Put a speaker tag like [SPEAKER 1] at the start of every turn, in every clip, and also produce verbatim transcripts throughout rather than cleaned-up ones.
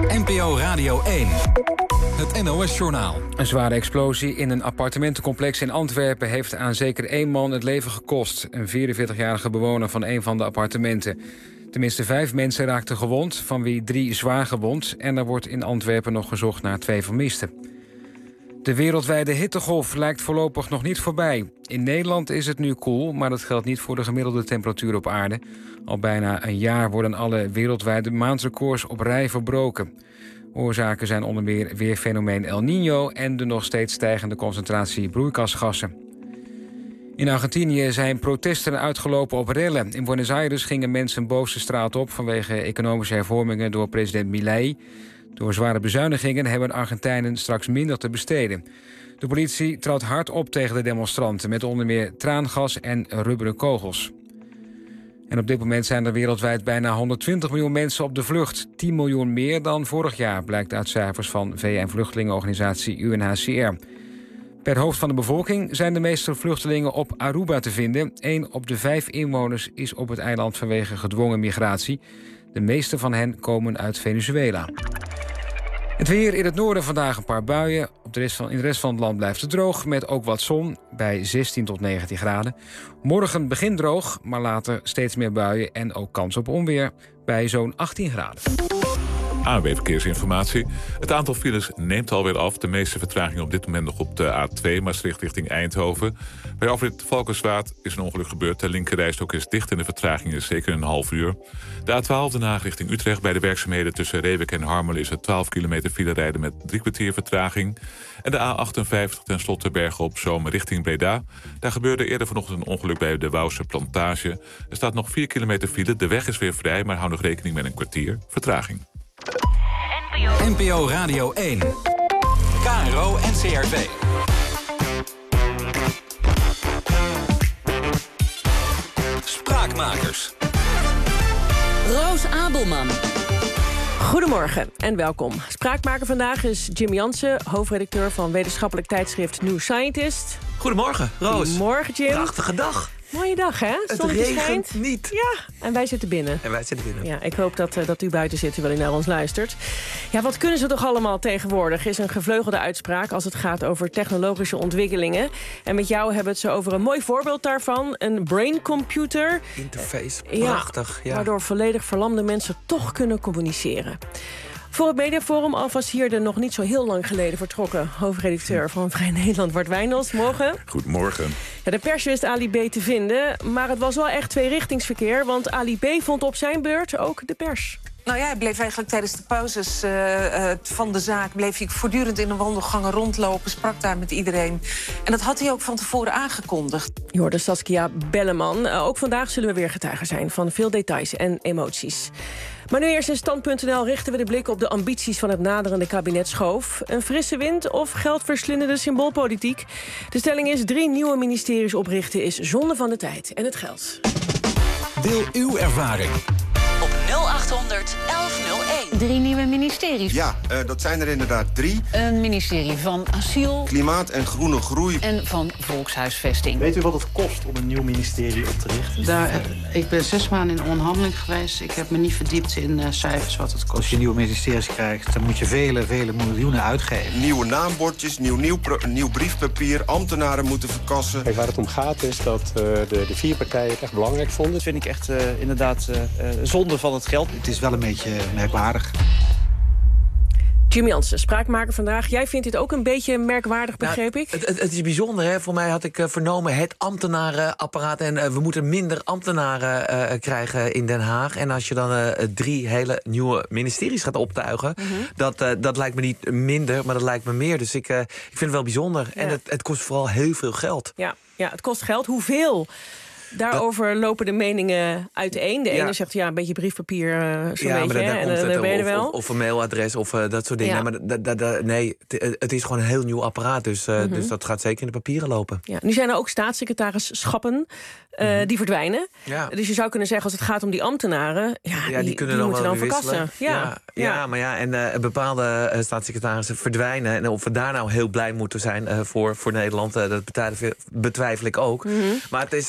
[SPEAKER 1] N P O Radio één. Het N O S-journaal.
[SPEAKER 2] Een zware explosie in een appartementencomplex in Antwerpen heeft aan zeker één man het leven gekost. Een vierenveertigjarige bewoner van een van de appartementen. Tenminste vijf mensen raakten gewond, van wie drie zwaar gewond. En er wordt in Antwerpen nog gezocht naar twee vermisten. De wereldwijde hittegolf lijkt voorlopig nog niet voorbij. In Nederland is het nu koel, maar dat geldt niet voor de gemiddelde temperatuur op aarde. Al bijna een jaar worden alle wereldwijde maandrecords op rij verbroken. Oorzaken zijn onder meer weerfenomeen El Niño en de nog steeds stijgende concentratie broeikasgassen. In Argentinië zijn protesten uitgelopen op rellen. In Buenos Aires gingen mensen boos de straat op vanwege economische hervormingen door president Milei. Door zware bezuinigingen hebben Argentijnen straks minder te besteden. De politie trad hard op tegen de demonstranten met onder meer traangas en rubberen kogels. En op dit moment zijn er wereldwijd bijna honderdtwintig miljoen mensen op de vlucht. tien miljoen meer dan vorig jaar, blijkt uit cijfers van V N-vluchtelingenorganisatie U N H C R. Per hoofd van de bevolking zijn de meeste vluchtelingen op Aruba te vinden. Eén op de vijf inwoners is op het eiland vanwege gedwongen migratie. De meeste van hen komen uit Venezuela. Het weer in het noorden vandaag een paar buien. Op de rest van, in de rest van het land blijft het droog, met ook wat zon bij zestien tot negentien graden. Morgen begint droog, maar later steeds meer buien en ook kans op onweer bij zo'n achttien graden.
[SPEAKER 3] A N W Verkeersinformatie. Het aantal files neemt alweer af. De meeste vertraging op dit moment nog op de A twee, Maastricht richting Eindhoven. Bij afrit Valkenswaard is een ongeluk gebeurd. De linkerrijstok is dicht en de vertraging is zeker een half uur. De A twaalf Den Haag richting Utrecht. Bij de werkzaamheden tussen Reewijk en Harmelen is het twaalf kilometer file rijden met drie kwartier vertraging. En de A achtenvijftig ten slotte Bergen op Zoom richting Breda. Daar gebeurde eerder vanochtend een ongeluk bij de Wouwse Plantage. Er staat nog vier kilometer file. De weg is weer vrij, maar hou nog rekening met een kwartier vertraging.
[SPEAKER 1] N P O Radio één. K R O en C R V. Spraakmakers.
[SPEAKER 4] Roos Abelman.
[SPEAKER 5] Goedemorgen en welkom. Spraakmaker vandaag is Jim Jansen, hoofdredacteur van wetenschappelijk tijdschrift New Scientist.
[SPEAKER 6] Goedemorgen, Roos.
[SPEAKER 5] Goedemorgen, Jim.
[SPEAKER 6] Prachtige dag.
[SPEAKER 5] Mooie dag, hè?
[SPEAKER 6] Het
[SPEAKER 5] Zonnetje
[SPEAKER 6] regent
[SPEAKER 5] schijnt.
[SPEAKER 6] niet.
[SPEAKER 5] Ja, en wij zitten binnen.
[SPEAKER 6] En wij zitten binnen.
[SPEAKER 5] Ja, ik hoop dat, uh, dat u buiten zit terwijl u naar ons luistert. Ja, wat kunnen ze toch allemaal tegenwoordig? Is een gevleugelde uitspraak als het gaat over technologische ontwikkelingen. En met jou hebben we het zo over een mooi voorbeeld daarvan. Een braincomputer.
[SPEAKER 6] Interface,
[SPEAKER 5] Uh,
[SPEAKER 6] prachtig. Ja,
[SPEAKER 5] waardoor volledig verlamde mensen toch kunnen communiceren. Voor het Mediaforum alvast hier de nog niet zo heel lang geleden vertrokken hoofdredacteur van Vrij Nederland, Bart Wijnands. Morgen.
[SPEAKER 3] Goedemorgen.
[SPEAKER 5] Ja, de pers wist Ali B. te vinden, maar het was wel echt tweerichtingsverkeer, want Ali B. vond op zijn beurt ook de pers.
[SPEAKER 7] Nou ja, hij bleef eigenlijk tijdens de pauzes uh, uh, van de zaak bleef hij voortdurend in de wandelgangen rondlopen, sprak daar met iedereen. En dat had hij ook van tevoren aangekondigd.
[SPEAKER 5] Je hoorde Saskia Belleman. Uh, ook vandaag zullen we weer getuigen zijn van veel details en emoties. Maar nu eerst in stand punt n l richten we de blik op de ambities van het naderende kabinet Schoof. Een frisse wind of geldverslindende symboolpolitiek? De stelling is: drie nieuwe ministeries oprichten is zonde van de tijd en het geld.
[SPEAKER 1] Deel uw ervaring
[SPEAKER 4] Op nul achthonderd elf nul één.
[SPEAKER 8] Drie nieuwe ministeries.
[SPEAKER 9] Ja, uh, dat zijn er inderdaad drie.
[SPEAKER 8] Een ministerie van Asiel.
[SPEAKER 9] Klimaat en groene groei.
[SPEAKER 8] En van Volkshuisvesting.
[SPEAKER 10] Weet u wat het kost om een nieuw ministerie op te richten?
[SPEAKER 11] Daar, ik ben zes maanden in onderhandeling geweest. Ik heb me niet verdiept in uh, cijfers wat het kost.
[SPEAKER 10] Als je nieuwe ministeries krijgt, dan moet je vele, vele miljoenen uitgeven.
[SPEAKER 9] Nieuwe naambordjes, nieuw, nieuw, nieuw briefpapier. Ambtenaren moeten verkassen.
[SPEAKER 12] Kijk, waar het om gaat is dat uh, de, de vier partijen het echt belangrijk vonden.
[SPEAKER 13] Dat vind ik echt uh, inderdaad uh, zonde van het geld.
[SPEAKER 10] Het is wel een beetje merkwaardig.
[SPEAKER 5] Jim Jansen, spraakmaker vandaag. Jij vindt dit ook een beetje merkwaardig, begreep
[SPEAKER 6] nou,
[SPEAKER 5] ik?
[SPEAKER 6] Het, het, het is bijzonder, hè? Voor mij had ik uh, vernomen het ambtenarenapparaat. En uh, we moeten minder ambtenaren uh, krijgen in Den Haag. En als je dan uh, drie hele nieuwe ministeries gaat optuigen... Mm-hmm. dat, uh, dat lijkt me niet minder, maar dat lijkt me meer. Dus ik, uh, ik vind het wel bijzonder. Ja. En het, het kost vooral heel veel geld.
[SPEAKER 5] Ja, ja, het kost geld. Hoeveel? Daarover dat... lopen de meningen uiteen. De ene ja. zegt ja, een beetje briefpapier, uh, zo'n
[SPEAKER 6] ja,
[SPEAKER 5] beetje.
[SPEAKER 6] Maar
[SPEAKER 5] en
[SPEAKER 6] dan
[SPEAKER 5] dan ben je er wel.
[SPEAKER 6] Of, of een mailadres of uh, dat soort dingen. Ja. Maar da, da, da, nee, t, het is gewoon een heel nieuw apparaat. Dus, uh, mm-hmm. dus dat gaat zeker in de papieren lopen.
[SPEAKER 5] Ja, nu zijn er ook staatssecretarisschappen uh, mm-hmm. die verdwijnen. Ja. Dus je zou kunnen zeggen, als het gaat om die ambtenaren... Ja,
[SPEAKER 6] ja
[SPEAKER 5] die,
[SPEAKER 6] die kunnen
[SPEAKER 5] die
[SPEAKER 6] dan
[SPEAKER 5] moeten
[SPEAKER 6] wel
[SPEAKER 5] dan verkassen. Ja,
[SPEAKER 6] ja, ja. ja, maar ja, en uh, bepaalde uh, staatssecretarissen verdwijnen. En of we daar nou heel blij moeten zijn uh, voor, voor Nederland... Uh, dat betwijfel ik ook. Mm-hmm. Maar het is, uh, ik,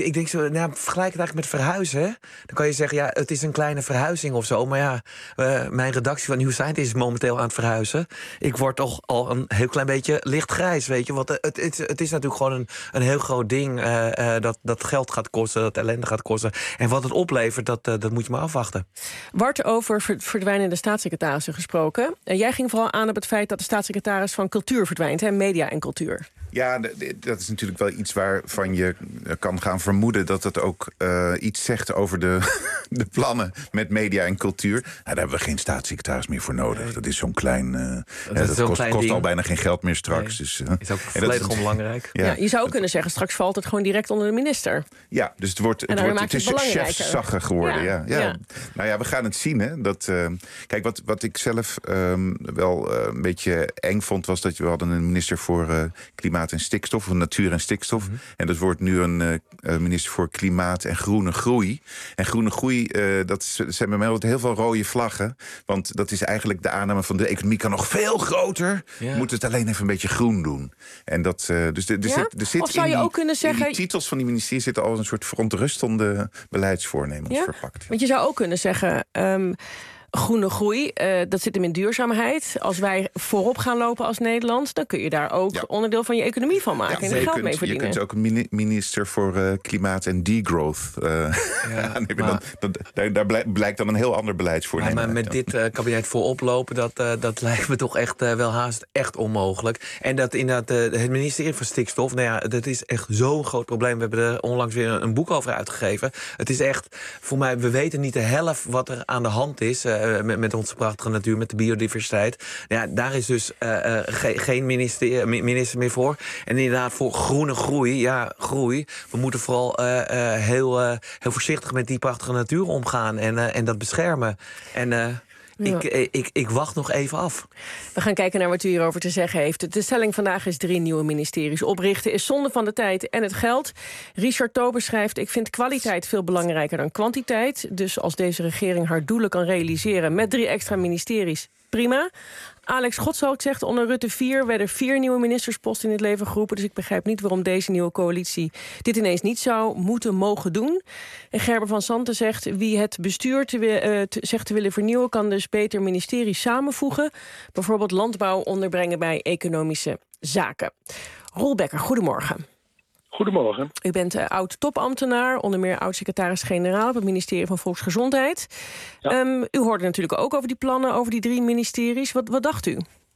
[SPEAKER 6] ik denk zo, nou, vergelijk het eigenlijk met verhuizen. Hè? Dan kan je zeggen, ja, het is een kleine verhuizing of zo. Maar ja, uh, mijn redactie van New Scientist is momenteel aan het verhuizen. Ik word toch al een heel klein beetje lichtgrijs, weet je. Want het, het, het is natuurlijk gewoon een, een heel groot ding. Uh, uh, dat, dat geld gaat kosten, dat ellende gaat kosten. En wat het oplevert, dat, uh, dat moet je maar afwachten.
[SPEAKER 5] Wart, over verdwijnende staatssecretarissen gesproken. Uh, jij ging vooral aan op het feit dat de staatssecretaris van cultuur verdwijnt. Hè? Media en cultuur.
[SPEAKER 14] Ja, dat is natuurlijk wel iets waarvan je kan gaan vermoeden dat het ook uh, iets zegt over de, de plannen met media en cultuur. Nou, daar hebben we geen staatssecretaris meer voor nodig. Nee. Dat is zo'n klein... Uh, dat ja, dat kost, kost al bijna geen geld meer straks. Nee. Dus, uh,
[SPEAKER 6] is ook volledig onbelangrijk.
[SPEAKER 5] Ja. Ja, je zou ook kunnen zeggen, straks valt het gewoon direct onder de minister.
[SPEAKER 14] Ja, dus het wordt het, wordt, het is chefzagger geworden. Ja. Ja, ja. Ja. Nou ja, we gaan het zien. Hè. Dat, uh, kijk, wat, wat ik zelf um, wel uh, een beetje eng vond, was dat we hadden een minister voor uh, klimaat en stikstof, of natuur en stikstof. Mm-hmm. En dat wordt nu een uh, minister voor klimaat en groene groei. En groene groei, uh, dat zijn bij mij altijd heel veel rode vlaggen. Want dat is eigenlijk de aanname van de economie kan nog veel groter. Ja. Moet het alleen even een beetje groen doen. En dat, uh, dus de, de
[SPEAKER 5] ja?
[SPEAKER 14] zit, er zit
[SPEAKER 5] of zou je
[SPEAKER 14] in die,
[SPEAKER 5] ook kunnen zeggen,
[SPEAKER 14] in die titels van die ministeries zitten al een soort verontrustende beleidsvoornemens
[SPEAKER 5] ja?
[SPEAKER 14] verpakt. Ja.
[SPEAKER 5] Want je zou ook kunnen zeggen, Um, groene groei, uh, dat zit hem in duurzaamheid. Als wij voorop gaan lopen als Nederland, dan kun je daar ook ja. onderdeel van je economie van maken. Ja, en er geld
[SPEAKER 14] kunt,
[SPEAKER 5] mee verdienen.
[SPEAKER 14] Je kunt ook een minister voor uh, klimaat en degrowth. Uh, ja, nee, maar, dan, dan, daar blijkt dan een heel ander beleidsvoornemen.
[SPEAKER 6] Maar, maar met dit uh, kabinet voorop lopen, dat, uh, dat lijkt me toch echt uh, wel haast echt onmogelijk. En dat inderdaad uh, het ministerie van Stikstof, nou ja, dat is echt zo'n groot probleem. We hebben er onlangs weer een, een boek over uitgegeven. Het is echt, voor mij, we weten niet de helft wat er aan de hand is. Uh, Met, met onze prachtige natuur, met de biodiversiteit. Ja, daar is dus uh, uh, ge, geen minister, minister meer voor. En inderdaad voor groene groei. Ja, groei. We moeten vooral uh, uh, heel, uh, heel voorzichtig met die prachtige natuur omgaan. En, uh, en dat beschermen. En uh, ja. ik, ik, ik, ik wacht nog even af.
[SPEAKER 5] We gaan kijken naar wat u hierover te zeggen heeft. De stelling vandaag is drie nieuwe ministeries oprichten is zonde van de tijd en het geld. Richard Tober schrijft, ik vind kwaliteit veel belangrijker dan kwantiteit. Dus als deze regering haar doelen kan realiseren met drie extra ministeries, prima. Alex Godsalk zegt, onder Rutte vier werden vier nieuwe ministersposten in het leven geroepen. Dus ik begrijp niet waarom deze nieuwe coalitie dit ineens niet zou moeten mogen doen. En Gerber van Santen zegt, wie het bestuur te, uh, te, zegt te willen vernieuwen, kan dus beter ministeries samenvoegen. Bijvoorbeeld landbouw onderbrengen bij economische zaken. Roel Becker, goedemorgen.
[SPEAKER 15] Goedemorgen.
[SPEAKER 5] U bent uh, oud-topambtenaar, onder meer oud-secretaris-generaal op het ministerie van Volksgezondheid. Ja. Um, u hoorde natuurlijk ook over die plannen, over die drie ministeries. Wat, wat dacht u?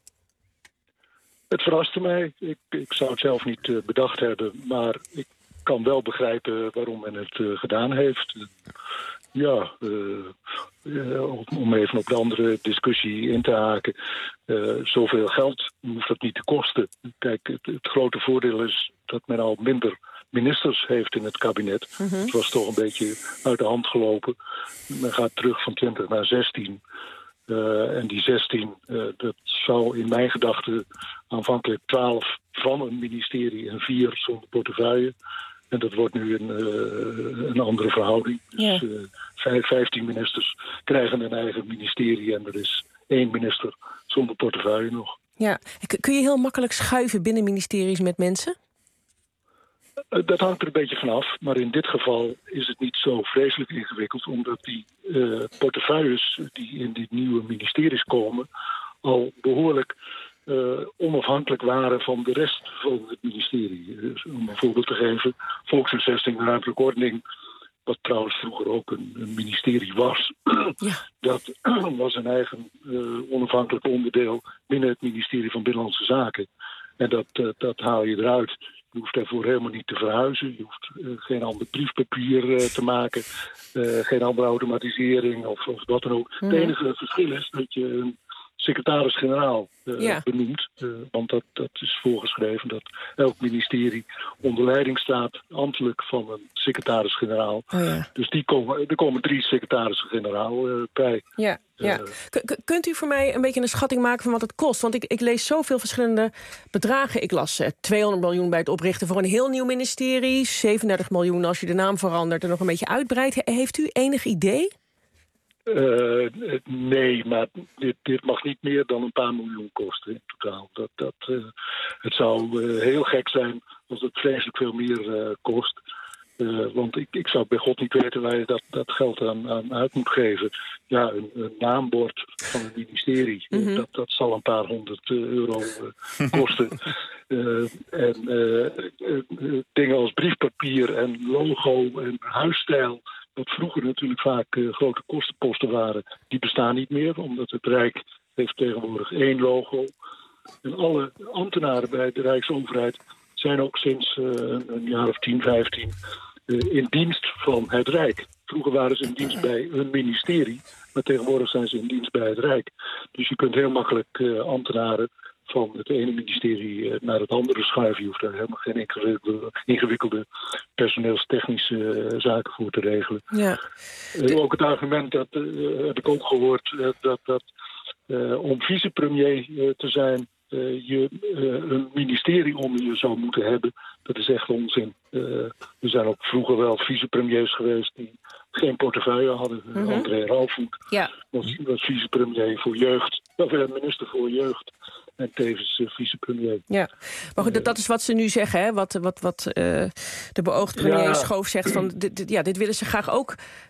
[SPEAKER 15] Het verraste mij. Ik, ik zou het zelf niet uh, bedacht hebben, maar ik kan wel begrijpen waarom men het uh, gedaan heeft. Ja, uh, uh, om even op de andere discussie in te haken. Uh, zoveel geld hoeft dat niet te kosten. Kijk, het, het grote voordeel is dat men al minder ministers heeft in het kabinet. Mm-hmm. Het was toch een beetje uit de hand gelopen. Men gaat terug van twintig naar zestien. Uh, en die zestien, uh, dat zou in mijn gedachten aanvankelijk twaalf van een ministerie en vier zonder portefeuille. En dat wordt nu een, uh, een andere verhouding. Dus uh, vijf, vijftien ministers krijgen een eigen ministerie en er is één minister zonder portefeuille nog.
[SPEAKER 5] Ja. Kun je heel makkelijk schuiven binnen ministeries met mensen?
[SPEAKER 15] Uh, dat hangt er een beetje vanaf, maar in dit geval is het niet zo vreselijk ingewikkeld, omdat die uh, portefeuilles die in die nieuwe ministeries komen al behoorlijk Uh, onafhankelijk waren van de rest van het ministerie. Dus om een voorbeeld te geven, volkshuisvesting en ruimtelijke ordening, wat trouwens vroeger ook een, een ministerie was, ja. dat was een eigen uh, onafhankelijk onderdeel binnen het ministerie van Binnenlandse Zaken. En dat, uh, dat haal je eruit. Je hoeft daarvoor helemaal niet te verhuizen. Je hoeft uh, geen ander briefpapier uh, te maken. Uh, geen andere automatisering of, of wat dan ook. Mm. Het enige verschil is dat je een secretaris-generaal uh, ja. benoemd. Uh, want dat, dat is voorgeschreven dat elk ministerie onder leiding staat, ambtelijk, van een secretaris-generaal. Oh ja. Dus die komen, er komen drie secretarissen-generaal uh, bij.
[SPEAKER 5] Ja, ja. Uh, K- kunt u voor mij een beetje een schatting maken van wat het kost? Want ik, ik lees zoveel verschillende bedragen. Ik las uh, tweehonderd miljoen bij het oprichten voor een heel nieuw ministerie. zevenendertig miljoen als je de naam verandert en nog een beetje uitbreidt. He, heeft u enig idee?
[SPEAKER 15] Uh, nee, maar dit, dit mag niet meer dan een paar miljoen kosten in totaal. Dat, dat, uh, het zou uh, heel gek zijn als het vreselijk veel meer uh, kost. Uh, want ik, ik zou bij God niet weten waar je dat, dat geld aan, aan uit moet geven. Ja, een, een naambord van het ministerie, mm-hmm. uh, dat, dat zal een paar honderd uh, euro uh, kosten. uh, en uh, uh, uh, dingen als briefpapier en logo en huisstijl, wat vroeger natuurlijk vaak uh, grote kostenposten waren, die bestaan niet meer, omdat het Rijk heeft tegenwoordig één logo. En alle ambtenaren bij de Rijksoverheid zijn ook sinds uh, een jaar of tien, vijftien uh, in dienst van het Rijk. Vroeger waren ze in dienst bij een ministerie, maar tegenwoordig zijn ze in dienst bij het Rijk. Dus je kunt heel makkelijk uh, ambtenaren van het ene ministerie uh, naar het andere schuiven. Je hoeft daar helemaal geen ingewikkelde, ingewikkelde personeelstechnische uh, zaken voor te regelen.
[SPEAKER 5] Ja.
[SPEAKER 15] Uh, ook het argument, dat uh, heb ik ook gehoord, uh, dat, dat uh, om vicepremier uh, te zijn, Uh, je uh, een ministerie onder je zou moeten hebben. Dat is echt onzin. Uh, er zijn ook vroeger wel vicepremiers geweest die geen portefeuille hadden. Mm-hmm. André Rauwvoet
[SPEAKER 5] ja.
[SPEAKER 15] was, was vicepremier voor jeugd. Of uh, minister voor jeugd. En tevens uh, vicepremier.
[SPEAKER 5] Ja, maar goed, dat, dat is wat ze nu zeggen. Hè? Wat, wat, wat uh, de beoogde premier ja. Schoof zegt. Van, dit, dit, ja, dit willen ze graag ook.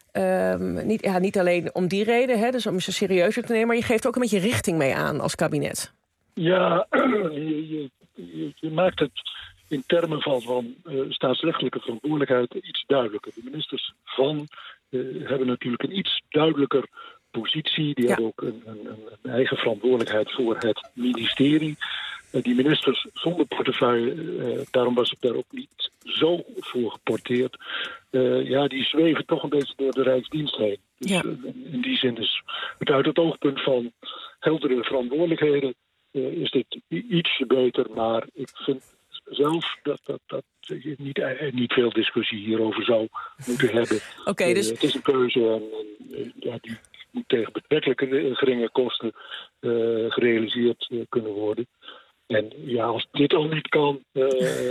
[SPEAKER 5] Um, niet, ja, niet alleen om die reden, hè, dus om ze serieuzer te nemen. Maar je geeft ook een beetje richting mee aan als kabinet.
[SPEAKER 15] Ja, je, je, je, je maakt het in termen van, van uh, staatsrechtelijke verantwoordelijkheid iets duidelijker. De ministers van uh, hebben natuurlijk een iets duidelijker positie. Die ja. hebben ook een, een, een eigen verantwoordelijkheid voor het ministerie. Uh, die ministers zonder portefeuille, uh, daarom was ik daar ook niet zo voor geporteerd. Uh, ja, die zweven toch een beetje door de Rijksdienst heen. Dus ja. uh, in die zin is het uit het oogpunt van heldere verantwoordelijkheden Uh, is dit ietsje beter, maar ik vind zelf dat, dat, dat je niet, uh, niet veel discussie hierover zou moeten hebben.
[SPEAKER 5] Okay, dus...
[SPEAKER 15] uh, het is een keuze en, en uh, ja, die moet tegen betrekkelijke geringe kosten uh, gerealiseerd uh, kunnen worden. En ja, als dit al niet kan... Uh,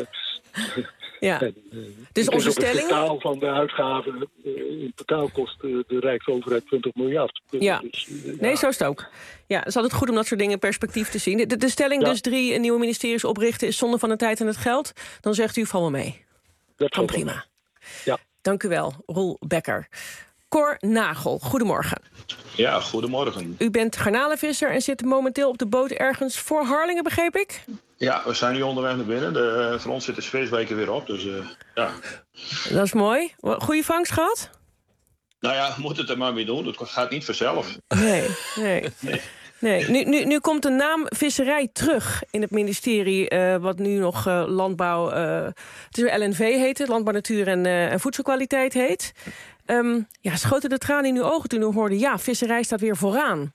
[SPEAKER 5] ja.
[SPEAKER 15] en, uh,
[SPEAKER 5] dus onze stelling...
[SPEAKER 15] Het totaal van de uitgaven, uh, in totaal kost uh, de Rijksoverheid twintig miljard.
[SPEAKER 5] Ja.
[SPEAKER 15] Dus, uh, ja.
[SPEAKER 5] Nee, zo is het ook. Ja, het is altijd goed om dat soort dingen in perspectief te zien. De, de stelling ja. dus drie nieuwe ministeries oprichten is zonde van de tijd en het geld. Dan zegt u, val wel mee.
[SPEAKER 15] Dat
[SPEAKER 5] kan prima.
[SPEAKER 15] Wel. Ja.
[SPEAKER 5] Dank u wel, Roel Becker. Cor Nagel, goedemorgen.
[SPEAKER 16] Ja, goedemorgen.
[SPEAKER 5] U bent garnalenvisser en zit momenteel op de boot ergens voor Harlingen, begreep ik?
[SPEAKER 16] Ja, we zijn nu onderweg naar binnen. De, uh, voor ons zit de visweken weer op, dus uh, ja.
[SPEAKER 5] Dat is mooi. Goeie vangst gehad?
[SPEAKER 16] Nou ja, we moeten het er maar mee doen. Het gaat niet vanzelf.
[SPEAKER 5] Nee, nee. nee. nee. Nu, nu, nu komt de naam visserij terug in het ministerie, uh, wat nu nog uh, landbouw... Uh, het is weer L N V heet het, Landbouw, Natuur en, uh, en Voedselkwaliteit heet. Um, ja, schoten de tranen in uw ogen toen u hoorde... ja, visserij staat weer vooraan.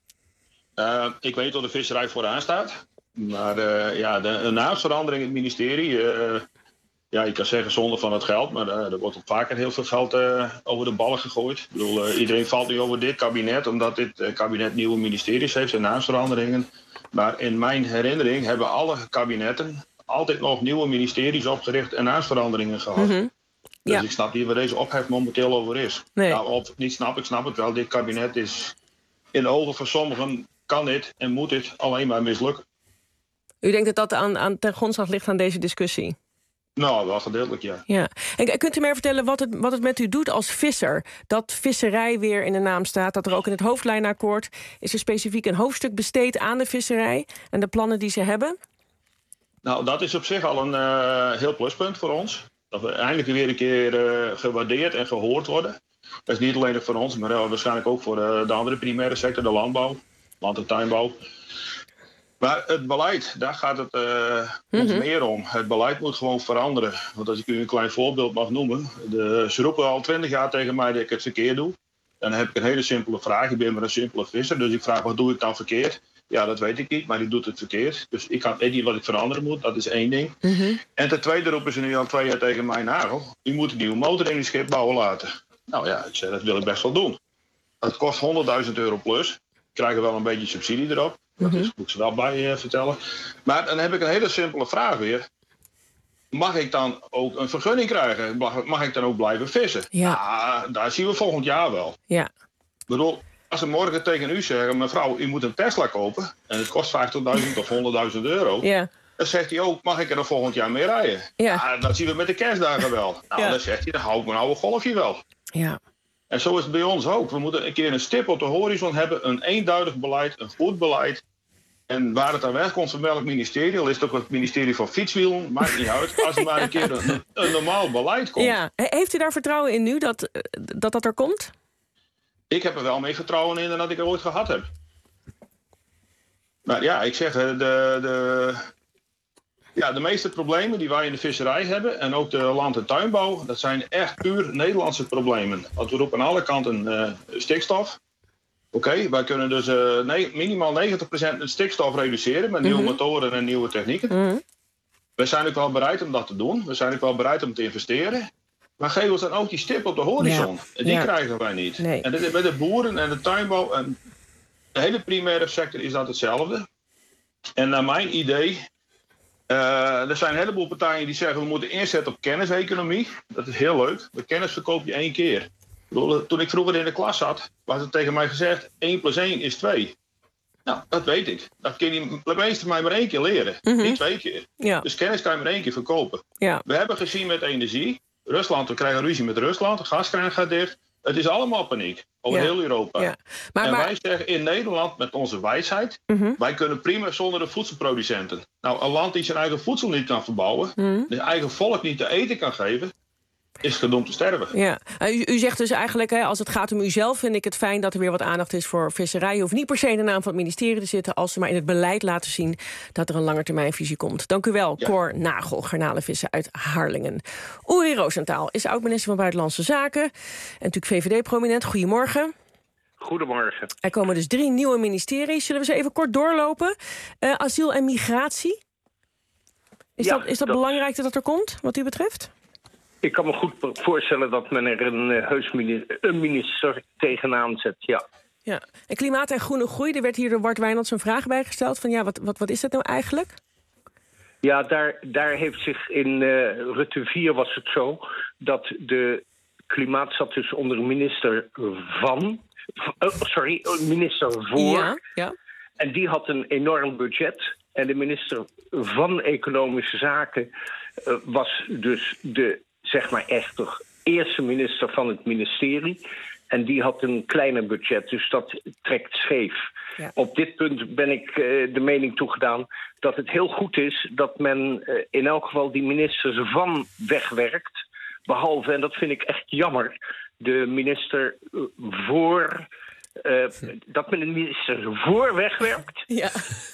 [SPEAKER 16] Uh, ik weet niet of de visserij vooraan staat. Maar uh, ja, de, de naamsverandering in het ministerie... Uh, ja, je kan zeggen zonde van het geld... maar uh, er wordt ook vaker heel veel geld uh, over de ballen gegooid. Ik bedoel, uh, iedereen valt nu over dit kabinet... omdat dit uh, kabinet nieuwe ministeries heeft en naamsveranderingen. Maar in mijn herinnering hebben alle kabinetten... altijd nog nieuwe ministeries opgericht en naamsveranderingen gehad. Mm-hmm. Dus ja. ik snap niet waar deze ophef momenteel over is.
[SPEAKER 5] Nee.
[SPEAKER 16] Nou, of niet snap, ik snap het wel. Dit kabinet is in de ogen van sommigen kan dit en moet dit alleen maar mislukken.
[SPEAKER 5] U denkt dat dat aan, aan ten grondslag ligt aan deze discussie?
[SPEAKER 16] Nou, wel gedeeltelijk, ja.
[SPEAKER 5] ja. En kunt u mij vertellen wat het, wat het met u doet als visser? Dat visserij weer in de naam staat, dat er ook in het hoofdlijnakkoord... is er specifiek een hoofdstuk besteed aan de visserij... en de plannen die ze hebben?
[SPEAKER 16] Nou, dat is op zich al een uh, heel pluspunt voor ons. Dat we eindelijk weer een keer uh, gewaardeerd en gehoord worden. Dat is niet alleen voor ons, maar uh, waarschijnlijk ook voor uh, de andere primaire sector, de landbouw, land- en tuinbouw. Maar het beleid, daar gaat het uh, mm-hmm. ons meer om. Het beleid moet gewoon veranderen. Want als ik u een klein voorbeeld mag noemen. De, ze roepen al twintig jaar tegen mij dat ik het verkeerd doe. Dan heb ik een hele simpele vraag. Ik ben maar een simpele visser, dus ik vraag wat doe ik dan verkeerd? Ja, dat weet ik niet, maar die doet het verkeerd. Dus ik weet niet wat ik veranderen moet, dat is één ding. Mm-hmm. En ten tweede roepen ze nu al twee jaar tegen mij nagel. U moet een nieuwe motor in uw schip bouwen laten. Nou ja, ik zeg, dat wil ik best wel doen. Dat kost honderdduizend euro plus. We krijgen wel een beetje subsidie erop. Dat is, moet ik ze wel bij uh, vertellen. Maar dan heb ik een hele simpele vraag weer. Mag ik dan ook een vergunning krijgen? Mag, mag ik dan ook blijven vissen?
[SPEAKER 5] Ja.
[SPEAKER 16] Ah, daar zien we volgend jaar wel.
[SPEAKER 5] Ja.
[SPEAKER 16] Ik bedoel, als ze morgen tegen u zeggen... mevrouw, u moet een Tesla kopen... en het kost vijftigduizend of honderdduizend euro...
[SPEAKER 5] Ja.
[SPEAKER 16] Dan zegt hij ook, mag ik er dan volgend jaar mee rijden?
[SPEAKER 5] Ja.
[SPEAKER 16] Ja, dat zien we met de kerstdagen wel. Nou, ja. Dan zegt hij, dan hou ik mijn oude golfje wel.
[SPEAKER 5] Ja.
[SPEAKER 16] En zo is het bij ons ook. We moeten een keer een stip op de horizon hebben. Een eenduidig beleid, een goed beleid. En waar het aan wegkomt van welk ministerie, al is het ook het ministerie van Fietswielen, maakt niet uit. Als er maar een keer een, een normaal beleid komt.
[SPEAKER 5] Ja. Heeft u daar vertrouwen in nu, dat, dat dat er komt?
[SPEAKER 16] Ik heb er wel meer vertrouwen in dan dat ik er ooit gehad heb. Maar ja, ik zeg, de, de, ja, de meeste problemen die wij in de visserij hebben, en ook de land- en tuinbouw, dat zijn echt puur Nederlandse problemen. Want we roepen aan alle kanten uh, stikstof. Oké, okay, wij kunnen dus uh, ne- minimaal negentig procent het stikstof reduceren met nieuwe mm-hmm. motoren en nieuwe technieken. Mm-hmm. We zijn ook wel bereid om dat te doen. We zijn ook wel bereid om te investeren. Maar geef ons dan ook die stip op de horizon. Ja. En die ja. krijgen wij niet. Nee. En dit, met de boeren en de tuinbouw en de hele primaire sector is dat hetzelfde. En naar mijn idee, uh, er zijn een heleboel partijen die zeggen we moeten inzetten op kenniseconomie. Dat is heel leuk. De kennis verkoop je één keer. Toen ik vroeger in de klas zat, was het tegen mij gezegd één plus één is twee. Nou, dat weet ik. Dat kan je de meeste mij maar één keer leren. Mm-hmm. Niet twee keer. Ja. Dus kennis kan je maar één keer verkopen. Ja. We hebben gezien met energie. Rusland, we krijgen ruzie met Rusland. De gaskraan gaat dicht. Het is allemaal paniek. Over ja. heel Europa. Ja. Maar, en maar... wij zeggen in Nederland met onze wijsheid, mm-hmm. wij kunnen prima zonder de voedselproducenten. Nou, een land die zijn eigen voedsel niet kan verbouwen, mm-hmm. zijn eigen volk niet te eten kan geven, is gedoemd te sterven.
[SPEAKER 5] Ja. U, u zegt dus eigenlijk, hè, als het gaat om uzelf, vind ik het fijn dat er weer wat aandacht is voor visserij. Je hoeft niet per se in de naam van het ministerie te zitten, als ze maar in het beleid laten zien dat er een langetermijnvisie komt. Dank u wel, ja. Cor Nagel, garnalenvisser uit Harlingen. Uri Rosenthal is oud-minister van Buitenlandse Zaken en natuurlijk V V D-prominent. Goedemorgen.
[SPEAKER 17] Goedemorgen.
[SPEAKER 5] Er komen dus drie nieuwe ministeries. Zullen we ze even kort doorlopen? Uh, asiel en migratie. Is ja, dat, is dat, dat belangrijk dat dat er komt, wat u betreft?
[SPEAKER 17] Ik kan me goed voorstellen dat men er een uh, heus minister, een minister tegenaan zet, ja.
[SPEAKER 5] Ja. En klimaat en groene groei, er werd hier door Bart Wijnands een vraag bij gesteld van ja, wat, wat, wat is dat nou eigenlijk?
[SPEAKER 17] Ja, daar, daar heeft zich in uh, Rutte vier was het zo dat de klimaat zat dus onder minister van, uh, sorry, minister voor.
[SPEAKER 5] Ja, ja.
[SPEAKER 17] En die had een enorm budget. En de minister van Economische Zaken uh, was dus de, zeg maar echt toch, eerste minister van het ministerie. En die had een kleiner budget, dus dat trekt scheef. Ja. Op dit punt ben ik uh, de mening toegedaan dat het heel goed is dat men uh, in elk geval die ministers van wegwerkt. Behalve, en dat vind ik echt jammer, de minister uh, voor... Uh, dat men de minister voor wegwerkt.
[SPEAKER 5] Ja.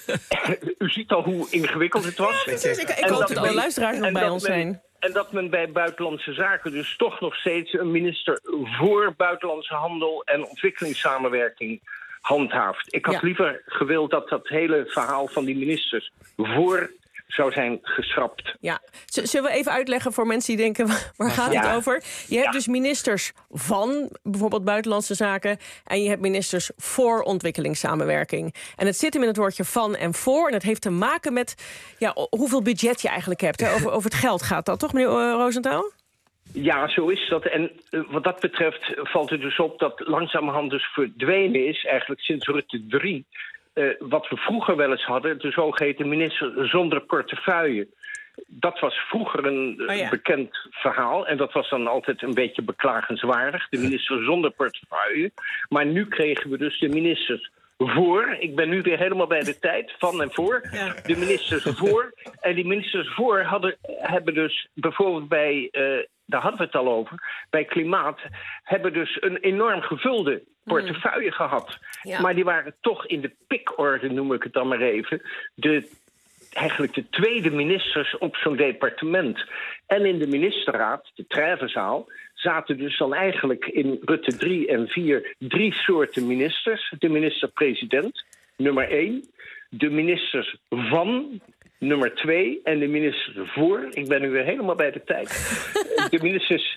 [SPEAKER 17] U ziet al hoe ingewikkeld het was.
[SPEAKER 5] Ja, precies. Ik, ik hoop dat er wel luisteraars nog bij ons zijn.
[SPEAKER 17] En dat men bij Buitenlandse Zaken dus toch nog steeds een minister voor buitenlandse handel en ontwikkelingssamenwerking handhaaft. Ik had ja. liever gewild dat dat hele verhaal van die ministers voor zou zijn geschrapt.
[SPEAKER 5] Ja. Z- zullen we even uitleggen voor mensen die denken, waar gaat ja. het over? Je hebt ja. dus ministers van bijvoorbeeld Buitenlandse Zaken en je hebt ministers voor ontwikkelingssamenwerking. En het zit hem in het woordje van en voor. En het heeft te maken met ja, hoeveel budget je eigenlijk hebt. Hè? Over, over het geld gaat dat, toch, meneer uh, Rosenthal?
[SPEAKER 17] Ja, zo is dat. En uh, wat dat betreft valt het dus op dat langzamerhand dus verdwenen is, eigenlijk sinds Rutte drie... Uh, wat we vroeger wel eens hadden, de zogeheten minister zonder portefeuille. Dat was vroeger een oh ja. bekend verhaal. En dat was dan altijd een beetje beklagenswaardig. De minister zonder portefeuille. Maar nu kregen we dus de ministers voor. Ik ben nu weer helemaal bij de tijd, van en voor. Ja. De ministers voor. En die ministers voor hadden, hebben dus bijvoorbeeld bij... Uh, daar hadden we het al over, bij klimaat, hebben dus een enorm gevulde portefeuille mm. gehad. Ja. Maar die waren toch in de pikorde, noem ik het dan maar even, de, eigenlijk de tweede ministers op zo'n departement. En in de ministerraad, de Treffenzaal, zaten dus dan eigenlijk in Rutte drie en vier drie soorten ministers. De minister-president, nummer één. De ministers van... nummer twee en de minister voor. Ik ben nu weer helemaal bij de tijd. De ministers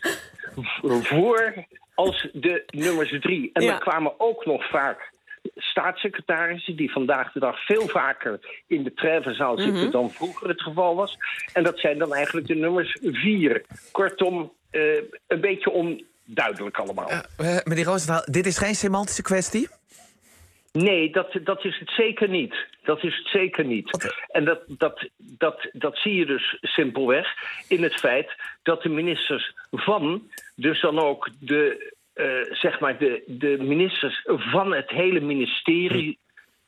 [SPEAKER 17] voor als de nummers drie. En ja. er kwamen ook nog vaak staatssecretarissen die vandaag de dag veel vaker in de Treffenzaal zitten mm-hmm. dan vroeger het geval was. En dat zijn dan eigenlijk de nummers vier. Kortom, uh, een beetje onduidelijk allemaal.
[SPEAKER 6] Uh, uh, meneer Rosenthal, dit is geen semantische kwestie?
[SPEAKER 17] Nee, dat, dat is het zeker niet. Dat is het zeker niet. Okay. En dat, dat, dat, dat zie je dus simpelweg in het feit dat de ministers van, dus dan ook de, uh, zeg maar de, de ministers van het hele ministerie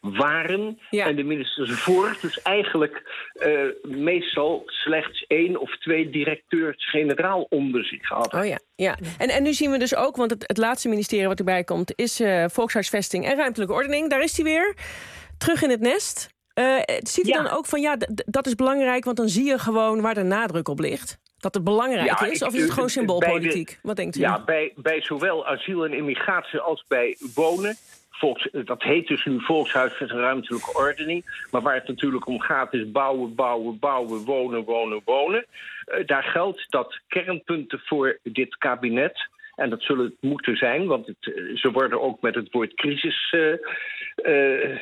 [SPEAKER 17] waren ja. en de ministers voor. Dus eigenlijk uh, meestal slechts één of twee directeurs-generaal onder zich hadden.
[SPEAKER 5] Oh ja, ja. En, en nu zien we dus ook, want het, het laatste ministerie wat erbij komt is uh, Volkshuisvesting en Ruimtelijke Ordening. Daar is hij weer, terug in het nest. Uh, ziet u ja. dan ook van, ja, d- d- dat is belangrijk, want dan zie je gewoon waar de nadruk op ligt? Dat het belangrijk ja, is, of is het gewoon symboolpolitiek? De, Wat denkt u?
[SPEAKER 17] Ja, bij, bij zowel asiel en immigratie als bij wonen. Volks, dat heet dus nu Volkshuisvesting en Ruimtelijke Ordening. Maar waar het natuurlijk om gaat is bouwen, bouwen, bouwen, wonen, wonen, wonen. Uh, daar geldt dat kernpunten voor dit kabinet, en dat zullen het moeten zijn, want het, ze worden ook met het woord crisis uh, uh, uh,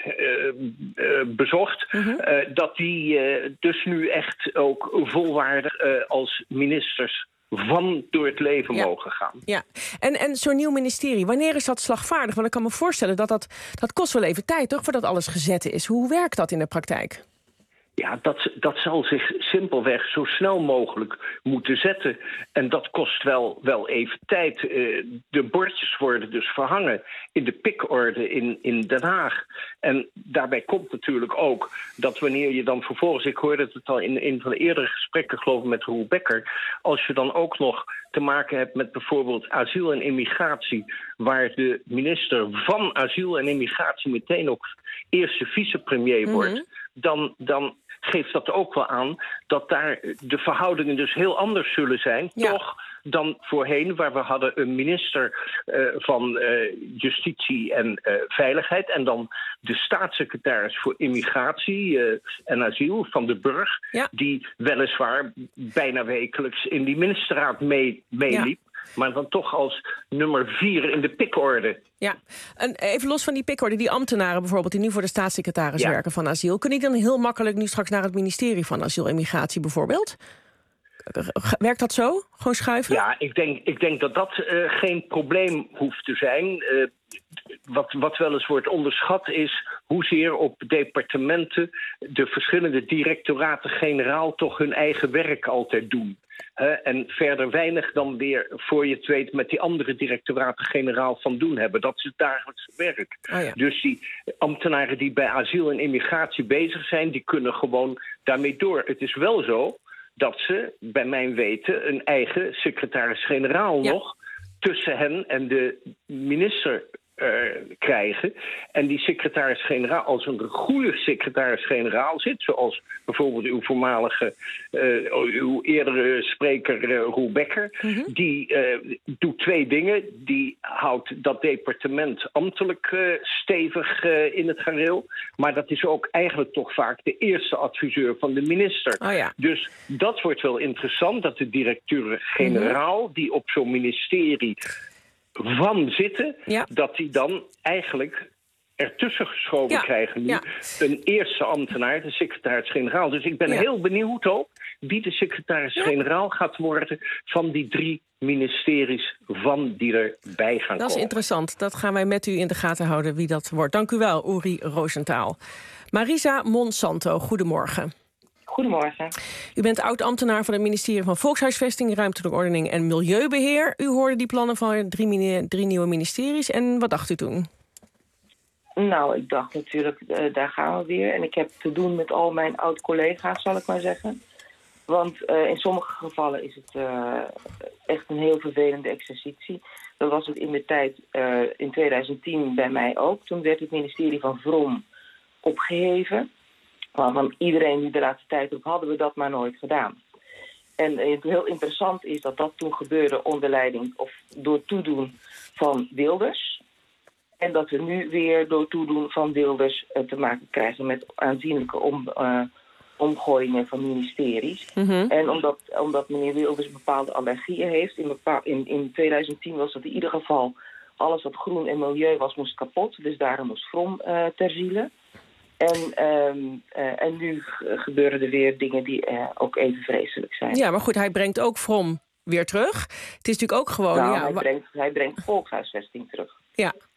[SPEAKER 17] uh, bezocht, mm-hmm. uh, dat die uh, dus nu echt ook volwaardig uh, als ministers van door het leven ja. mogen gaan.
[SPEAKER 5] Ja, en, en zo'n nieuw ministerie, wanneer is dat slagvaardig? Want ik kan me voorstellen dat dat, dat kost wel even tijd, toch, voordat alles gezet is. Hoe werkt dat in de praktijk?
[SPEAKER 17] Ja, dat, dat zal zich simpelweg zo snel mogelijk moeten zetten. En dat kost wel, wel even tijd. Uh, de bordjes worden dus verhangen in de pikorde in, in Den Haag. En daarbij komt natuurlijk ook dat wanneer je dan vervolgens, ik hoorde het al in een van de eerdere gesprekken geloof ik met Roel Becker, als je dan ook nog te maken hebt met bijvoorbeeld asiel en immigratie, waar de minister van asiel en immigratie meteen ook eerste vicepremier mm-hmm. wordt, dan, dan geeft dat ook wel aan dat daar de verhoudingen dus heel anders zullen zijn, ja. toch, dan voorheen, waar we hadden een minister uh, van uh, Justitie en uh, Veiligheid en dan de staatssecretaris voor Immigratie uh, en Asiel van de Burg, ja. die weliswaar bijna wekelijks in die ministerraad mee, meeliep. Ja. Maar dan toch als nummer vier in de pikorde.
[SPEAKER 5] Ja, en even los van die pikorde, die ambtenaren bijvoorbeeld die nu voor de staatssecretaris ja. werken van asiel, kunnen die dan heel makkelijk nu straks naar het ministerie van Asiel en Migratie bijvoorbeeld? Werkt dat zo? Gewoon schuiven?
[SPEAKER 17] Ja, ik denk, ik denk dat dat uh, geen probleem hoeft te zijn. Uh, wat, wat wel eens wordt onderschat is hoezeer op departementen de verschillende directoraten-generaal toch hun eigen werk altijd doen. Uh, en verder weinig dan weer, voor je het weet, met die andere directoraten-generaal van doen hebben. Dat is het dagelijkse werk. Oh ja. Dus die ambtenaren die bij asiel en immigratie bezig zijn, die kunnen gewoon daarmee door. Het is wel zo dat ze, bij mijn weten, een eigen secretaris-generaal ja. nog tussen hen en de minister uh, krijgen. En die secretaris-generaal, als een goede secretaris-generaal zit, zoals bijvoorbeeld uw voormalige, uh, uw eerdere spreker uh, Roel Becker, mm-hmm. die uh, doet twee dingen. Die houdt dat departement ambtelijk uh, stevig uh, in het gareel. Maar dat is ook eigenlijk toch vaak de eerste adviseur van de minister. Oh ja. Dus dat wordt wel interessant, dat de directeur-generaal, mm-hmm. die op zo'n ministerie van zitten, ja. dat die dan eigenlijk ertussen geschoven ja. krijgen nu ja. een eerste ambtenaar, de secretaris-generaal. Dus ik ben ja. heel benieuwd ook wie de secretaris-generaal ja. gaat worden van die drie ministeries van die erbij gaan komen.
[SPEAKER 5] Dat is interessant. Dat gaan wij met u in de gaten houden wie dat wordt. Dank u wel, Uri Rosenthal. Marisa Monsanto, goedemorgen.
[SPEAKER 18] Goedemorgen.
[SPEAKER 5] U bent oud-ambtenaar van het ministerie van Volkshuisvesting, Ruimtelijke Ordening en Milieubeheer. U hoorde die plannen van drie, drie nieuwe ministeries. En wat dacht u toen?
[SPEAKER 18] Nou, ik dacht natuurlijk, uh, daar gaan we weer. En ik heb te doen met al mijn oud-collega's, zal ik maar zeggen. Want uh, in sommige gevallen is het uh, echt een heel vervelende exercitie. Dat was het in de tijd uh, in tweeduizend tien bij mij ook. Toen werd het ministerie van Vrom opgeheven. Waarvan iedereen die de laatste tijd op hadden we dat maar nooit gedaan. En uh, heel interessant is dat dat toen gebeurde onder leiding of door toedoen van Wilders. En dat we nu weer door toedoen van Wilders uh, te maken krijgen met aanzienlijke om, uh, omgooiingen van ministeries. Mm-hmm. En omdat, omdat meneer Wilders bepaalde allergieën heeft, in, bepaal, in, in tweeduizend tien was dat in ieder geval alles wat groen en milieu was, moest kapot. Dus daarom moest Vrom uh, ter ziele. En, um, uh, en nu gebeuren er weer dingen die uh, ook even vreselijk zijn.
[SPEAKER 5] Ja, maar goed, hij brengt ook Vrom weer terug. Het is natuurlijk ook gewoon...
[SPEAKER 18] Nou,
[SPEAKER 5] ja,
[SPEAKER 18] hij, brengt, hij brengt volkshuisvesting terug.
[SPEAKER 5] Ja, ja.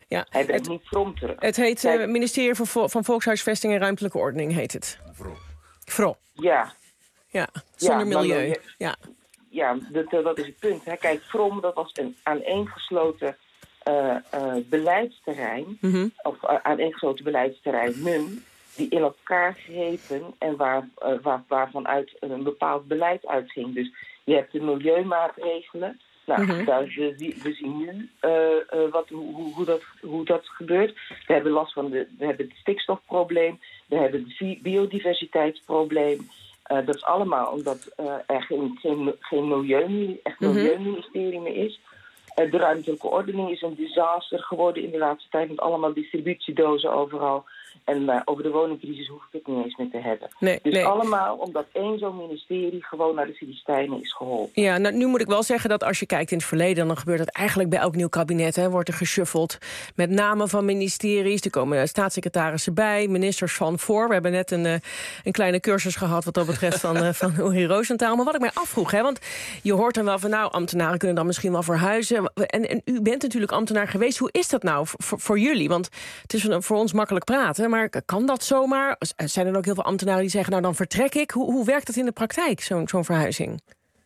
[SPEAKER 5] Ja.
[SPEAKER 18] Hij brengt
[SPEAKER 5] Het,
[SPEAKER 18] niet Vrom terug.
[SPEAKER 5] het heet uh, ministerie van, van Volkshuisvesting en Ruimtelijke Ordening, heet het.
[SPEAKER 14] Vro.
[SPEAKER 5] Vro.
[SPEAKER 18] Ja.
[SPEAKER 5] Ja, zonder
[SPEAKER 18] ja,
[SPEAKER 5] milieu.
[SPEAKER 18] Je,
[SPEAKER 5] ja,
[SPEAKER 18] ja dat, dat is het punt. Hè. Kijk, Vrom, dat was een aaneengesloten uh, uh, beleidsterrein,
[SPEAKER 5] mm-hmm.
[SPEAKER 18] of uh, aaneengesloten beleidsterreinen, die in elkaar grepen en waar, uh, waar, waarvanuit een bepaald beleid uitging. Dus je hebt de milieumaatregelen. Nou,
[SPEAKER 5] mm-hmm.
[SPEAKER 18] daar, we, we zien nu uh, uh, wat, hoe, hoe, dat, hoe dat gebeurt. We hebben last van de, we hebben het stikstofprobleem, we hebben het biodiversiteitsprobleem. Uh, dat is allemaal omdat uh, er geen, geen, geen milieu, echt
[SPEAKER 5] mm-hmm.
[SPEAKER 18] milieuministerie meer is. Uh, de ruimtelijke ordening is een disaster geworden in de laatste tijd met allemaal distributiedozen overal. En uh, over de woningcrisis hoef ik het niet eens meer te hebben.
[SPEAKER 5] Nee,
[SPEAKER 18] dus
[SPEAKER 5] nee.
[SPEAKER 18] allemaal omdat één zo'n ministerie gewoon naar de Filistijnen is geholpen.
[SPEAKER 5] Ja, nou, nu moet ik wel zeggen dat als je kijkt in het verleden, dan gebeurt dat eigenlijk bij elk nieuw kabinet. Hè, wordt er geshuffeld met namen van ministeries. Er komen staatssecretarissen bij, ministers van voor. We hebben net een, uh, een kleine cursus gehad wat dat betreft van, uh, van Uri Rosenthal. Maar wat ik mij afvroeg, hè, want je hoort dan wel van nou, ambtenaren kunnen dan misschien wel verhuizen. En, en u bent natuurlijk ambtenaar geweest. Hoe is dat nou voor, voor jullie? Want het is voor ons makkelijk praten. Maar kan dat zomaar? Zijn er ook heel veel ambtenaren die zeggen, nou dan vertrek ik. Hoe, hoe werkt dat in de praktijk, zo'n zo'n verhuizing?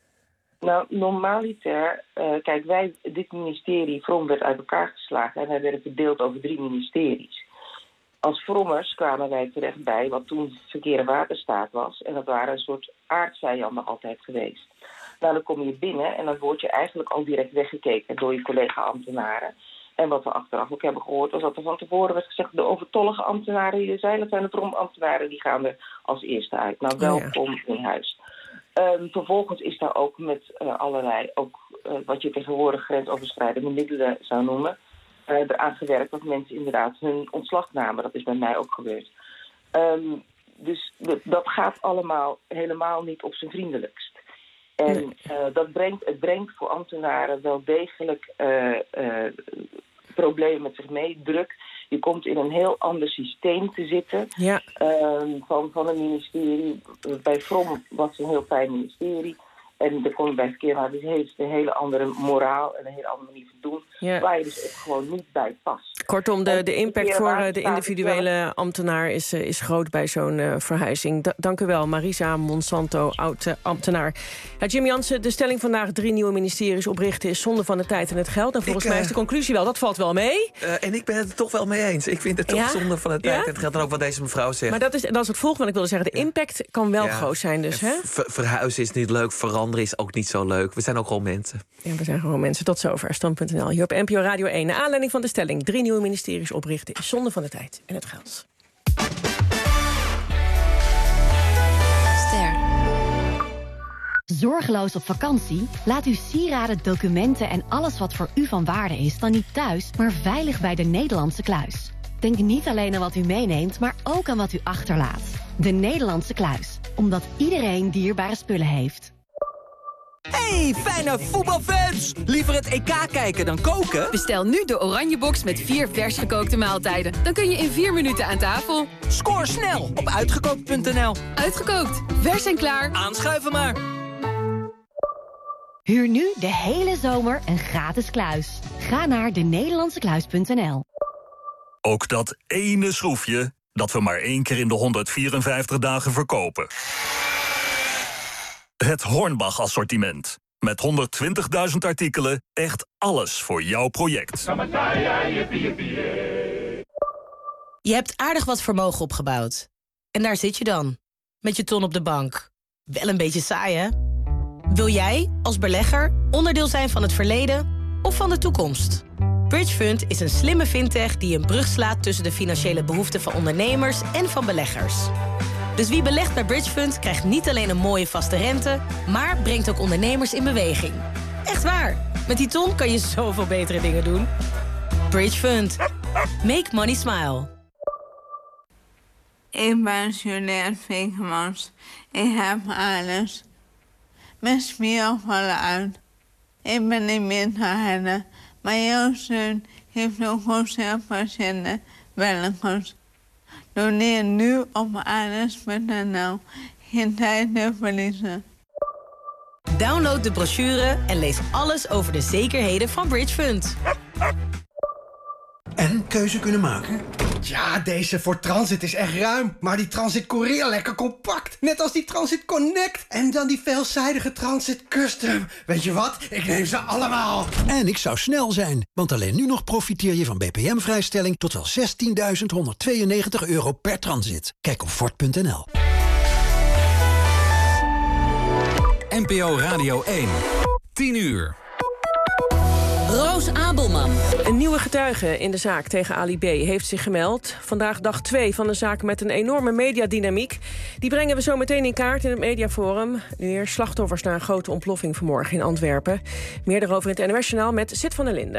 [SPEAKER 18] Nou, normaliter, uh, kijk, wij, dit ministerie, Vrom, werd uit elkaar geslagen en wij werden verdeeld over drie ministeries. Als Vrommers kwamen wij terecht bij wat toen Verkeer en Waterstaat was. En dat waren een soort aardsvijanden altijd geweest. Nou, dan kom je binnen en dan word je eigenlijk al direct weggekeken door je collega-ambtenaren. En wat we achteraf ook hebben gehoord was dat er van tevoren werd gezegd, de overtollige ambtenaren die er zijn, dat zijn de Vrom-ambtenaren, die gaan er als eerste uit. Nou, welkom oh ja. in huis. Um, vervolgens is daar ook met uh, allerlei, ook uh, wat je tegenwoordig grensoverschrijdende middelen zou noemen, uh, eraan gewerkt dat mensen inderdaad hun ontslag namen. Dat is bij mij ook gebeurd. Um, dus d- dat gaat allemaal helemaal niet op zijn vriendelijkst. En uh, dat brengt, het brengt voor ambtenaren wel degelijk uh, uh, problemen met zich mee, druk. Je komt in een heel ander systeem te zitten.
[SPEAKER 5] Ja.
[SPEAKER 18] Uh, van, van een ministerie. Bij Vrom was het een heel fijn ministerie. En dan kom je bij Verkeer, maar het is een hele andere moraal en een hele andere manier van doen.
[SPEAKER 5] Ja.
[SPEAKER 18] Waar je dus ook gewoon niet bij past.
[SPEAKER 5] Kortom, de, de impact voor de individuele ambtenaar is, is groot bij zo'n uh, verhuizing. Da- dank u wel, Marisa Monsanto, oud-ambtenaar. Ja, Jim Jansen, de stelling vandaag drie nieuwe ministeries oprichten is zonde van de tijd en het geld. En volgens ik, uh, mij is de conclusie wel, dat valt wel mee.
[SPEAKER 6] Uh, en ik ben het er toch wel mee eens. Ik vind het toch
[SPEAKER 5] ja? zonde
[SPEAKER 6] van de tijd
[SPEAKER 5] ja?
[SPEAKER 6] en het geld. En ook wat deze mevrouw zegt.
[SPEAKER 5] Maar dat is, dat is het volgende wat ik wilde zeggen. De impact kan wel ja. groot zijn dus, hè?
[SPEAKER 6] Ver, verhuizen is niet leuk, veranderen is ook niet zo leuk. We zijn ook gewoon mensen.
[SPEAKER 5] Ja, we zijn gewoon mensen. Tot zover. Stand punt n l. Hier op N P O Radio één. Naar aanleiding van de stelling. Drie nieuwe ministeries oprichten is zonde van de tijd en het geld.
[SPEAKER 19] Ster. Zorgeloos op vakantie? Laat uw sieraden, documenten en alles wat voor u van waarde is dan niet thuis, maar veilig bij de Nederlandse Kluis. Denk niet alleen aan wat u meeneemt, maar ook aan wat u achterlaat. De Nederlandse Kluis. Omdat iedereen dierbare spullen heeft.
[SPEAKER 20] Hey, fijne voetbalfans! Liever het E K kijken dan koken?
[SPEAKER 21] Bestel nu de Oranje Box met vier vers gekookte maaltijden. Dan kun je in vier minuten aan tafel.
[SPEAKER 20] Scoor snel op uitgekookt punt n l.
[SPEAKER 21] Uitgekookt, vers en klaar.
[SPEAKER 20] Aanschuiven maar.
[SPEAKER 19] Huur nu de hele zomer een gratis kluis. Ga naar de nederlandse kluis punt n l.
[SPEAKER 22] Ook dat ene schroefje dat we maar één keer in de honderdvierenvijftig dagen verkopen. Het Hornbach assortiment. Met honderdtwintigduizend artikelen, echt alles voor jouw project.
[SPEAKER 23] Je hebt aardig wat vermogen opgebouwd. En daar zit je dan, met je ton op de bank. Wel een beetje saai, hè? Wil jij, als belegger, onderdeel zijn van het verleden of van de toekomst? Bridgefund is een slimme fintech die een brug slaat tussen de financiële behoeften van ondernemers en van beleggers. Dus wie belegt bij Bridgefund krijgt niet alleen een mooie vaste rente, maar brengt ook ondernemers in beweging. Echt waar. Met die ton kan je zoveel betere dingen doen. Bridgefund. Make money smile.
[SPEAKER 24] Ik ben Juliette Vikemans. Ik heb alles. Mijn spieren vallen uit. Ik ben niet meer te redden. Maar jouw zoon heeft ook concertpatiënten wellicht. Doneer nu op alles punt n l. Geen tijd te verliezen.
[SPEAKER 23] Download de brochure en lees alles over de zekerheden van Bridgefund.
[SPEAKER 25] En
[SPEAKER 1] keuze kunnen maken?
[SPEAKER 2] Ja, deze Ford Transit is echt ruim. Maar die Transit Korea lekker compact. Net als die Transit Connect. En dan die veelzijdige Transit Custom. Weet je wat? Ik neem ze allemaal.
[SPEAKER 1] En ik zou snel zijn. Want alleen nu nog profiteer je van B P M-vrijstelling... tot wel zestienduizend honderdtweeënnegentig euro per transit. Kijk op Ford punt n l.
[SPEAKER 3] N P O Radio één. tien uur.
[SPEAKER 4] Roos Abelman.
[SPEAKER 5] Een nieuwe getuige in de zaak tegen Ali B. heeft zich gemeld. Vandaag dag twee van een zaak met een enorme mediadynamiek. Die brengen we zo meteen in kaart in het Mediaforum. Weer slachtoffers na een grote ontploffing vanmorgen in Antwerpen. Meer daarover in het N O S-journaal met Sid van der Linden.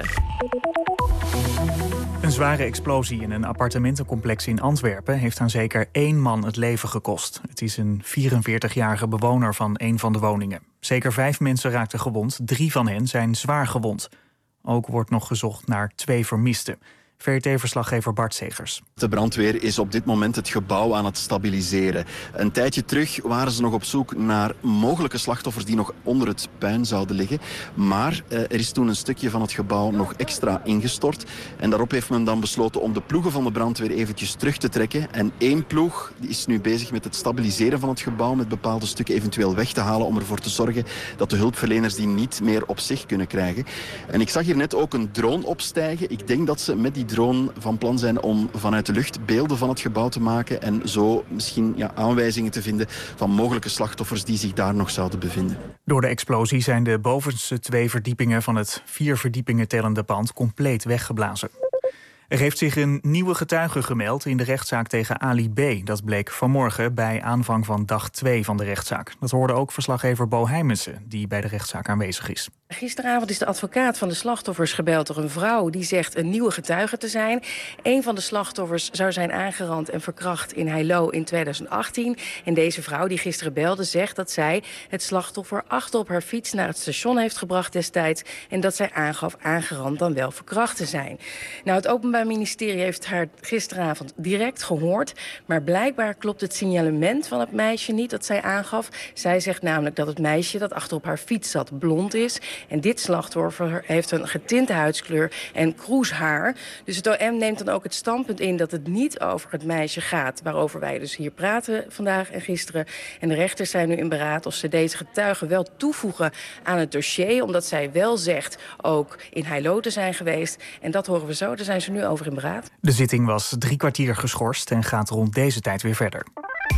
[SPEAKER 7] Een zware explosie in een appartementencomplex in Antwerpen heeft aan zeker één man het leven gekost. Het is een vierenveertigjarige bewoner van een van de woningen. Zeker vijf mensen raakten gewond, drie van hen zijn zwaar gewond. Ook wordt nog gezocht naar twee vermisten. V R T-verslaggever Bart Segers.
[SPEAKER 25] De brandweer is op dit moment het gebouw aan het stabiliseren. Een tijdje terug waren ze nog op zoek naar mogelijke slachtoffers die nog onder het puin zouden liggen. Maar eh, er is toen een stukje van het gebouw nog extra ingestort. En daarop heeft men dan besloten om de ploegen van de brandweer eventjes terug te trekken. En één ploeg die is nu bezig met het stabiliseren van het gebouw, met bepaalde stukken eventueel weg te halen om ervoor te zorgen dat de hulpverleners die niet meer op zich kunnen krijgen. En ik zag hier net ook een drone opstijgen. Ik denk dat ze met die drone van plan zijn om vanuit de lucht beelden van het gebouw te maken en zo misschien ja, aanwijzingen te vinden van mogelijke slachtoffers die zich daar nog zouden bevinden.
[SPEAKER 7] Door de explosie zijn de bovenste twee verdiepingen van het vier verdiepingen tellende pand compleet weggeblazen. Er heeft zich een nieuwe getuige gemeld in de rechtszaak tegen Ali B. Dat bleek vanmorgen bij aanvang van dag twee van de rechtszaak. Dat hoorde ook verslaggever Bo Heijmensen, die bij de rechtszaak aanwezig is.
[SPEAKER 26] Gisteravond is de advocaat van de slachtoffers gebeld door een vrouw die zegt een nieuwe getuige te zijn. Een van de slachtoffers zou zijn aangerand en verkracht in Heilo in tweeduizend achttien. En deze vrouw die gisteren belde zegt dat zij het slachtoffer achter op haar fiets naar het station heeft gebracht destijds. En dat zij aangaf aangerand dan wel verkracht te zijn. Nou, het Openbaar Ministerie heeft haar gisteravond direct gehoord. Maar blijkbaar klopt het signalement van het meisje niet dat zij aangaf. Zij zegt namelijk dat het meisje dat achter op haar fiets zat blond is. En dit slachtoffer heeft een getinte huidskleur en kroeshaar. Dus het O M neemt dan ook het standpunt in dat het niet over het meisje gaat, waarover wij dus hier praten vandaag en gisteren. En de rechters zijn nu in beraad of ze deze getuigen wel toevoegen aan het dossier, omdat zij wel zegt ook in Heilo te zijn geweest. En dat horen we zo, daar zijn ze nu over in beraad.
[SPEAKER 7] De zitting was drie kwartier geschorst en gaat rond deze tijd weer verder.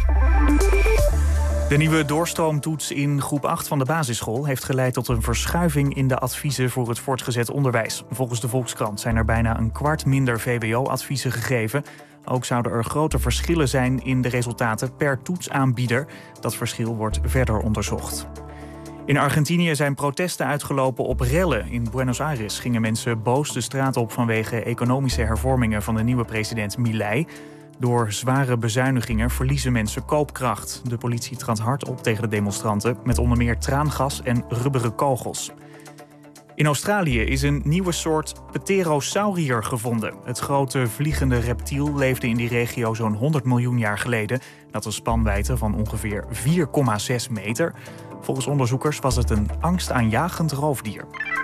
[SPEAKER 7] De nieuwe doorstroomtoets in groep acht van de basisschool heeft geleid tot een verschuiving in de adviezen voor het voortgezet onderwijs. Volgens de Volkskrant zijn er bijna een kwart minder V W O-adviezen gegeven. Ook zouden er grote verschillen zijn in de resultaten per toetsaanbieder. Dat verschil wordt verder onderzocht. In Argentinië zijn protesten uitgelopen op rellen. In Buenos Aires gingen mensen boos de straat op vanwege economische hervormingen van de nieuwe president Milei. Door zware bezuinigingen verliezen mensen koopkracht. De politie trad hard op tegen de demonstranten met onder meer traangas en rubberen kogels. In Australië is een nieuwe soort Pterosaurier gevonden. Het grote vliegende reptiel leefde in die regio zo'n honderd miljoen jaar geleden. Dat een spanwijdte van ongeveer vier komma zes meter. Volgens onderzoekers was het een angstaanjagend roofdier.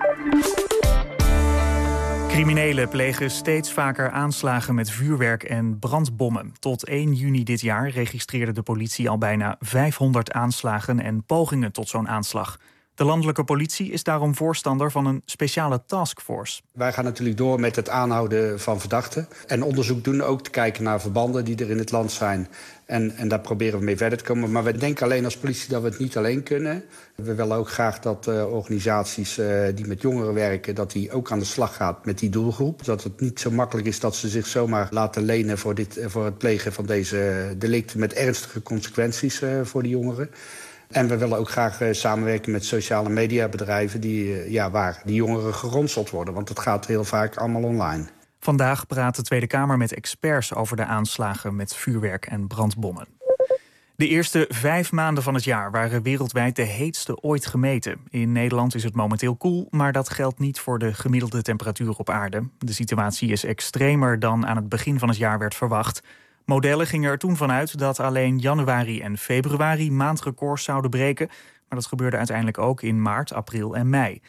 [SPEAKER 7] Criminelen plegen steeds vaker aanslagen met vuurwerk en brandbommen. Tot één juni dit jaar registreerde de politie al bijna vijfhonderd aanslagen en pogingen tot zo'n aanslag. De landelijke politie is daarom voorstander van een speciale taskforce.
[SPEAKER 27] Wij gaan natuurlijk door met het aanhouden van verdachten. En onderzoek doen ook te kijken naar verbanden die er in het land zijn. En, en daar proberen we mee verder te komen. Maar we denken alleen als politie dat we het niet alleen kunnen. We willen ook graag dat uh, organisaties uh, die met jongeren werken, dat die ook aan de slag gaat met die doelgroep. Dat het niet zo makkelijk is dat ze zich zomaar laten lenen voor, dit, voor het plegen van deze delicten met ernstige consequenties uh, voor die jongeren. En we willen ook graag uh, samenwerken met sociale mediabedrijven die, uh, ja, waar die jongeren geronseld worden. Want het gaat heel vaak allemaal online.
[SPEAKER 7] Vandaag praat de Tweede Kamer met experts over de aanslagen met vuurwerk en brandbommen. De eerste vijf maanden van het jaar waren wereldwijd de heetste ooit gemeten. In Nederland is het momenteel koel, maar dat geldt niet voor de gemiddelde temperatuur op aarde. De situatie is extremer dan aan het begin van het jaar werd verwacht. Modellen gingen er toen vanuit dat alleen januari en februari maandrecords zouden breken. Maar dat gebeurde uiteindelijk ook in maart, april en mei.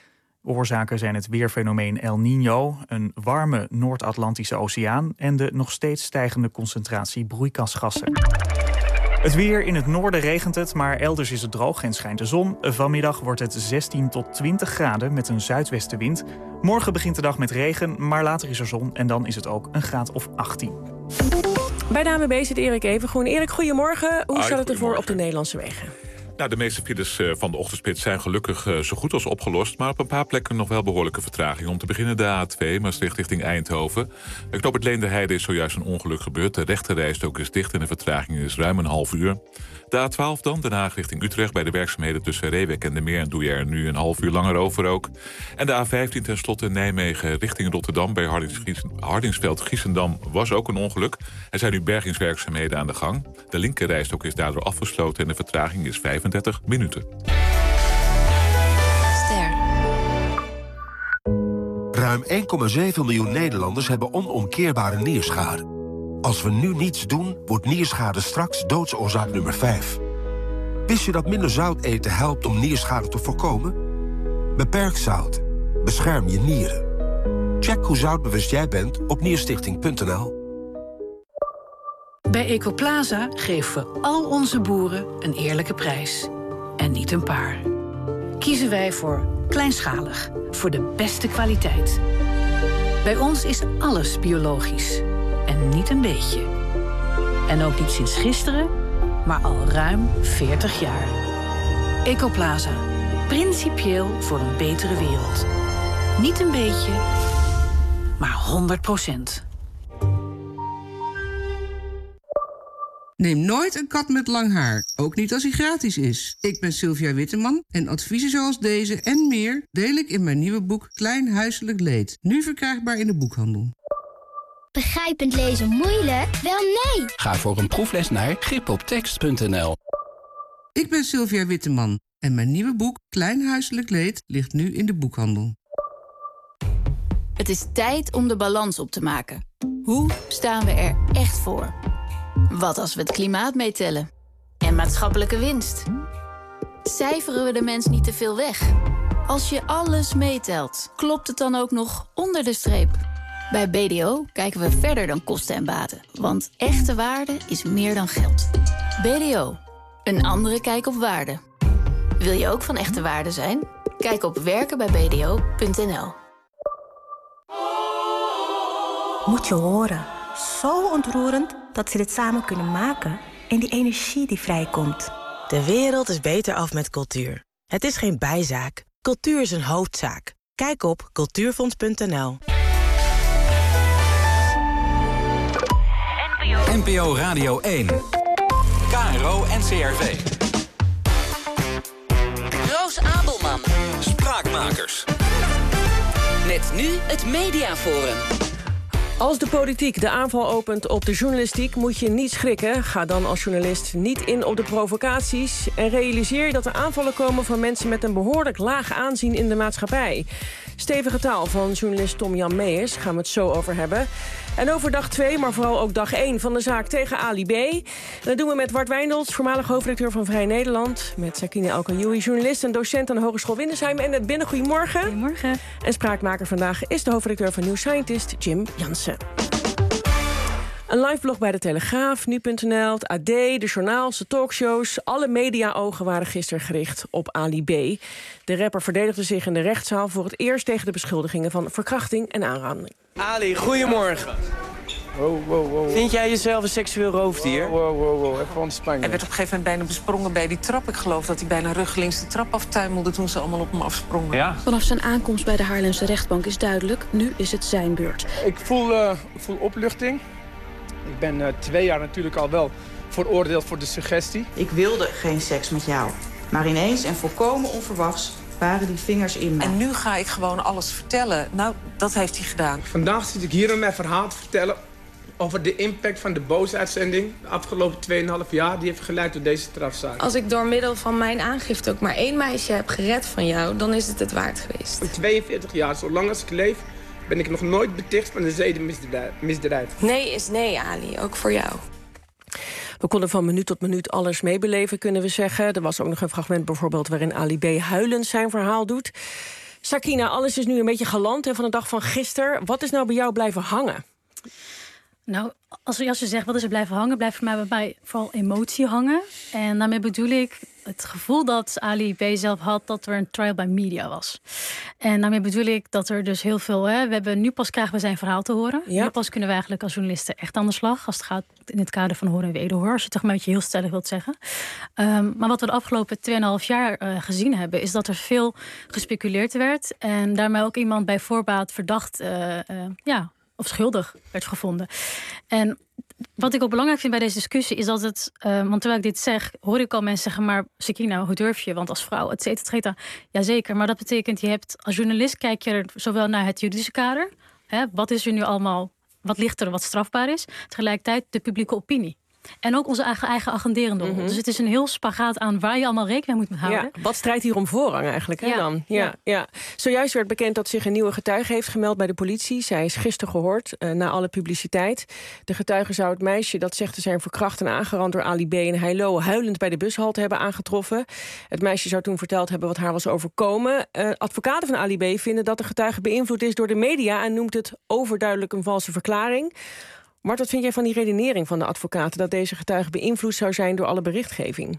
[SPEAKER 7] Oorzaken zijn het weerfenomeen El Niño, een warme Noord-Atlantische oceaan en de nog steeds stijgende concentratie broeikasgassen. Het weer: in het noorden regent het, maar elders is het droog en schijnt de zon. Vanmiddag wordt het zestien tot twintig graden met een zuidwestenwind. Morgen begint de dag met regen, maar later is er zon en dan is het ook een graad of achttien.
[SPEAKER 5] Bij de A N W B zit Erik Evengroen. Erik, goedemorgen. Hoe staat het ervoor op de Nederlandse wegen?
[SPEAKER 8] Nou, de meeste files van de ochtendspits zijn gelukkig uh, zo goed als opgelost. Maar op een paar plekken nog wel behoorlijke vertraging. Om te beginnen de A twee, Maastricht richting Eindhoven. Bij knoop het Leenderheide is zojuist een ongeluk gebeurd. De rechterrijstrook is dicht en de vertraging is ruim een half uur. De A twaalf dan, Den Haag richting Utrecht. Bij de werkzaamheden tussen Reewek en de Meer doe je er nu een half uur langer over ook. En de A vijftien tenslotte Nijmegen richting Rotterdam. Bij Hardingsveld-Giessendam was ook een ongeluk. Er zijn nu bergingswerkzaamheden aan de gang. De linkerrijstrook is daardoor afgesloten en de vertraging is vijfendertig minuten.
[SPEAKER 9] Ster. Ruim één komma zeven miljoen Nederlanders hebben onomkeerbare nierschade. Als we nu niets doen, wordt nierschade straks doodsoorzaak nummer vijf. Wist je dat minder zout eten helpt om nierschade te voorkomen? Beperk zout. Bescherm je nieren. Check hoe zoutbewust jij bent op nierstichting punt n l.
[SPEAKER 10] Bij Ecoplaza geven we al onze boeren een eerlijke prijs. En niet een paar. Kiezen wij voor kleinschalig, voor de beste kwaliteit. Bij ons is alles biologisch. En niet een beetje. En ook niet sinds gisteren, maar al ruim veertig jaar. Ecoplaza. Principieel voor een betere wereld. Niet een beetje, maar honderd procent.
[SPEAKER 11] Neem nooit een kat met lang haar, ook niet als hij gratis is. Ik ben Sylvia Witteman en adviezen zoals deze en meer deel ik in mijn nieuwe boek Klein Huiselijk Leed. Nu verkrijgbaar in de boekhandel.
[SPEAKER 12] Begrijpend lezen moeilijk? Wel nee!
[SPEAKER 13] Ga voor een proefles naar grip op tekst punt n l.
[SPEAKER 11] Ik ben Sylvia Witteman en mijn nieuwe boek Klein Huiselijk Leed ligt nu in de boekhandel.
[SPEAKER 15] Het is tijd om de balans op te maken. Hoe staan we er echt voor? Wat als we het klimaat meetellen? En maatschappelijke winst? Cijferen we de mens niet te veel weg? Als je alles meetelt, klopt het dan ook nog onder de streep? Bij B D O kijken we verder dan kosten en baten. Want echte waarde is meer dan geld. B D O, een andere kijk op waarde. Wil je ook van echte waarde zijn? Kijk op werken bij b d o punt n l.
[SPEAKER 28] Moet je horen. Zo ontroerend dat ze dit samen kunnen maken. En die energie die vrijkomt.
[SPEAKER 29] De wereld is beter af met cultuur. Het is geen bijzaak. Cultuur is een hoofdzaak. Kijk op cultuurfonds punt n l.
[SPEAKER 3] N P O Radio één. K R O N C R V.
[SPEAKER 4] Roos Abelman.
[SPEAKER 3] Spraakmakers.
[SPEAKER 4] Met nu het Mediaforum.
[SPEAKER 5] Als de politiek de aanval opent op de journalistiek, moet je niet schrikken. Ga dan als journalist niet in op de provocaties. En realiseer je dat er aanvallen komen van mensen met een behoorlijk laag aanzien in de maatschappij. Stevige taal van journalist Tom-Jan Meijers, gaan we het zo over hebben. En over dag twee, maar vooral ook dag één van de zaak tegen Ali B. En dat doen we met Wart Wijndels, voormalig hoofdredacteur van Vrij Nederland. Met Sakine El-Kayoui, journalist en docent aan de Hogeschool Windesheim. En het binnen, goedemorgen.
[SPEAKER 28] Goedemorgen.
[SPEAKER 5] En spraakmaker vandaag is de hoofdredacteur van New Scientist, Jim Jansen. Een live blog bij de Telegraaf, nu punt n l, het A D, de journaals, de talkshows. Alle media-ogen waren gisteren gericht op Ali B. De rapper verdedigde zich in de rechtszaal voor het eerst tegen de beschuldigingen van verkrachting en aanranding.
[SPEAKER 30] Ali, goedemorgen.
[SPEAKER 31] Wow, wow, wow.
[SPEAKER 30] Vind jij jezelf een seksueel roofdier?
[SPEAKER 31] Wow, wow, wow. Even ontspannen.
[SPEAKER 32] Hij werd op een gegeven moment bijna besprongen bij die trap. Ik geloof dat hij bijna ruggelings de trap aftuimelde toen ze allemaal op hem afsprongen.
[SPEAKER 31] Ja.
[SPEAKER 33] Vanaf zijn aankomst bij de Haarlemse rechtbank is duidelijk. Nu is het zijn beurt.
[SPEAKER 31] Ik voel, uh, ik voel opluchting. Ik ben uh, twee jaar natuurlijk al wel veroordeeld voor de suggestie.
[SPEAKER 34] Ik wilde geen seks met jou. Maar ineens en volkomen onverwachts waren die vingers in me.
[SPEAKER 32] En nu ga ik gewoon alles vertellen. Nou, dat heeft hij gedaan.
[SPEAKER 31] Vandaag zit ik hier om mijn verhaal te vertellen over de impact van de Boos-uitzending de afgelopen twee komma vijf jaar. Die heeft geleid tot deze strafzaak.
[SPEAKER 33] Als ik door middel van mijn aangifte ook maar één meisje heb gered van jou, dan is het het waard geweest.
[SPEAKER 31] In tweeënveertig jaar, zolang als ik leef, ben ik nog nooit beticht van een zedenmisdrijf.
[SPEAKER 33] Nee is nee, Ali, ook voor jou.
[SPEAKER 5] We konden van minuut tot minuut alles meebeleven, kunnen we zeggen. Er was ook nog een fragment bijvoorbeeld waarin Ali B. huilend zijn verhaal doet. Sakina, alles is nu een beetje geland hè, van de dag van gisteren. Wat is nou bij jou blijven hangen?
[SPEAKER 1] Nou, als je, als je zegt wat is er blijven hangen, blijft voor mij bij mij vooral emotie hangen. En daarmee bedoel ik het gevoel dat Ali B. zelf had dat er een trial by media was. En daarmee bedoel ik dat er dus heel veel... Hè, we hebben nu pas krijgen we zijn verhaal te horen. Ja. Nu pas kunnen we eigenlijk als journalisten echt aan de slag. Als het gaat in het kader van horen en wederhoor. Als je het toch een beetje heel stellig wilt zeggen. Um, maar wat we de afgelopen tweeënhalf jaar uh, gezien hebben, is dat er veel gespeculeerd werd. En daarmee ook iemand bij voorbaat verdacht... Uh, uh, ja, of schuldig werd gevonden. En wat ik ook belangrijk vind bij deze discussie is dat het... Uh, want terwijl ik dit zeg, hoor ik al mensen zeggen... maar Sakina, hoe durf je? Want als vrouw, et cetera, et cetera. Jazeker, maar dat betekent, je hebt als journalist... kijk je er zowel naar het juridische kader... Hè, wat is er nu allemaal, wat ligt er, wat strafbaar is... tegelijkertijd de publieke opinie. En ook onze eigen, eigen agenderende rol. Mm-hmm. Dus het is een heel spagaat aan waar je allemaal rekening mee moet houden.
[SPEAKER 5] Ja, wat strijdt hier om voorrang eigenlijk hè,
[SPEAKER 1] ja,
[SPEAKER 5] dan? Ja, ja. Ja. Zojuist werd bekend dat zich een nieuwe getuige heeft gemeld bij de politie. Zij is gisteren gehoord, uh, na alle publiciteit. De getuige zou het meisje dat zegt te zijn verkracht en aangerand door Ali B. in Heilo huilend bij de bushalte hebben aangetroffen. Het meisje zou toen verteld hebben wat haar was overkomen. Uh, advocaten van Ali B. vinden dat de getuige beïnvloed is door de media... en noemt het overduidelijk een valse verklaring. Mart, wat vind jij van die redenering van de advocaten... dat deze getuige beïnvloed zou zijn door alle berichtgeving?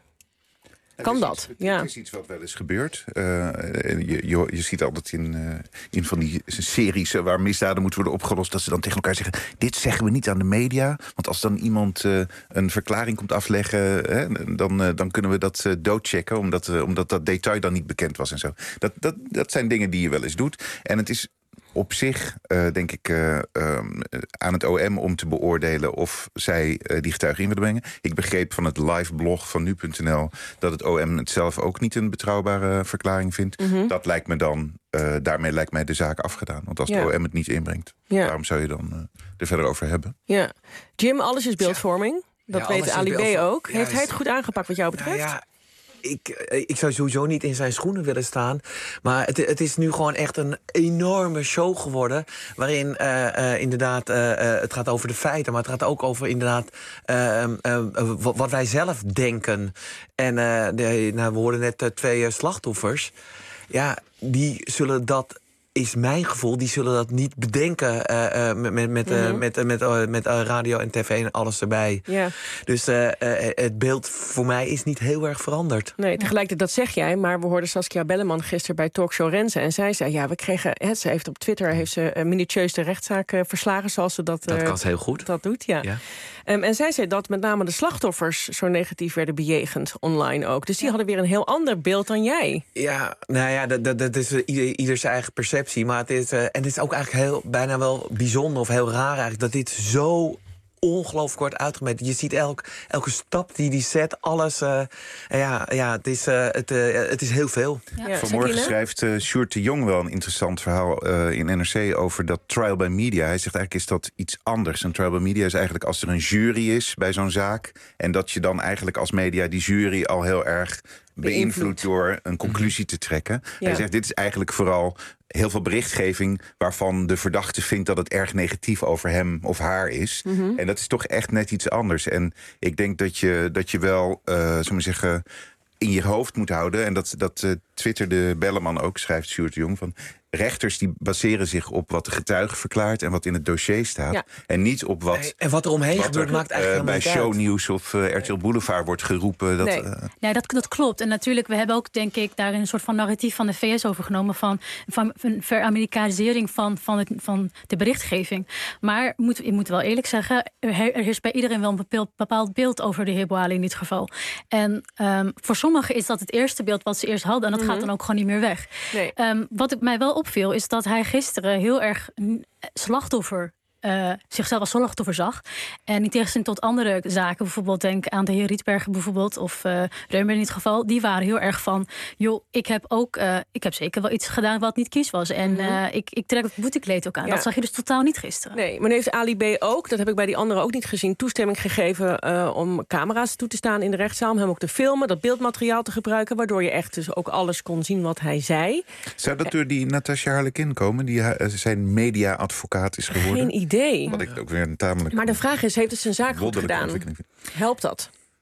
[SPEAKER 5] Kan dat?
[SPEAKER 2] Iets, het,
[SPEAKER 5] ja.
[SPEAKER 2] het is iets wat wel eens gebeurt. Uh, je, je, je ziet altijd in, uh, in van die series waar misdaden moeten worden opgelost... dat ze dan tegen elkaar zeggen, dit zeggen we niet aan de media. Want als dan iemand uh, een verklaring komt afleggen... Hè, dan, uh, dan kunnen we dat uh, doodchecken, omdat, uh, omdat dat detail dan niet bekend was en zo. Dat, dat, dat zijn dingen die je wel eens doet. En het is... op zich, uh, denk ik, uh, um, aan het O M om te beoordelen... of zij uh, die getuige in willen brengen. Ik begreep van het live blog van nu punt n l... dat het O M het zelf ook niet een betrouwbare verklaring vindt. Mm-hmm. Dat lijkt me dan, uh, daarmee lijkt mij de zaak afgedaan. Want als ja. het O M het niet inbrengt, ja. waarom zou je dan uh, er verder over hebben?
[SPEAKER 5] Ja. Jim, alles is beeldvorming. Dat ja, weet Ali B. ook. Ja, Heeft hij het goed aangepakt wat jou betreft?
[SPEAKER 6] Ja, ja. Ik, ik zou sowieso niet in zijn schoenen willen staan. Maar het, het is nu gewoon echt een enorme show geworden. Waarin uh, uh, inderdaad, uh, uh, het gaat over de feiten. Maar het gaat ook over inderdaad uh, uh, uh, wat wij zelf denken. En uh, de, nou, we hoorden net uh, twee uh, slachtoffers. Ja, die zullen dat... is mijn gevoel, die zullen dat niet bedenken uh, uh, met, met, met, uh, mm-hmm. met, uh, met, uh, met uh, radio en tv en alles erbij. Yeah. Dus uh, uh, het beeld voor mij is niet heel erg veranderd.
[SPEAKER 5] Nee, tegelijkertijd, dat zeg jij, maar we hoorden Saskia Belleman gisteren bij Talkshow Renze. En zij zei, ja, we kregen, hè, ze heeft op Twitter heeft ze uh, minutieus de rechtszaak uh, verslagen zoals ze dat, uh,
[SPEAKER 6] dat kan ze heel goed.
[SPEAKER 5] Dat doet, ja. ja. Um, en zij zei dat met name de slachtoffers zo negatief werden bejegend online ook. Dus die ja. hadden weer een heel ander beeld dan jij.
[SPEAKER 6] Ja, nou ja, dat, dat, dat is ieder, ieder zijn eigen perceptie. Maar het is, uh, en het is ook eigenlijk heel, bijna wel bijzonder of heel raar eigenlijk... dat dit zo ongelooflijk wordt uitgemeten. Je ziet elk, elke stap die die zet, alles... Uh, ja, ja, het is, uh, het, uh, het is heel veel.
[SPEAKER 2] Ja. Ja. Vanmorgen schrijft uh, Sjoerd de Jong wel een interessant verhaal uh, in N R C... over dat trial by media. Hij zegt eigenlijk is dat iets anders. Een trial by media is eigenlijk als er een jury is bij zo'n zaak... en dat je dan eigenlijk als media die jury al heel erg... beïnvloed door een conclusie te trekken. Ja. Hij zegt, dit is eigenlijk vooral heel veel berichtgeving... waarvan de verdachte vindt dat het erg negatief over hem of haar is. Mm-hmm. En dat is toch echt net iets anders. En ik denk dat je, dat je wel, uh, zullen we zeggen... in je hoofd moet houden. En dat, dat uh, twitterde Belleman ook, schrijft Sjoerd de Jong... van rechters die baseren zich op wat de getuige verklaart... en wat in het dossier staat. Ja. En niet op wat... Nee,
[SPEAKER 6] en wat er omheen wat gebeurt, er, maakt eigenlijk uh,
[SPEAKER 2] bij shownieuws of uh, R T L Boulevard wordt geroepen. Dat,
[SPEAKER 1] nee,
[SPEAKER 2] uh,
[SPEAKER 1] nee dat, dat klopt. En natuurlijk, we hebben ook, denk ik... daarin een soort van narratief van de V S overgenomen... van, van een veramerikanisering van, van, het, van de berichtgeving. Maar moet, ik moet wel eerlijk zeggen... er is bij iedereen wel een bepaald, bepaald beeld over de heer Bouali in dit geval. En um, voor sommigen is dat het eerste beeld wat ze eerst hadden... en dat mm-hmm. gaat dan ook gewoon niet meer weg. Nee. Um, wat ik mij wel op opviel, is dat hij gisteren heel erg slachtoffer... Uh, zichzelf als slachtoffer zag. En in tegenstelling tot andere zaken, bijvoorbeeld denk aan de heer Rietbergen bijvoorbeeld, of uh, Reumer in dit geval, die waren heel erg van, joh, ik heb ook, uh, ik heb zeker wel iets gedaan wat niet kies was. En uh, mm-hmm. ik, ik trek het boetekleed ook aan. Ja. Dat zag je dus totaal niet gisteren.
[SPEAKER 5] Nee, maar heeft Ali B. ook, dat heb ik bij die anderen ook niet gezien, toestemming gegeven uh, om camera's toe te staan in de rechtszaal, om hem ook te filmen, dat beeldmateriaal te gebruiken, waardoor je echt dus ook alles kon zien wat hij zei.
[SPEAKER 2] Zou dat door die Natasja Harlekin komen, die uh, zijn media-advocaat is geworden?
[SPEAKER 5] Geen idee.
[SPEAKER 2] Wat ik ook weer een tamelijk...
[SPEAKER 5] Maar de vraag is, heeft het zijn zaak goed gedaan? Helpt dat?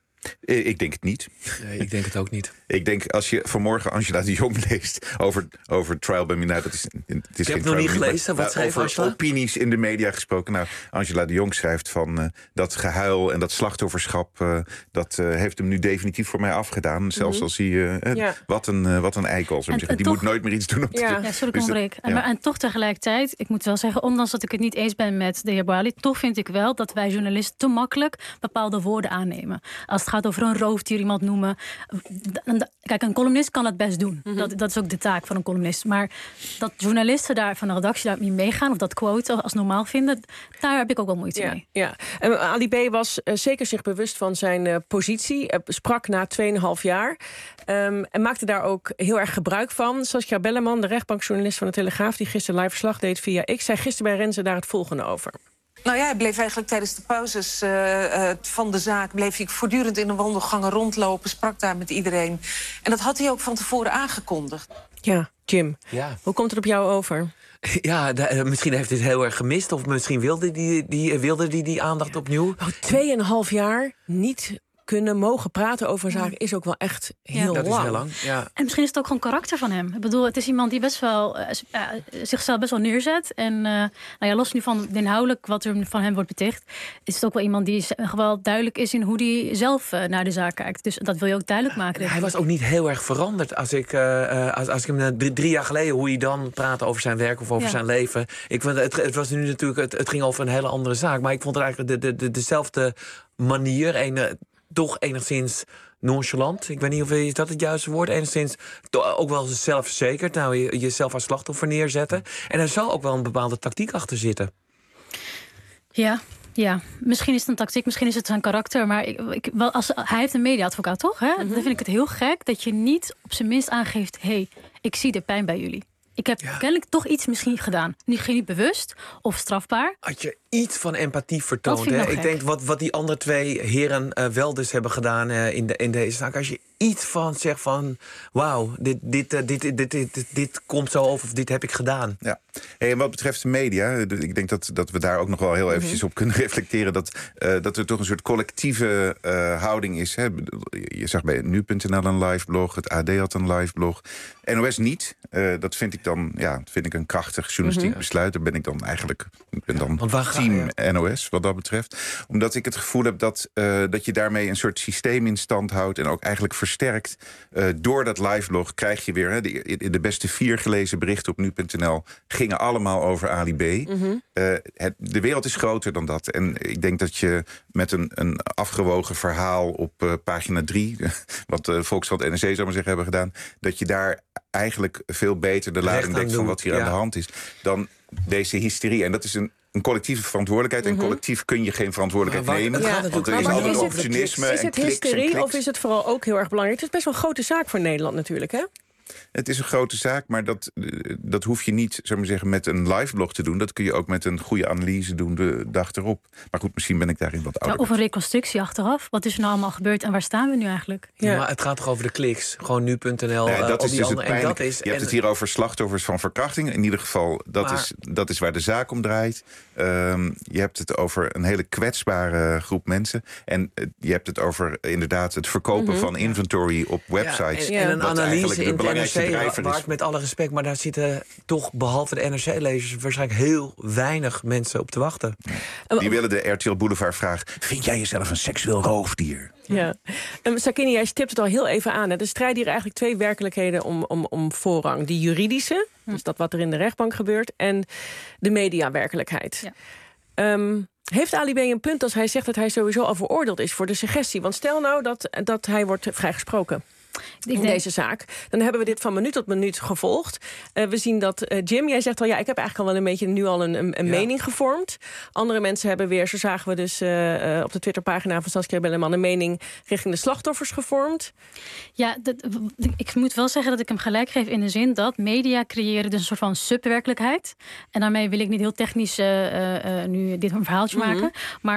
[SPEAKER 2] Ik denk het niet.
[SPEAKER 6] Nee, ik denk het ook niet.
[SPEAKER 2] Ik denk, als je vanmorgen Angela de Jong leest over, over trial by media... Dat is, het is
[SPEAKER 6] ik heb nog niet gelezen. Wat schreef
[SPEAKER 2] over
[SPEAKER 6] Angela?
[SPEAKER 2] opinies in de media gesproken. Nou, Angela de Jong schrijft van uh, dat gehuil en dat slachtofferschap... Uh, dat uh, heeft hem nu definitief voor mij afgedaan. Zelfs
[SPEAKER 1] Mm-hmm.
[SPEAKER 2] als hij... Uh, ja. Wat een, uh, wat een eikel, zou ik zeggen. Die toch, moet nooit meer iets doen op de...
[SPEAKER 1] Ja, ja sorry,
[SPEAKER 2] dus
[SPEAKER 1] dat, ja. Maar, en toch tegelijkertijd, ik moet wel zeggen... ondanks dat ik het niet eens ben met de heer Boali... toch vind ik wel dat wij journalisten te makkelijk... bepaalde woorden aannemen. Als het gaat over een roofdier, iemand noemen... Kijk, een columnist kan dat best doen. Mm-hmm. dat, dat is ook de taak van een columnist. Maar dat journalisten daar van de redactie daar niet meegaan... of dat quote als normaal vinden... daar heb ik ook wel moeite
[SPEAKER 5] ja,
[SPEAKER 1] mee.
[SPEAKER 5] Ja. En Ali B. was uh, zeker zich bewust van zijn uh, positie. Uh, sprak na tweeënhalf jaar. Um, en maakte daar ook heel erg gebruik van. Saskia Belleman, de rechtbankjournalist van de Telegraaf... die gisteren live verslag deed via X... zei gisteren bij Renze daar het volgende over.
[SPEAKER 32] Nou ja, hij bleef eigenlijk tijdens de pauzes uh, uh, van de zaak... bleef hij voortdurend in de wandelgangen rondlopen... sprak daar met iedereen. En dat had hij ook van tevoren aangekondigd.
[SPEAKER 5] Ja, Jim,
[SPEAKER 6] ja.
[SPEAKER 5] Hoe komt het op jou over?
[SPEAKER 6] Ja, de, uh, misschien heeft hij het heel erg gemist... of misschien wilde hij die, die, wilde die, die aandacht opnieuw.
[SPEAKER 5] Oh, tweeënhalf jaar niet... kunnen mogen praten over een zaak is ook wel echt heel
[SPEAKER 6] ja, dat
[SPEAKER 5] lang.
[SPEAKER 6] Is heel lang. Ja.
[SPEAKER 1] En misschien is het ook gewoon karakter van hem. Ik bedoel, het is iemand die best wel uh, uh, zichzelf best wel neerzet. En uh, nou ja, los nu van inhoudelijk wat er van hem wordt beticht... is het ook wel iemand die wel duidelijk is in hoe hij zelf uh, naar de zaak kijkt. Dus dat wil je ook duidelijk maken.
[SPEAKER 6] Hij was ook niet heel erg veranderd. Als ik, uh, als, als ik hem drie, drie jaar geleden, hoe hij dan praatte over zijn werk of over ja. zijn leven. Ik vond, het, het was nu natuurlijk, het, het ging over een hele andere zaak. Maar ik vond het eigenlijk de, de, de, dezelfde manier. Een, toch enigszins nonchalant. Ik weet niet of is dat het juiste woord. Enigszins ook wel zelfverzekerd. Nou, je, jezelf als slachtoffer neerzetten. En er zal ook wel een bepaalde tactiek achter zitten.
[SPEAKER 1] Ja, ja. Misschien is het een tactiek, misschien is het zijn karakter. Maar ik, ik, wel, als, hij heeft een media-advocaat, toch? Hè? Mm-hmm. Dan vind ik het heel gek dat je niet op zijn minst aangeeft... hé, hey, ik zie de pijn bij jullie. Ik heb ja. kennelijk toch iets misschien gedaan. Niet, niet bewust of strafbaar.
[SPEAKER 6] Had je iets van empathie vertoond. Hè? Ik denk wat, wat die andere twee heren uh, wel dus hebben gedaan uh, in, de, in deze zaak. Als je iets van zegt van... wauw, dit, dit, uh, dit, dit, dit, dit, dit, dit komt zo over of dit heb ik gedaan.
[SPEAKER 2] Ja. Hey, en wat betreft de media, ik denk dat, dat we daar ook nog wel heel eventjes mm-hmm. op kunnen reflecteren. Dat, uh, dat er toch een soort collectieve uh, houding is. Hè? Je zag bij nu punt n l een live blog, het A D had een live blog. N O S niet. Uh, dat vind ik dan ja, vind ik een krachtig journalistiek mm-hmm. besluit. Daar ben ik dan eigenlijk ik ben dan team ja. N O S wat dat betreft. Omdat ik het gevoel heb dat, uh, dat je daarmee een soort systeem in stand houdt en ook eigenlijk versterkt. Uh, door dat live blog krijg je weer hè, de, de beste vier gelezen berichten op nu punt n l gingen allemaal over Ali B. Mm-hmm. Uh, het, de wereld is groter dan dat. En ik denk dat je met een, een afgewogen verhaal op uh, pagina drie... wat uh, Volkskrant en N R C zou maar zeggen hebben gedaan... dat je daar eigenlijk veel beter de lading dekt van wat hier ja. aan de hand is... dan deze hysterie. En dat is een, een collectieve verantwoordelijkheid. Mm-hmm. En collectief kun je geen verantwoordelijkheid ja, nemen. Ja, want er is
[SPEAKER 5] maar
[SPEAKER 2] altijd
[SPEAKER 5] is
[SPEAKER 2] opportunisme
[SPEAKER 5] het, is het
[SPEAKER 2] en
[SPEAKER 5] hysterie
[SPEAKER 2] en
[SPEAKER 5] of is het vooral ook heel erg belangrijk? Het is best wel een grote zaak voor Nederland natuurlijk, hè?
[SPEAKER 2] Het is een grote zaak, maar dat, dat hoef je niet zou maar zeggen, met een live blog te doen. Dat kun je ook met een goede analyse doen de dag erop. Maar goed, misschien ben ik daarin wat ouder.
[SPEAKER 1] Ja, of een reconstructie achteraf. Wat is er nou allemaal gebeurd en waar staan we nu eigenlijk?
[SPEAKER 6] Ja. Ja, maar het gaat toch over de kliks? Gewoon nu punt n l.
[SPEAKER 2] Ja, dat
[SPEAKER 6] uh,
[SPEAKER 2] is dus
[SPEAKER 6] andere,
[SPEAKER 2] het
[SPEAKER 6] en dat is,
[SPEAKER 2] Je hebt
[SPEAKER 6] en,
[SPEAKER 2] het hier over slachtoffers van verkrachting. In ieder geval, dat, maar, is, dat is waar de zaak om draait. Um, je hebt het over een hele kwetsbare groep mensen. En uh, je hebt het over inderdaad het verkopen mm-hmm. van inventory op websites.
[SPEAKER 6] Ja, en, en een analyse in de N R C, waar ik met alle respect, maar daar zitten toch, behalve de N R C-lezers... waarschijnlijk heel weinig mensen op te wachten.
[SPEAKER 2] Ja. Die willen de R T L Boulevard vragen... vind jij jezelf een seksueel roofdier?
[SPEAKER 5] Ja. Um, Sakini, jij stipt het al heel even aan. Hè. Er strijden hier eigenlijk twee werkelijkheden om, om, om voorrang. Die juridische, hm. dus dat wat er in de rechtbank gebeurt... en de mediawerkelijkheid. Ja. Um, heeft Ali B een punt als hij zegt dat hij sowieso al veroordeeld is voor de suggestie? Want stel nou dat, dat hij wordt vrijgesproken... in denk... deze zaak. Dan hebben we dit van minuut tot minuut gevolgd. Uh, we zien dat, uh, Jim, jij zegt al... ja, ik heb eigenlijk al wel een beetje nu al een, een, een ja. mening gevormd. Andere mensen hebben weer, zo zagen we dus... Uh, uh, op de Twitterpagina van Saskia Belleman... een mening richting de slachtoffers gevormd.
[SPEAKER 1] Ja, dat, ik moet wel zeggen dat ik hem gelijk geef in de zin... dat media creëren dus een soort van subwerkelijkheid. En daarmee wil ik niet heel technisch uh, uh, nu dit een verhaaltje mm-hmm. maken. Maar...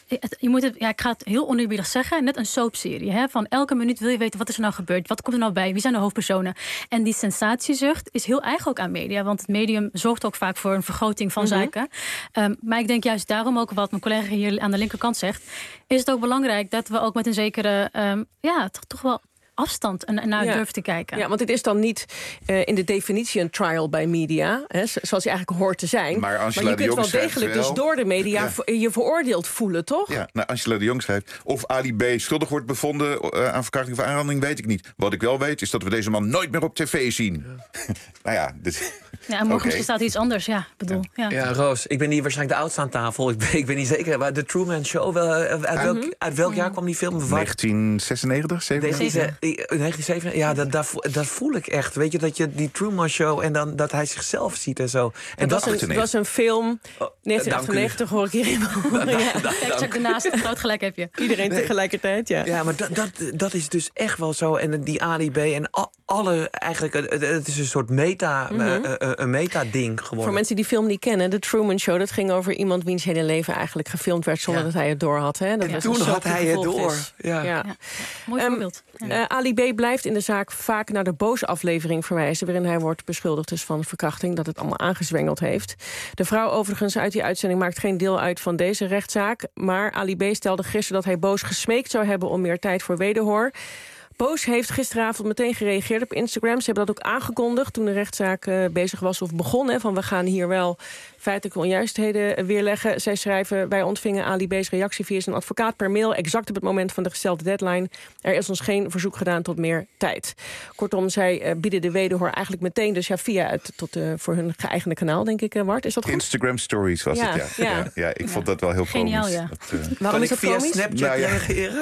[SPEAKER 1] je moet het, ja, ik ga het heel oneerbiedig zeggen, net een soapserie. Hè? Van elke minuut wil je weten wat is er nou gebeurd, wat komt er nou bij, wie zijn de hoofdpersonen. En die sensatiezucht is heel eigen ook aan media, want het medium zorgt ook vaak voor een vergroting van mm-hmm. zaken. Um, maar ik denk juist daarom ook wat mijn collega hier aan de linkerkant zegt, is het ook belangrijk dat we ook met een zekere, um, ja, toch, toch wel afstand en naar ja. durven te kijken.
[SPEAKER 5] Ja, want het is dan niet uh, in de definitie een trial by media, hè, zoals je eigenlijk hoort te zijn.
[SPEAKER 2] Maar,
[SPEAKER 5] maar je kunt wel degelijk wel, dus door de media ja. je veroordeeld voelen, toch?
[SPEAKER 2] Ja, nou, Angela de Jong schrijft, of Ali B. schuldig wordt bevonden uh, aan verkrachting of aanranding, weet ik niet. Wat ik wel weet, is dat we deze man nooit meer op tv zien. Ja. nou ja, dit...
[SPEAKER 1] Ja, morgen okay. staat iets anders, ja. Bedoel, ja.
[SPEAKER 6] Ja. ja, Roos, ik ben hier waarschijnlijk de oudste aan tafel. Ik ben, ik ben niet zeker, maar de Truman Show, wel, uit, welk, mm-hmm. uit welk jaar kwam die film?
[SPEAKER 2] negentien zesennegentig, zevenennegentig?
[SPEAKER 6] negentien zevenennegentig, ja, dat, dat, dat voel ik echt. Weet je, dat je die Truman Show en dan dat hij zichzelf ziet en zo. En
[SPEAKER 5] het
[SPEAKER 6] dat
[SPEAKER 5] was een, was een film, negentien achtennegentig hoor ik hier iemand.
[SPEAKER 1] Kijk ernaast, groot gelijk heb je.
[SPEAKER 5] Iedereen nee. tegelijkertijd, ja.
[SPEAKER 6] Ja, maar dat, dat, dat is dus echt wel zo. En die Ali B en alle, eigenlijk, het is een soort meta, mm-hmm. uh, uh, een meta-ding geworden.
[SPEAKER 5] Voor mensen die die film niet kennen, de Truman Show, dat ging over iemand wiens hele leven eigenlijk gefilmd werd zonder ja. dat hij het door had. Hè? Dat
[SPEAKER 6] en toen had hij het door. Ja.
[SPEAKER 1] Ja. Ja. Mooi voorbeeld.
[SPEAKER 5] Um, uh, Ali B. blijft in de zaak vaak naar de Boos aflevering verwijzen, waarin hij wordt beschuldigd dus van verkrachting, dat het allemaal aangezwengeld heeft. De vrouw overigens uit die uitzending maakt geen deel uit van deze rechtszaak, maar Ali B. stelde gisteren dat hij Boos gesmeekt zou hebben om meer tijd voor wederhoor. Boos heeft gisteravond meteen gereageerd op Instagram. Ze hebben dat ook aangekondigd toen de rechtszaak uh, bezig was of begon. Hè, van we gaan hier wel feitelijke onjuistheden weerleggen. Zij schrijven, wij ontvingen Ali B's reactie via zijn advocaat per mail, exact op het moment van de gestelde deadline. Er is ons geen verzoek gedaan tot meer tijd. Kortom, zij uh, bieden de wederhoor eigenlijk meteen dus ja, via uit tot uh, voor hun geëigende kanaal, denk ik, uh, Bart. Is dat goed?
[SPEAKER 2] Instagram Stories was
[SPEAKER 5] ja,
[SPEAKER 2] het, ja.
[SPEAKER 5] ja.
[SPEAKER 2] ja. ja ik ja. vond dat wel heel
[SPEAKER 1] Geniaal,
[SPEAKER 2] komisch.
[SPEAKER 1] Ja.
[SPEAKER 2] Dat, uh,
[SPEAKER 5] Waarom is dat
[SPEAKER 6] via
[SPEAKER 5] komisch?
[SPEAKER 6] Snapchat
[SPEAKER 2] nou, ja.
[SPEAKER 6] reageren?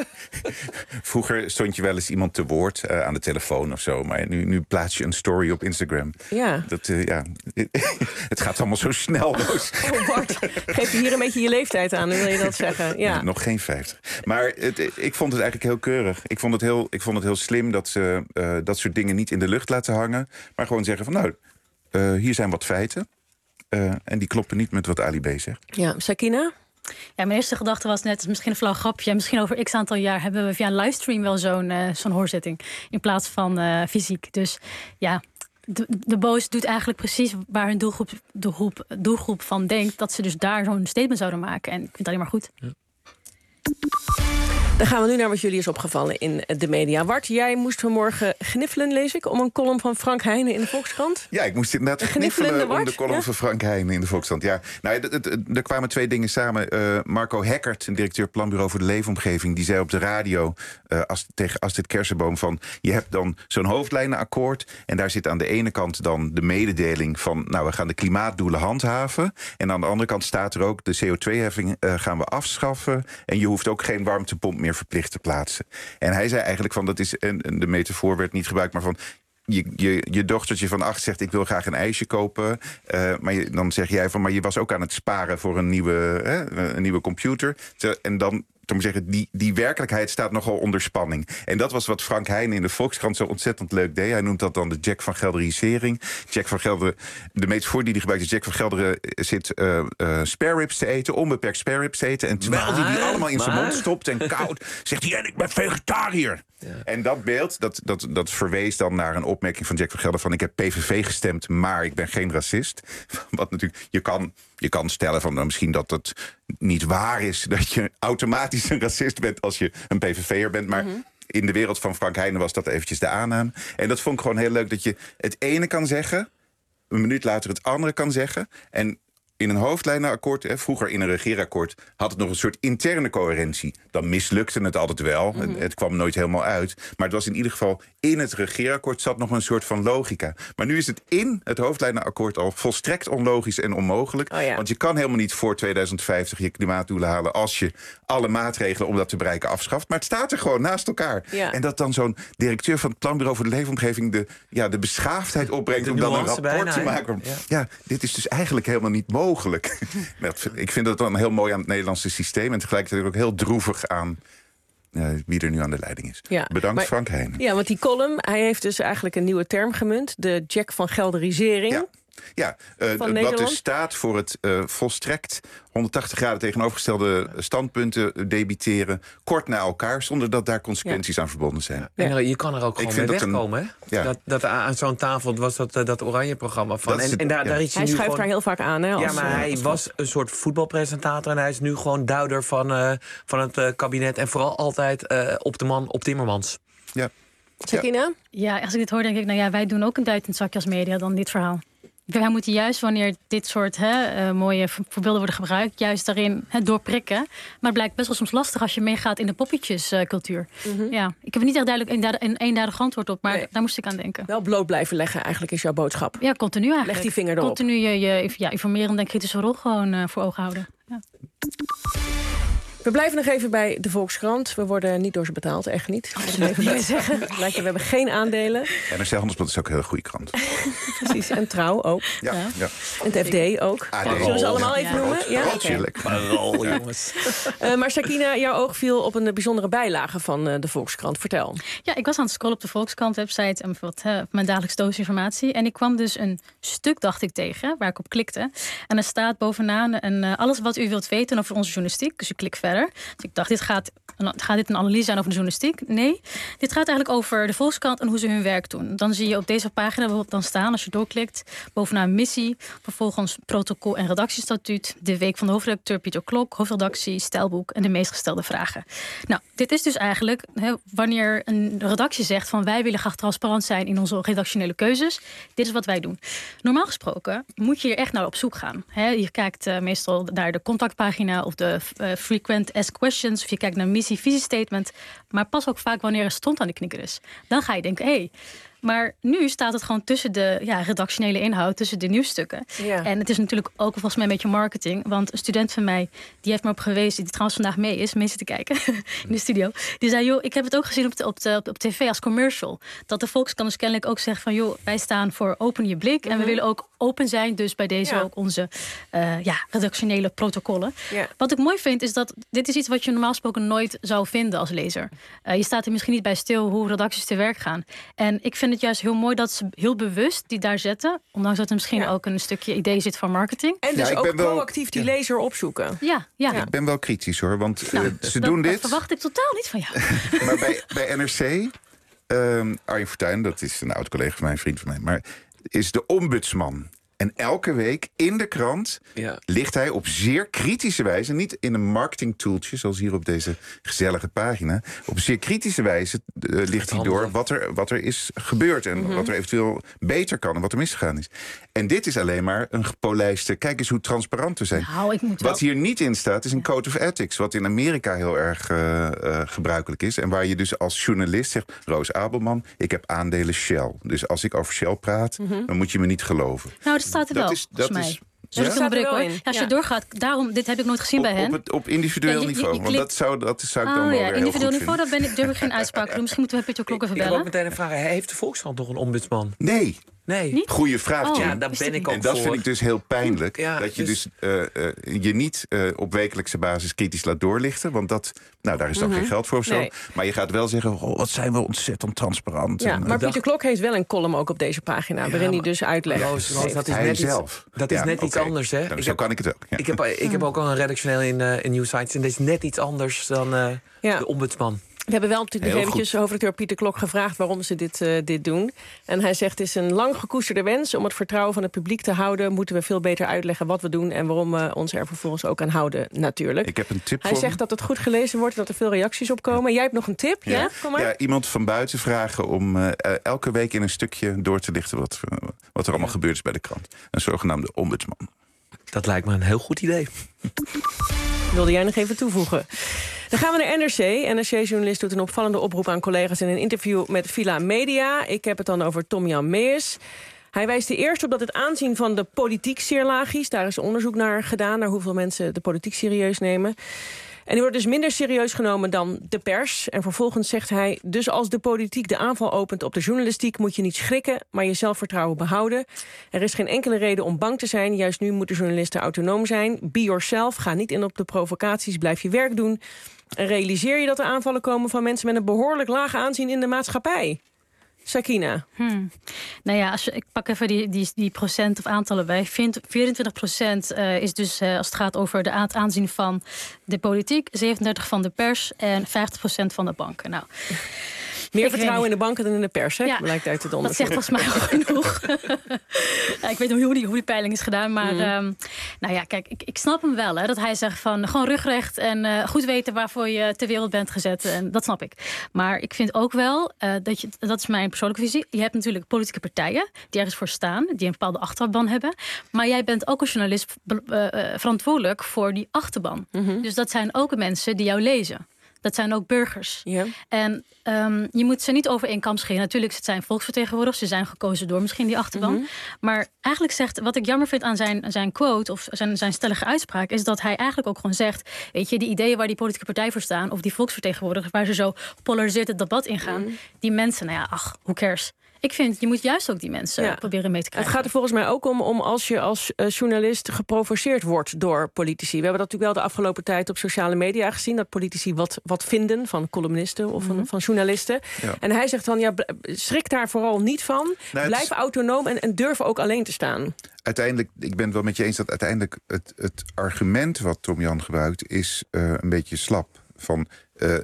[SPEAKER 2] Vroeger stond je wel eens iemand te woord uh, aan de telefoon of zo, maar nu, nu plaats je een story op Instagram.
[SPEAKER 5] Ja.
[SPEAKER 2] Dat, uh, ja. Het gaat allemaal zo snel, Roos.
[SPEAKER 5] Oh, Bart, geef je hier een beetje je leeftijd aan, wil je dat zeggen? Ja.
[SPEAKER 2] Nee, nog geen vijftig. Maar het, ik vond het eigenlijk heel keurig. Ik vond het heel, ik vond het heel slim dat ze uh, dat soort dingen niet in de lucht laten hangen, maar gewoon zeggen van nou, uh, hier zijn wat feiten. Uh, en die kloppen niet met wat Ali B. zegt.
[SPEAKER 5] Ja, Sakina?
[SPEAKER 1] Ja, mijn eerste gedachte was net, misschien een flauw grapje. Misschien over x aantal jaar hebben we via een livestream wel zo'n uh, zo'n hoorzitting in plaats van uh, fysiek. Dus ja, de, de Boos doet eigenlijk precies waar hun doelgroep, doelgroep, doelgroep van denkt, dat ze dus daar zo'n statement zouden maken. En ik vind het alleen maar goed. Ja.
[SPEAKER 5] Dan gaan we nu naar wat jullie is opgevallen in de media. Wart, jij moest vanmorgen gniffelen, lees ik, om een column van Frank Heijnen in de Volkskrant.
[SPEAKER 2] Ja, ik moest inderdaad gniffelen om de column ja? van Frank Heijnen in de Volkskrant. Ja, nou, d- d- d- er kwamen twee dingen samen. Uh, Marco Hekkert, een directeur Planbureau voor de Leefomgeving, die zei op de radio uh, als, tegen Astrid Kersenboom van, je hebt dan zo'n hoofdlijnenakkoord en daar zit aan de ene kant dan de mededeling van, nou, we gaan de klimaatdoelen handhaven. En aan de andere kant staat er ook, de C O twee heffing uh, gaan we afschaffen en je hoeft ook geen warmtepomp meer verplicht te plaatsen. En hij zei eigenlijk van, dat is, en de metafoor werd niet gebruikt, maar van, je, je, je dochtertje van acht zegt, ik wil graag een ijsje kopen. Uh, maar je, dan zeg jij van, maar je was ook aan het sparen voor een nieuwe, hè, een nieuwe computer. En dan, moet zeggen, die, die werkelijkheid staat nogal onder spanning. En dat was wat Frank Heijnen in de Volkskrant zo ontzettend leuk deed. Hij noemt dat dan de Jack van Gelderisering. Jack van Gelderen, de metafoor die hij gebruikt is, Jack van Gelderen zit uh, uh, spare ribs te eten, onbeperkt spare ribs te eten. En terwijl hij die allemaal in zijn mond stopt en koud, zegt hij, en ik ben vegetariër. Ja. En dat beeld, dat, dat, dat verwees dan naar een opmerking van Jack van Gelder van, ik heb P V V gestemd, maar ik ben geen racist. Wat natuurlijk, je kan, je kan stellen van, nou, misschien dat het niet waar is dat je automatisch een racist bent als je een P V V'er bent, maar mm-hmm. in de wereld van Frank Heijnen was dat eventjes de aanname. En dat vond ik gewoon heel leuk, dat je het ene kan zeggen, een minuut later het andere kan zeggen. En in een hoofdlijnenakkoord, hè, vroeger in een regeerakkoord, had het nog een soort interne coherentie. Dan mislukte het altijd wel. Mm-hmm. Het, het kwam nooit helemaal uit. Maar het was in ieder geval, in het regeerakkoord zat nog een soort van logica. Maar nu is het in het hoofdlijnenakkoord al volstrekt onlogisch en onmogelijk. Oh ja. Want je kan helemaal niet voor tweeduizend vijftig je klimaatdoelen halen als je alle maatregelen om dat te bereiken afschaft. Maar het staat er gewoon naast elkaar. Ja. En dat dan zo'n directeur van het Planbureau voor de Leefomgeving de, ja, de beschaafdheid opbrengt de om dan een rapport bijna, te maken. Ja. ja, dit is dus eigenlijk helemaal niet mogelijk. Mogelijk. Ik vind dat dan heel mooi aan het Nederlandse systeem en tegelijkertijd ook heel droevig aan uh, wie er nu aan de leiding is. Ja, Bedankt, maar, Frank Heijnen.
[SPEAKER 5] Ja, want die column, hij heeft dus eigenlijk een nieuwe term gemunt, de Jack van Gelderisering. Ja.
[SPEAKER 2] Ja, uh, wat
[SPEAKER 5] Nederland?
[SPEAKER 2] dus staat voor het uh, volstrekt honderdtachtig graden tegenovergestelde standpunten debiteren, kort na elkaar, zonder dat daar consequenties ja. aan verbonden zijn.
[SPEAKER 6] Ja. En je kan er ook gewoon mee wegkomen,
[SPEAKER 2] een,
[SPEAKER 6] hè?
[SPEAKER 2] Ja.
[SPEAKER 6] Dat, dat aan zo'n tafel was dat, dat Oranje-programma van.
[SPEAKER 2] En,
[SPEAKER 6] en, en daar,
[SPEAKER 2] ja.
[SPEAKER 6] daar is hij,
[SPEAKER 5] hij
[SPEAKER 6] nu
[SPEAKER 5] schuift
[SPEAKER 6] gewoon,
[SPEAKER 5] daar heel vaak aan, hè? Als,
[SPEAKER 6] ja, maar hij was een soort voetbalpresentator en hij is nu gewoon duider van, uh, van het uh, kabinet en vooral altijd uh, op de man op Timmermans.
[SPEAKER 2] Ja.
[SPEAKER 5] Sakina?
[SPEAKER 1] Ja, als ik dit hoor, denk ik, nou ja, wij doen ook een duit in het zakje als media dan dit verhaal. Wij moeten juist wanneer dit soort hè, uh, mooie voorbeelden worden gebruikt, juist daarin hè, doorprikken. Maar het blijkt best wel soms lastig als je meegaat in de poppetjescultuur. Uh, mm-hmm. Ja, ik heb er niet echt duidelijk een eenduidig antwoord op, maar nee. daar moest ik aan denken.
[SPEAKER 5] Wel bloot blijven leggen, eigenlijk is jouw boodschap.
[SPEAKER 1] Ja, continu eigenlijk.
[SPEAKER 5] Leg die vinger erop.
[SPEAKER 1] Continu je, je ja, informerende en kritische rol gewoon uh, voor ogen houden. Ja.
[SPEAKER 5] We blijven nog even bij de Volkskrant. We worden niet door ze betaald, echt niet. Dat moet ik even bij zeggen. Lijkt je, we hebben geen aandelen.
[SPEAKER 2] En R C Handelsblad is ook een hele goede krant.
[SPEAKER 5] Precies, en Trouw ook.
[SPEAKER 2] Ja, ja. Ja.
[SPEAKER 5] En het F D ook.
[SPEAKER 2] A D.
[SPEAKER 5] Zullen we ze allemaal even
[SPEAKER 2] ja.
[SPEAKER 5] noemen? Ja,
[SPEAKER 2] okay.
[SPEAKER 6] Parool, jongens.
[SPEAKER 5] uh, maar Sakina, jouw oog viel op een bijzondere bijlage van uh, de Volkskrant. Vertel.
[SPEAKER 1] Ja, ik was aan het scrollen op de Volkskrant-website en wat, uh, mijn dagelijks doos informatie. En ik kwam dus een stuk, dacht ik, tegen, waar ik op klikte. En er staat bovenaan een, uh, alles wat u wilt weten over onze journalistiek. Dus ik klik verder. Dus ik dacht, dit gaat, gaat dit een analyse zijn over de journalistiek? Nee. Dit gaat eigenlijk over de Volkskrant en hoe ze hun werk doen. Dan zie je op deze pagina bijvoorbeeld dan staan, als je doorklikt, bovenaan missie, vervolgens protocol en redactiestatuut, de week van de hoofdredacteur Pieter Klok, hoofdredactie, stijlboek en de meest gestelde vragen. Nou, dit is dus eigenlijk he, wanneer een redactie zegt van wij willen graag transparant zijn in onze redactionele keuzes. Dit is wat wij doen. Normaal gesproken moet je hier echt naar op zoek gaan. He, je kijkt uh, meestal naar de contactpagina of de uh, frequent asked questions, of je kijkt naar missie, visiestatement, maar pas ook vaak wanneer er stond aan de knikker is. Dan ga je denken, hé, hey, maar nu staat het gewoon tussen de ja, redactionele inhoud, tussen de nieuwsstukken. Ja. En het is natuurlijk ook volgens mij een beetje marketing. Want een student van mij, die heeft me op gewezen, die trouwens vandaag mee is, mee zit te kijken in de studio. Die zei, joh, ik heb het ook gezien op, de, op, de, op, op tv als commercial. Dat de Volkskrant dus kennelijk ook zegt van, joh, wij staan voor open je blik. En mm-hmm. we willen ook open zijn, dus bij deze ja. ook onze uh, ja, redactionele protocollen. Ja. Wat ik mooi vind, is dat dit is iets wat je normaal gesproken nooit zou vinden als lezer. Uh, je staat er misschien niet bij stil hoe redacties te werk gaan. En ik vind het juist heel mooi dat ze heel bewust die daar zetten. Ondanks dat er misschien ja. ook een stukje idee zit van marketing.
[SPEAKER 5] En dus
[SPEAKER 2] ja,
[SPEAKER 5] ook
[SPEAKER 2] wel,
[SPEAKER 5] proactief die ja. lezer opzoeken.
[SPEAKER 1] Ja, ja.
[SPEAKER 2] Ik ben wel kritisch hoor, want
[SPEAKER 1] nou,
[SPEAKER 2] uh, ze
[SPEAKER 1] dat,
[SPEAKER 2] doen dit.
[SPEAKER 1] Dat verwacht ik totaal niet van jou.
[SPEAKER 2] Maar bij, bij N R C, um, Arjen Fortuyn, dat is een oud collega van mij, een vriend van mij, maar is de ombudsman. En elke week in de krant ja. ligt hij op zeer kritische wijze, niet in een marketingtooltje, zoals hier op deze gezellige pagina, op zeer kritische wijze uh, ligt hij door wat er, wat er is gebeurd en mm-hmm. wat er eventueel beter kan en wat er misgegaan is. En dit is alleen maar een gepolijste, kijk eens hoe transparant we zijn.
[SPEAKER 1] Nou, ik moet wel...
[SPEAKER 2] Wat hier niet in staat is een code of ethics, wat in Amerika heel erg uh, uh, gebruikelijk is. En waar je dus als journalist zegt, Roos Abelman, ik heb aandelen Shell. Dus als ik over Shell praat, mm-hmm. dan moet je me niet geloven.
[SPEAKER 1] Nou, dat staat er wel,
[SPEAKER 2] dat is, dat
[SPEAKER 1] volgens mij.
[SPEAKER 2] Is,
[SPEAKER 1] Dus
[SPEAKER 2] ja?
[SPEAKER 1] ik een breuk, hoor. Ja, als je ja. doorgaat, daarom, dit heb ik nooit gezien
[SPEAKER 2] op,
[SPEAKER 1] bij hen.
[SPEAKER 2] Op, het, op individueel
[SPEAKER 1] ja, je,
[SPEAKER 2] niveau,
[SPEAKER 1] je, je
[SPEAKER 2] want dat zou, dat zou ik
[SPEAKER 1] oh,
[SPEAKER 2] dan wel
[SPEAKER 1] ja,
[SPEAKER 2] weer
[SPEAKER 1] individueel
[SPEAKER 2] heel goed
[SPEAKER 1] niveau, daar ben ik, durf ik geen uitspraak doen. Misschien moeten we Pieter Klok even
[SPEAKER 6] ik, ik
[SPEAKER 1] bellen.
[SPEAKER 6] heb ook meteen een vraag. Heeft de Volkskrant nog een ombudsman?
[SPEAKER 2] Nee.
[SPEAKER 6] Nee.
[SPEAKER 1] Niet?
[SPEAKER 2] Goeie vraag,
[SPEAKER 1] oh,
[SPEAKER 6] ja, daar ben ik ook
[SPEAKER 2] En dat
[SPEAKER 6] voor.
[SPEAKER 2] vind ik dus heel pijnlijk.
[SPEAKER 6] Ja,
[SPEAKER 2] dat je dus,
[SPEAKER 6] dus
[SPEAKER 2] uh, uh, je niet uh, op wekelijkse basis kritisch laat doorlichten. Want dat, nou, daar is dan mm-hmm. geen geld voor of zo.
[SPEAKER 5] Nee.
[SPEAKER 2] Maar je gaat wel zeggen, oh, wat zijn we ontzettend transparant.
[SPEAKER 5] Ja,
[SPEAKER 2] en,
[SPEAKER 5] maar Pieter dacht... Klok heeft wel een column ook op deze pagina, ja, waarin hij dus uitlegt.
[SPEAKER 6] Roos, Roos, dat is
[SPEAKER 2] hij
[SPEAKER 6] net
[SPEAKER 2] zelf.
[SPEAKER 6] Iets, dat is
[SPEAKER 2] ja,
[SPEAKER 6] net iets
[SPEAKER 2] okay.
[SPEAKER 6] anders, hè?
[SPEAKER 2] Nou,
[SPEAKER 6] ik
[SPEAKER 2] zo
[SPEAKER 6] heb,
[SPEAKER 2] kan ik het ook. Ja.
[SPEAKER 6] Ik heb, ik heb ook al een redactioneel in, uh, in Newsites en dat is net iets anders dan uh, ja. de ombudsman.
[SPEAKER 5] We hebben wel natuurlijk nog eventjes hoofdredacteur Pieter Klok gevraagd waarom ze dit, uh, dit doen. En hij zegt, het is een lang gekoesterde wens om het vertrouwen van het publiek te houden. Moeten we veel beter uitleggen wat we doen en waarom we ons er vervolgens ook aan houden, natuurlijk.
[SPEAKER 2] Ik heb een tip
[SPEAKER 5] hij
[SPEAKER 2] voor
[SPEAKER 5] zegt
[SPEAKER 2] me.
[SPEAKER 5] dat het goed gelezen wordt, dat er veel reacties op komen. Jij hebt nog een tip, ja? ja? Kom maar.
[SPEAKER 2] Ja, iemand van buiten vragen om uh, elke week in een stukje door te lichten wat, uh, wat er allemaal ja. gebeurd is bij de krant. Een zogenaamde ombudsman.
[SPEAKER 6] Dat lijkt me een heel goed idee.
[SPEAKER 5] Wilde jij nog even toevoegen? Dan gaan we naar N R C. N R C-journalist doet een opvallende oproep aan collega's in een interview met Villa Media. Ik heb het dan over Tom-Jan Meijers. Hij wijst er eerst op dat het aanzien van de politiek zeer laag is. Daar is onderzoek naar gedaan, naar hoeveel mensen de politiek serieus nemen. En die wordt dus minder serieus genomen dan de pers. En vervolgens zegt hij, dus als de politiek de aanval opent op de journalistiek, moet je niet schrikken, maar je zelfvertrouwen behouden. Er is geen enkele reden om bang te zijn. Juist nu moeten journalisten autonoom zijn. Be yourself, ga niet in op de provocaties, blijf je werk doen. En realiseer je dat er aanvallen komen van mensen met een behoorlijk laag aanzien in de maatschappij. Sakina?
[SPEAKER 1] Hmm. Nou ja, als je, ik pak even die, die, die procent of aantallen bij. vierentwintig procent uh, is dus uh, als het gaat over de, het aanzien van de politiek, zevenendertig van de pers en vijftig procent van de banken. Nou,
[SPEAKER 5] meer
[SPEAKER 1] ik
[SPEAKER 5] vertrouwen in de banken dan in de pers, hè? Ja, blijkt uit het onderzoek.
[SPEAKER 1] Dat zegt volgens mij ook genoeg. Ja, ik weet niet hoe die, hoe die peiling is gedaan, maar mm. um, nou ja, kijk, ik, ik snap hem wel, hè, dat hij zegt van gewoon rugrecht en uh, goed weten waarvoor je ter wereld bent gezet. En dat snap ik. Maar ik vind ook wel uh, dat je, dat is mijn persoonlijke visie. Je hebt natuurlijk politieke partijen die ergens voor staan, die een bepaalde achterban hebben. Maar jij bent ook als journalist uh, uh, verantwoordelijk voor die achterban. Mm-hmm. Dus dat zijn ook mensen die jou lezen. Dat zijn ook burgers. Ja. En um, je moet ze niet over één kam scheren. Natuurlijk, het zijn volksvertegenwoordigers. Ze zijn gekozen door misschien die achterban. Mm-hmm. Maar eigenlijk zegt, wat ik jammer vind aan zijn, zijn quote of zijn, zijn stellige uitspraak, is dat hij eigenlijk ook gewoon zegt, weet je, die ideeën waar die politieke partij voor staan, of die volksvertegenwoordigers, waar ze zo polariseerd het debat ingaan, mm-hmm. die mensen, nou ja, ach, who cares? Ik vind, je moet juist ook die mensen ja. proberen mee te krijgen.
[SPEAKER 5] Het gaat er volgens mij ook om, om als je als uh, journalist geprovoceerd wordt door politici. We hebben dat natuurlijk wel de afgelopen tijd op sociale media gezien, dat politici wat, wat vinden van columnisten of mm-hmm. van, van journalisten. Ja. En hij zegt dan, ja, schrik daar vooral niet van. Nou, blijf is... autonoom en, en durf ook alleen te staan.
[SPEAKER 2] Uiteindelijk, ik ben het wel met je eens dat uiteindelijk het, het argument wat Tom Jan gebruikt is uh, een beetje slap. Van uh,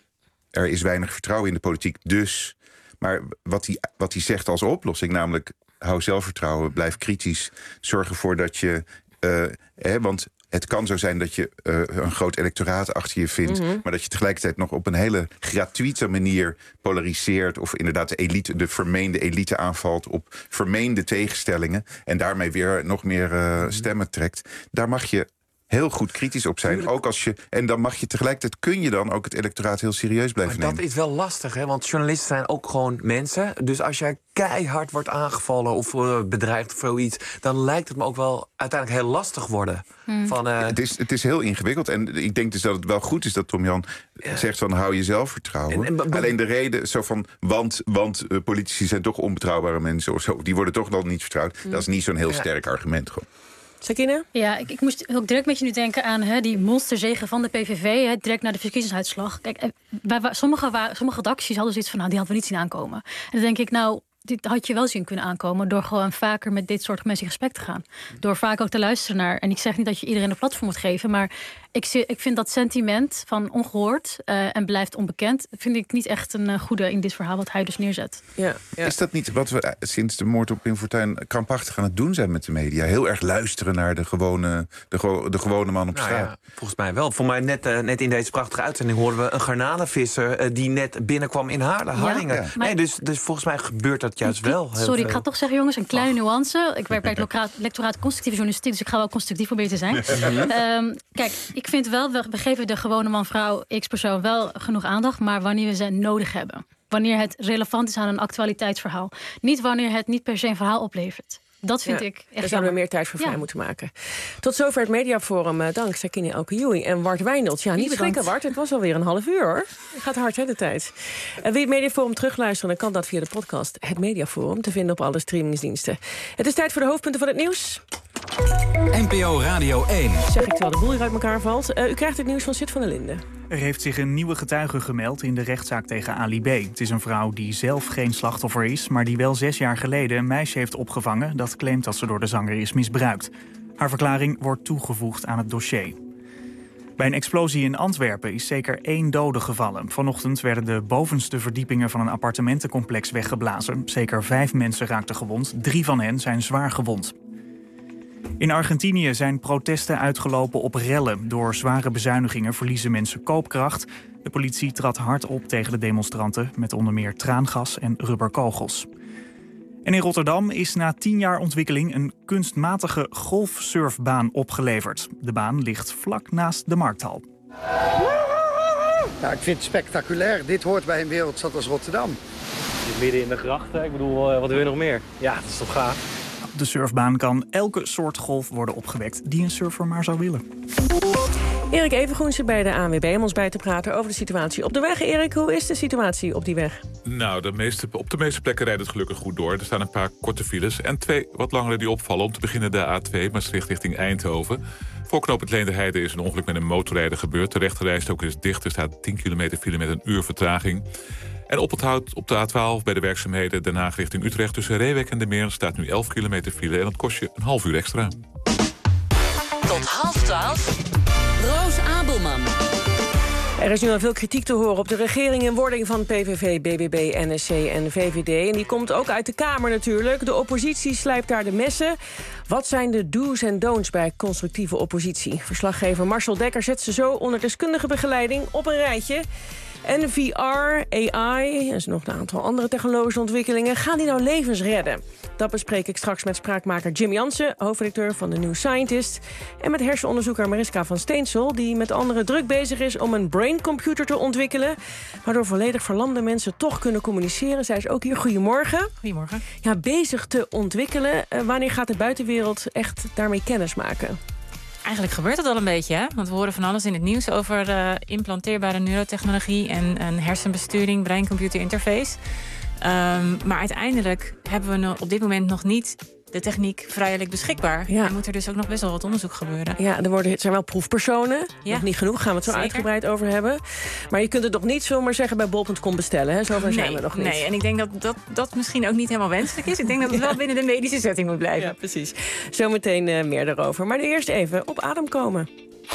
[SPEAKER 2] er is weinig vertrouwen in de politiek, dus. Maar wat hij, wat hij zegt als oplossing, namelijk hou zelfvertrouwen, blijf kritisch, zorg ervoor dat je, uh, hè, want het kan zo zijn dat je uh, een groot electoraat achter je vindt, mm-hmm. maar dat je tegelijkertijd nog op een hele gratuite manier polariseert of inderdaad de elite, de vermeende elite aanvalt op vermeende tegenstellingen en daarmee weer nog meer uh, stemmen trekt. Daar mag je heel goed kritisch op zijn. Ook als je, en dan mag je tegelijkertijd, kun je dan ook het electoraat heel serieus blijven
[SPEAKER 6] maar
[SPEAKER 2] nemen.
[SPEAKER 6] Dat is wel lastig, hè? Want journalisten zijn ook gewoon mensen. Dus als jij keihard wordt aangevallen of uh, bedreigd of zoiets, dan lijkt het me ook wel uiteindelijk heel lastig worden. Hmm. Van, uh...
[SPEAKER 2] het, is, het is heel ingewikkeld. En ik denk dus dat het wel goed is dat Tom Jan ja. zegt van hou je zelfvertrouwen. En, en, Alleen de reden, zo van, want, want uh, politici zijn toch onbetrouwbare mensen of zo. Die worden toch dan niet vertrouwd. Hmm. Dat is niet zo'n heel ja. sterk argument gewoon.
[SPEAKER 5] Sakina?
[SPEAKER 1] Ja, ik, ik moest ook direct met je nu denken aan hè, die monsterzege van de P V V, hè, direct naar de verkiezingsuitslag. Kijk, wij, wij, sommige, waar, sommige redacties hadden zoiets van, nou, die hadden we niet zien aankomen. En dan denk ik, nou, dit had je wel zien kunnen aankomen door gewoon vaker met dit soort mensen in gesprek te gaan. Door vaak ook te luisteren naar, en ik zeg niet dat je iedereen een platform moet geven, maar ik, ik vind dat sentiment van ongehoord uh, en blijft onbekend, vind ik niet echt een uh, goede in dit verhaal wat hij dus neerzet.
[SPEAKER 5] Ja, ja.
[SPEAKER 2] Is dat niet wat we sinds de moord op Pim Fortuyn krampachtig aan het doen zijn met de media? Heel erg luisteren naar de gewone, de, gewo- de gewone man op
[SPEAKER 6] nou
[SPEAKER 2] straat.
[SPEAKER 6] Ja, volgens mij wel. Voor mij net, uh, net in deze prachtige uitzending hoorden we een garnalenvisser uh, die net binnenkwam in Haarlem, ja, Harlingen. Ja. Nee, dus, dus volgens mij gebeurt dat juist wel.
[SPEAKER 1] Sorry, veel. Ik ga toch zeggen, jongens, een kleine Ach. nuance. Ik werk bij het lectoraat, lectoraat constructieve journalistiek, dus ik ga wel constructief proberen te zijn. um, kijk, ik vind wel, we, we geven de gewone man, vrouw, x-persoon wel genoeg aandacht, maar wanneer we ze nodig hebben. Wanneer het relevant is aan een actualiteitsverhaal. Niet wanneer het niet per se een verhaal oplevert. Dat vind
[SPEAKER 5] ja,
[SPEAKER 1] ik echt.
[SPEAKER 5] Daar zouden we meer tijd voor vrij ja. moeten maken. Tot zover het Mediaforum. Uh, dank Sakine Elke-Ewing en Wart Wijndels. Ja, niet schrikken, Wart. Het was alweer een half uur, hoor. Het gaat hard, hè, de tijd. Uh, wil je het Mediaforum terugluisteren, dan kan dat via de podcast Het Mediaforum, te vinden op alle streamingsdiensten. Het is tijd voor de hoofdpunten van het nieuws.
[SPEAKER 3] N P O Radio één.
[SPEAKER 5] Zeg ik terwijl de boel hier uit elkaar valt. Uh, u krijgt het nieuws van Sid van der Linden.
[SPEAKER 7] Er heeft zich een nieuwe getuige gemeld in de rechtszaak tegen Ali B. Het is een vrouw die zelf geen slachtoffer is, maar die wel zes jaar geleden een meisje heeft opgevangen dat claimt dat ze door de zanger is misbruikt. Haar verklaring wordt toegevoegd aan het dossier. Bij een explosie in Antwerpen is zeker één dode gevallen. Vanochtend werden de bovenste verdiepingen van een appartementencomplex weggeblazen. Zeker vijf mensen raakten gewond, drie van hen zijn zwaar gewond. In Argentinië zijn protesten uitgelopen op rellen. Door zware bezuinigingen verliezen mensen koopkracht. De politie trad hard op tegen de demonstranten met onder meer traangas en rubberkogels. En in Rotterdam is na tien jaar ontwikkeling een kunstmatige golfsurfbaan opgeleverd. De baan ligt vlak naast de markthal.
[SPEAKER 14] Ja, ik vind het spectaculair. Dit hoort bij een wereldstad als Rotterdam.
[SPEAKER 16] Je zit midden in de grachten. Ik bedoel, wat wil je nog meer? Ja, dat is toch gaaf.
[SPEAKER 7] De surfbaan kan elke soort golf worden opgewekt die een surfer maar zou willen.
[SPEAKER 5] Erik Evengroen zit bij de A N W B om ons bij te praten over de situatie op de weg. Erik, hoe is de situatie op die weg?
[SPEAKER 8] Nou, de meeste, op de meeste plekken rijdt het gelukkig goed door. Er staan een paar korte files en twee wat langere die opvallen. Om te beginnen de A twee, Maastricht richting Eindhoven. Voor knooppunt Leenderheide is een ongeluk met een motorrijder gebeurd. De rechterrijstrook is dicht. Er staat tien kilometer file met een uur vertraging. En op het hout op de A twaalf bij de werkzaamheden Den Haag richting Utrecht... tussen Reewek en De Meer staat nu elf kilometer file... en dat kost je een half uur extra.
[SPEAKER 4] Tot half twaalf, Roos Abelman.
[SPEAKER 5] Er is nu al veel kritiek te horen op de regering in wording van P V V, B B B, N S C en V V D. En die komt ook uit de Kamer natuurlijk. De oppositie slijpt daar de messen. Wat zijn de do's en don'ts bij constructieve oppositie? Verslaggever Marcel Dekker zet ze zo onder deskundige begeleiding op een rijtje. En V R, A I en nog een aantal andere technologische ontwikkelingen... gaan die nou levens redden? Dat bespreek ik straks met spraakmaker Jim Jansen... hoofdredacteur van The New Scientist... en met hersenonderzoeker Mariska van Steensel... die met anderen druk bezig is om een braincomputer te ontwikkelen... waardoor volledig verlamde mensen toch kunnen communiceren. Zij is ook hier. Goedemorgen.
[SPEAKER 9] Goedemorgen.
[SPEAKER 5] Ja, bezig te ontwikkelen. Uh, wanneer gaat de buitenwereld echt daarmee kennis maken?
[SPEAKER 9] Eigenlijk gebeurt het al een beetje, hè? Want we horen van alles in het nieuws over uh, implanteerbare neurotechnologie... en, en hersenbesturing, brein-computer interface. Um, maar uiteindelijk hebben we no- op dit moment nog niet de techniek vrijelijk beschikbaar. Ja. En moet er dus ook nog best wel wat onderzoek gebeuren.
[SPEAKER 5] Ja, er worden, het zijn wel proefpersonen. Ja. Nog niet genoeg, gaan we het zo
[SPEAKER 9] Zeker.
[SPEAKER 5] uitgebreid over hebben. Maar je kunt het nog niet zomaar zeggen bij bol punt com bestellen. Hè? Zover zijn
[SPEAKER 9] nee,
[SPEAKER 5] we nog niet.
[SPEAKER 9] Nee, en ik denk dat, dat dat misschien ook niet helemaal wenselijk is. Ik denk dat het wel binnen de medische setting moet blijven.
[SPEAKER 5] Ja, precies. Zometeen uh, meer daarover. Maar nu eerst even op adem komen.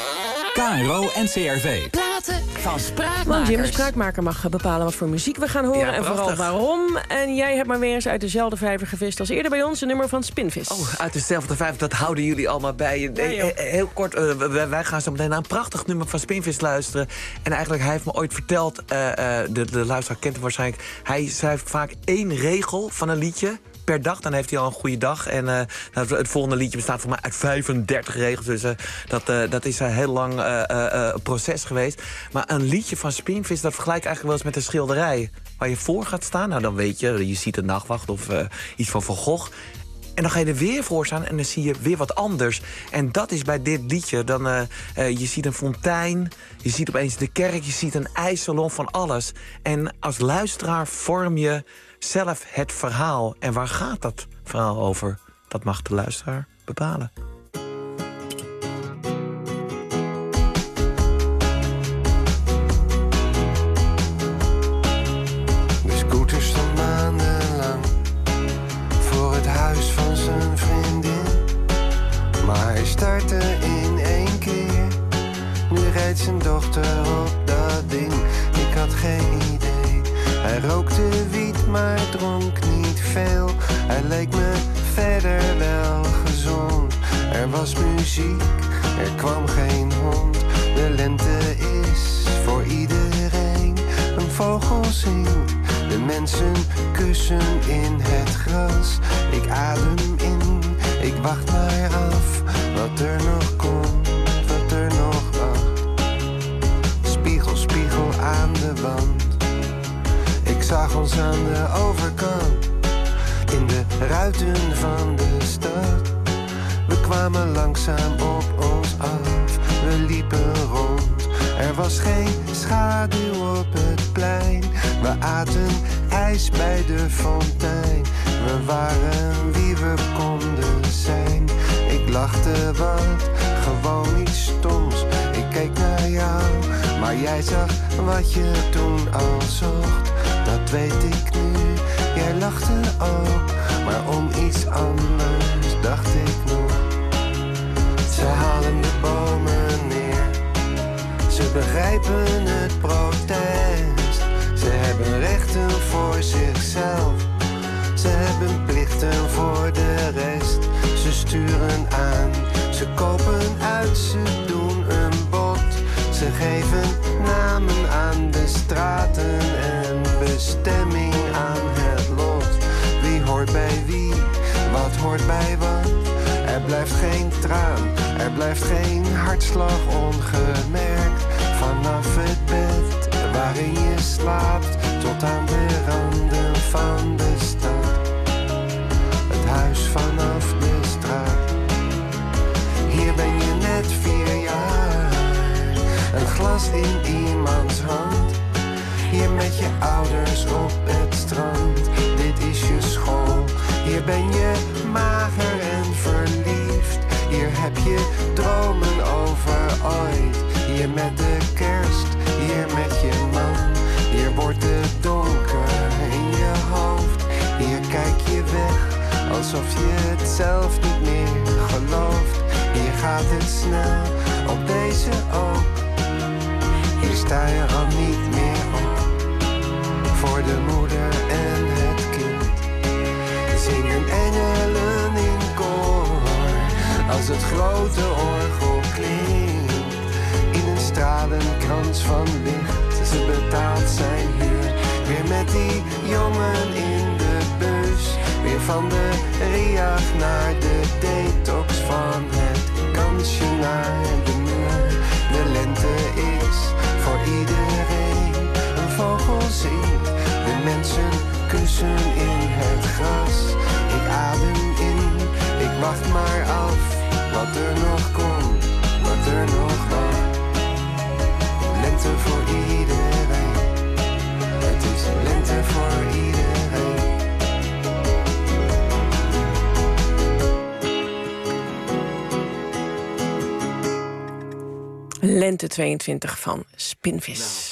[SPEAKER 3] K R O en C R V.
[SPEAKER 4] Platen van Spraakmakers.
[SPEAKER 5] Want Jim, de spraakmaker mag bepalen wat voor muziek we gaan horen.
[SPEAKER 6] Ja,
[SPEAKER 5] en vooral waarom. En jij hebt maar weer eens uit dezelfde vijver gevist als eerder bij ons. Een nummer van Spinvis.
[SPEAKER 6] Oh, uit dezelfde vijver, dat houden jullie allemaal bij. Nee,
[SPEAKER 5] Ja,
[SPEAKER 6] heel kort, uh, wij, wij gaan zo meteen naar een prachtig nummer van Spinvis luisteren. En eigenlijk, hij heeft me ooit verteld, uh, uh, de, de luisteraar kent hem waarschijnlijk... hij schrijft vaak één regel van een liedje... per dag, dan heeft hij al een goede dag. En uh, het volgende liedje bestaat voor mij uit vijfendertig regels. Dus uh, dat, uh, dat is een heel lang uh, uh, proces geweest. Maar een liedje van Spinvis, dat vergelijk ik eigenlijk wel eens met een schilderij. Waar je voor gaat staan, nou dan weet je, je ziet de Nachtwacht of uh, iets van Van Gogh. En dan ga je er weer voor staan en dan zie je weer wat anders. En dat is bij dit liedje. Dan, uh, uh, je ziet een fontein, je ziet opeens de kerk, je ziet een ijssalon, van alles. En als luisteraar vorm je zelf het verhaal. En waar gaat dat verhaal over? Dat mag de luisteraar bepalen.
[SPEAKER 10] De scooter stond maandenlang voor het huis van zijn vriendin. Maar hij startte in één keer. Nu rijdt zijn dochter op dat ding. Ik had geen idee. Hij rookte wiet, maar dronk niet veel. Hij leek me verder wel gezond. Er was muziek, er kwam geen hond. De lente is voor iedereen. Een vogel zingt, de mensen kussen in het gras. Ik adem in, ik wacht maar af. Wat er nog komt, wat er nog wacht. Spiegel, spiegel aan de wand. Ik zag ons aan de overkant, in de ruiten van de stad. We kwamen langzaam op ons af, we liepen rond. Er was geen schaduw op het plein. We aten ijs bij de fontein. We waren wie we konden zijn. Ik lachte wat, gewoon iets stoms. Ik keek naar jou, maar jij zag wat je toen al zocht. Dat weet ik nu, jij lachte ook, maar om iets anders dacht ik nog. Ze halen de bomen neer, ze begrijpen het protest. Ze hebben rechten voor zichzelf, ze hebben plichten voor de rest. Ze sturen aan, ze kopen uit, ze doen een bod. Ze geven namen aan de straten en bestemming aan het lot. Wie hoort bij wie, wat hoort bij wat? Er blijft geen traan, er blijft geen hartslag ongemerkt. Vanaf het bed waarin je slaapt, tot aan de randen van de stad. Het huis vanaf de straat. Hier ben je net vier jaar. Een glas in iemands hand. Hier met je ouders op het strand. Dit is je school. Hier ben je mager en verliefd. Hier heb je dromen Weer met de kerst, hier met je man. Hier wordt het donker in je hoofd. Hier kijk je weg, alsof je het zelf niet meer gelooft. Hier gaat het snel, op deze ook. Hier sta je al niet meer op. Voor de moeder en het kind zingen engelen in koor. Als het grote orgel klinkt in een stralenkrans van licht. Ze betaalt zijn huur, weer met die jongen in de bus. Weer van de riach naar de detox, van het kansje naar de muur. De lente is voor iedereen, een vogel zingt. De mensen kussen in het gras. Ik adem in, ik wacht maar af. Wat er nog komt, wat er nog wacht. Lente voor iedereen. Het is lente voor iedereen.
[SPEAKER 5] Lente tweeëntwintig van Spinvis.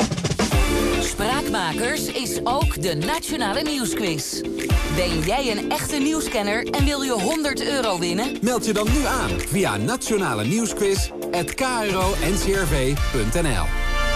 [SPEAKER 4] Spraakmakers is ook de Nationale Nieuwsquiz. Ben jij een echte nieuwskenner en wil je honderd euro winnen?
[SPEAKER 3] Meld je dan nu aan via nationale nieuwsquiz at k r o n c r v punt n l.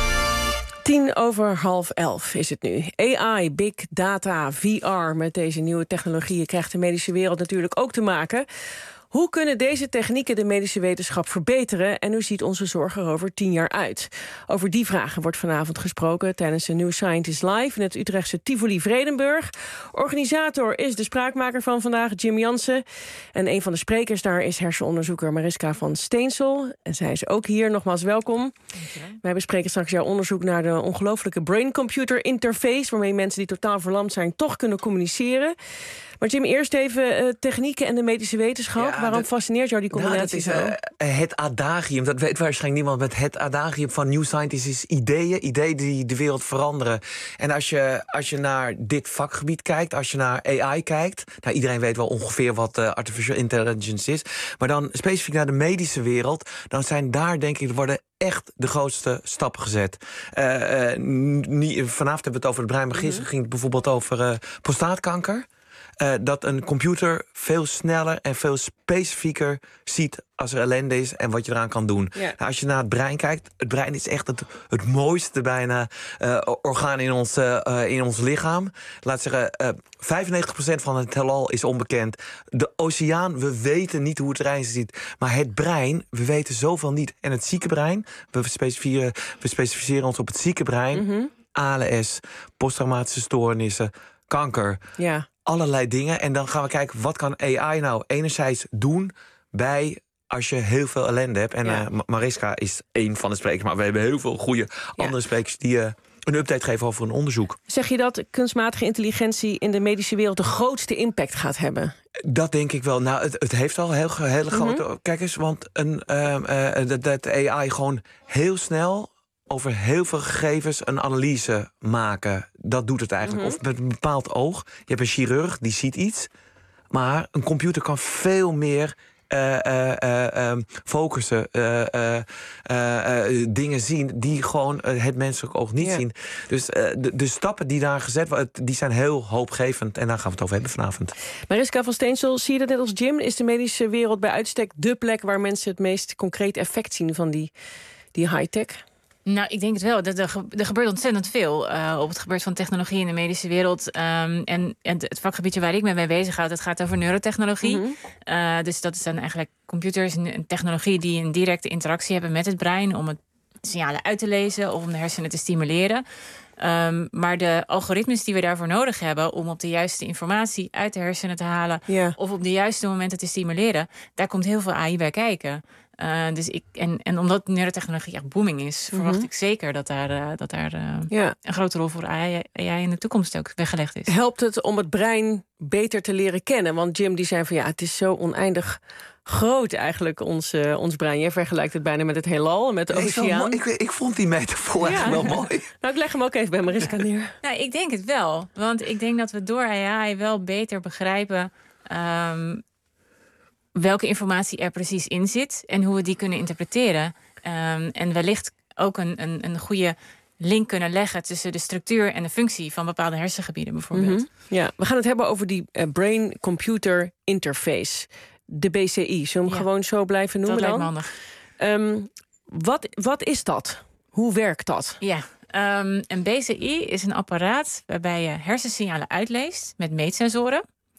[SPEAKER 5] Tien over half elf is het nu. A I, big data, V R, met deze nieuwe technologieën krijgt de medische wereld natuurlijk ook te maken. Hoe kunnen deze technieken de medische wetenschap verbeteren en hoe ziet onze zorg er over tien jaar uit? Over die vragen wordt vanavond gesproken tijdens de New Scientist Live in het Utrechtse Tivoli Vredenburg. Organisator is de spraakmaker van vandaag, Jim Jansen. En een van de sprekers daar is hersenonderzoeker Mariska van Steensel. En zij is ook hier. Nogmaals welkom. Wij bespreken straks jouw onderzoek naar de ongelooflijke brain-computer interface, waarmee mensen die totaal verlamd zijn toch kunnen communiceren. Maar Jim, eerst even uh, technieken en de medische wetenschap. Ja, Waarom dat, fascineert jou die combinatie
[SPEAKER 6] nou, dat is,
[SPEAKER 5] zo?
[SPEAKER 6] Uh, het adagium, dat weet waarschijnlijk niemand. Met het adagium van New Scientist is ideeën, ideeën die de wereld veranderen. En als je, als je naar dit vakgebied kijkt, als je naar A I kijkt, nou, iedereen weet wel ongeveer wat uh, artificial intelligence is. Maar dan specifiek naar de medische wereld, dan zijn daar denk ik, er worden echt de grootste stappen gezet. Uh, uh, nie, vanavond hebben we het over het brein, maar gisteren mm-hmm. ging het bijvoorbeeld over uh, prostaatkanker. Uh, dat een computer veel sneller en veel specifieker ziet als er ellende is en wat je eraan kan doen. Yeah. Nou, als je naar het brein kijkt, het brein is echt het, het mooiste bijna uh, orgaan in ons, uh, uh, in ons lichaam. Laat zeggen, uh, vijfennegentig procent van het heelal is onbekend. De oceaan, we weten niet hoe het erin ziet. Maar het brein, we weten zoveel niet. En het zieke brein, we specificeren, we specificeren ons op het zieke brein. Mm-hmm. A L S, posttraumatische stoornissen, kanker. Ja. Yeah. Allerlei dingen. En dan gaan we kijken, wat kan A I nou enerzijds doen bij als je heel veel ellende hebt. En ja. uh, Mariska is één van de sprekers, maar we hebben heel veel goede ja. andere sprekers die uh, een update geven over een onderzoek.
[SPEAKER 5] Zeg je dat kunstmatige intelligentie in de medische wereld de grootste impact gaat hebben?
[SPEAKER 6] Dat denk ik wel. Nou, het, het heeft al heel, hele grote... Mm-hmm. Kijk eens, want een, uh, uh, dat, dat A I gewoon heel snel over heel veel gegevens een analyse maken. Dat doet het eigenlijk. Mm-hmm. Of met een bepaald oog. Je hebt een chirurg, die ziet iets. Maar een computer kan veel meer uh, uh, uh, um, focussen. Uh, uh, uh, uh, dingen zien die gewoon uh, het menselijk oog niet yeah. zien. Dus uh, de, de stappen die daar gezet worden, die zijn heel hoopgevend. En daar gaan we het over hebben vanavond.
[SPEAKER 5] Mariska van Steensel, zie je dat net als Jim? Is de medische wereld bij uitstek dé plek waar mensen het meest concreet effect zien van die, die high-tech?
[SPEAKER 9] Nou, ik denk het wel. Er, er gebeurt ontzettend veel uh, op het gebied van technologie in de medische wereld. Um, en, en het vakgebiedje waar ik me mee bezig houd, het gaat over neurotechnologie. Mm-hmm. Uh, dus dat is dan eigenlijk computers en technologie die een directe interactie hebben met het brein om het signalen uit te lezen of om de hersenen te stimuleren. Um, maar de algoritmes die we daarvoor nodig hebben om op de juiste informatie uit de hersenen te halen yeah. of op de juiste momenten te stimuleren, daar komt heel veel A I bij kijken. Uh, dus ik, en, en omdat neurotechnologie echt booming is, verwacht mm-hmm. ik zeker dat daar, uh, dat daar uh, ja. een grote rol voor A I, A I in de toekomst ook weggelegd is.
[SPEAKER 5] Helpt het om het brein beter te leren kennen? Want Jim die zei van ja, het is zo oneindig groot eigenlijk, ons, uh, ons brein. Je vergelijkt het bijna met het heelal en met de oceaan.
[SPEAKER 6] Ik, ik vond die metafoor ja. echt wel mooi.
[SPEAKER 5] Nou, ik leg hem ook even bij Mariska neer.
[SPEAKER 9] Nou, ik denk het wel. Want ik denk dat we door A I wel beter begrijpen Um, welke informatie er precies in zit en hoe we die kunnen interpreteren. Um, en wellicht ook een, een, een goede link kunnen leggen tussen de structuur en de functie van bepaalde hersengebieden bijvoorbeeld.
[SPEAKER 5] Mm-hmm. Ja, we gaan het hebben over die uh, brain-computer interface, de B C I. Zullen we hem ja. gewoon zo blijven noemen
[SPEAKER 9] dat
[SPEAKER 5] dan?
[SPEAKER 9] Dat lijkt me handig.
[SPEAKER 5] Um, wat, wat is dat? Hoe werkt dat?
[SPEAKER 9] Ja, um, een B C I is een apparaat waarbij je hersensignalen uitleest met meetsensoren.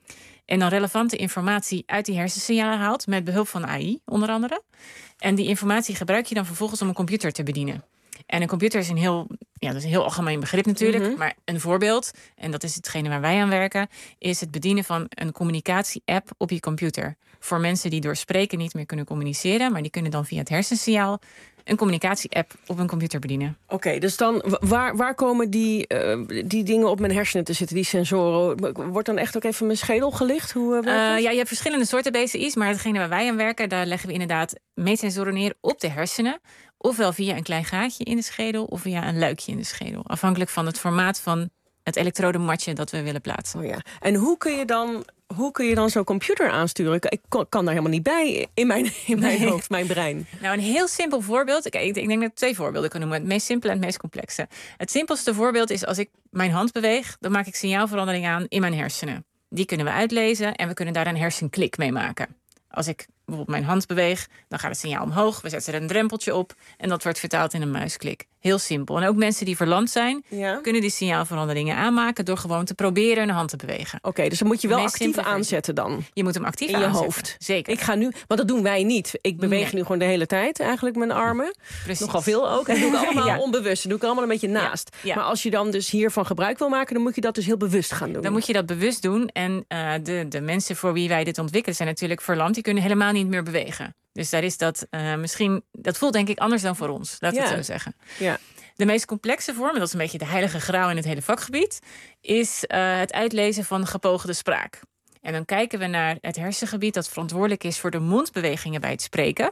[SPEAKER 9] En dan relevante informatie uit die hersensignalen haalt met behulp van A I, onder andere. En die informatie gebruik je dan vervolgens om een computer te bedienen. En een computer is een heel, ja, dat is een heel algemeen begrip natuurlijk. Mm-hmm. Maar een voorbeeld, en dat is hetgene waar wij aan werken, is het bedienen van een communicatie-app op je computer. Voor mensen die door spreken niet meer kunnen communiceren, maar die kunnen dan via het hersensignaal een communicatie-app op een computer bedienen.
[SPEAKER 5] Oké, okay, dus dan waar, waar komen die, uh, die dingen op mijn hersenen te zitten, die sensoren? Wordt dan echt ook even mijn schedel gelicht? Hoe, uh,
[SPEAKER 9] uh, ja, je hebt verschillende soorten B C I's, maar hetgene waar wij aan werken, daar leggen we inderdaad meetsensoren neer op de hersenen. Ofwel via een klein gaatje in de schedel of via een luikje in de schedel. Afhankelijk van het formaat van het elektrodematje dat we willen plaatsen.
[SPEAKER 5] Oh ja. En hoe kun je dan, hoe kun je dan zo'n computer aansturen? Ik kan daar helemaal niet bij in mijn, in mijn nee. hoofd, mijn brein.
[SPEAKER 9] Nou, een heel simpel voorbeeld. Ik, ik denk dat ik twee voorbeelden kan noemen. Het meest simpele en het meest complexe. Het simpelste voorbeeld is als ik mijn hand beweeg, dan maak ik signaalverandering aan in mijn hersenen. Die kunnen we uitlezen en we kunnen daar een hersenklik mee maken. Als ik bijvoorbeeld mijn hand beweeg, dan gaat het signaal omhoog. We zetten er een drempeltje op en dat wordt vertaald in een muisklik. Heel simpel. En ook mensen die verlamd zijn, ja. kunnen die signaalveranderingen aanmaken door gewoon te proberen hun hand te bewegen.
[SPEAKER 5] Oké, okay, dus dan moet je wel actief aanzetten dan.
[SPEAKER 9] Je moet hem actief
[SPEAKER 5] in je
[SPEAKER 9] aanzetten.
[SPEAKER 5] hoofd.
[SPEAKER 9] Zeker.
[SPEAKER 5] Ik ga nu, want dat doen wij niet. Ik beweeg nee. nu gewoon de hele tijd eigenlijk mijn armen.
[SPEAKER 9] Precies.
[SPEAKER 5] Nogal veel ook. En dat doe ik allemaal
[SPEAKER 9] ja.
[SPEAKER 5] onbewust. Dat doe ik allemaal een beetje naast. Ja. Ja. Maar als je dan dus hiervan gebruik wil maken, dan moet je dat dus heel bewust gaan doen.
[SPEAKER 9] Dan moet je dat bewust doen. En uh, de, de mensen voor wie wij dit ontwikkelen zijn natuurlijk verlamd. Die kunnen helemaal niet meer bewegen. Dus daar is dat uh, misschien, dat voelt denk ik anders dan voor ons. Laten we ja. het zo zeggen.
[SPEAKER 5] Ja.
[SPEAKER 9] De meest complexe vorm, en dat is een beetje de heilige graal in het hele vakgebied, is uh, het uitlezen van gepoogde spraak. En dan kijken we naar het hersengebied dat verantwoordelijk is voor de mondbewegingen bij het spreken.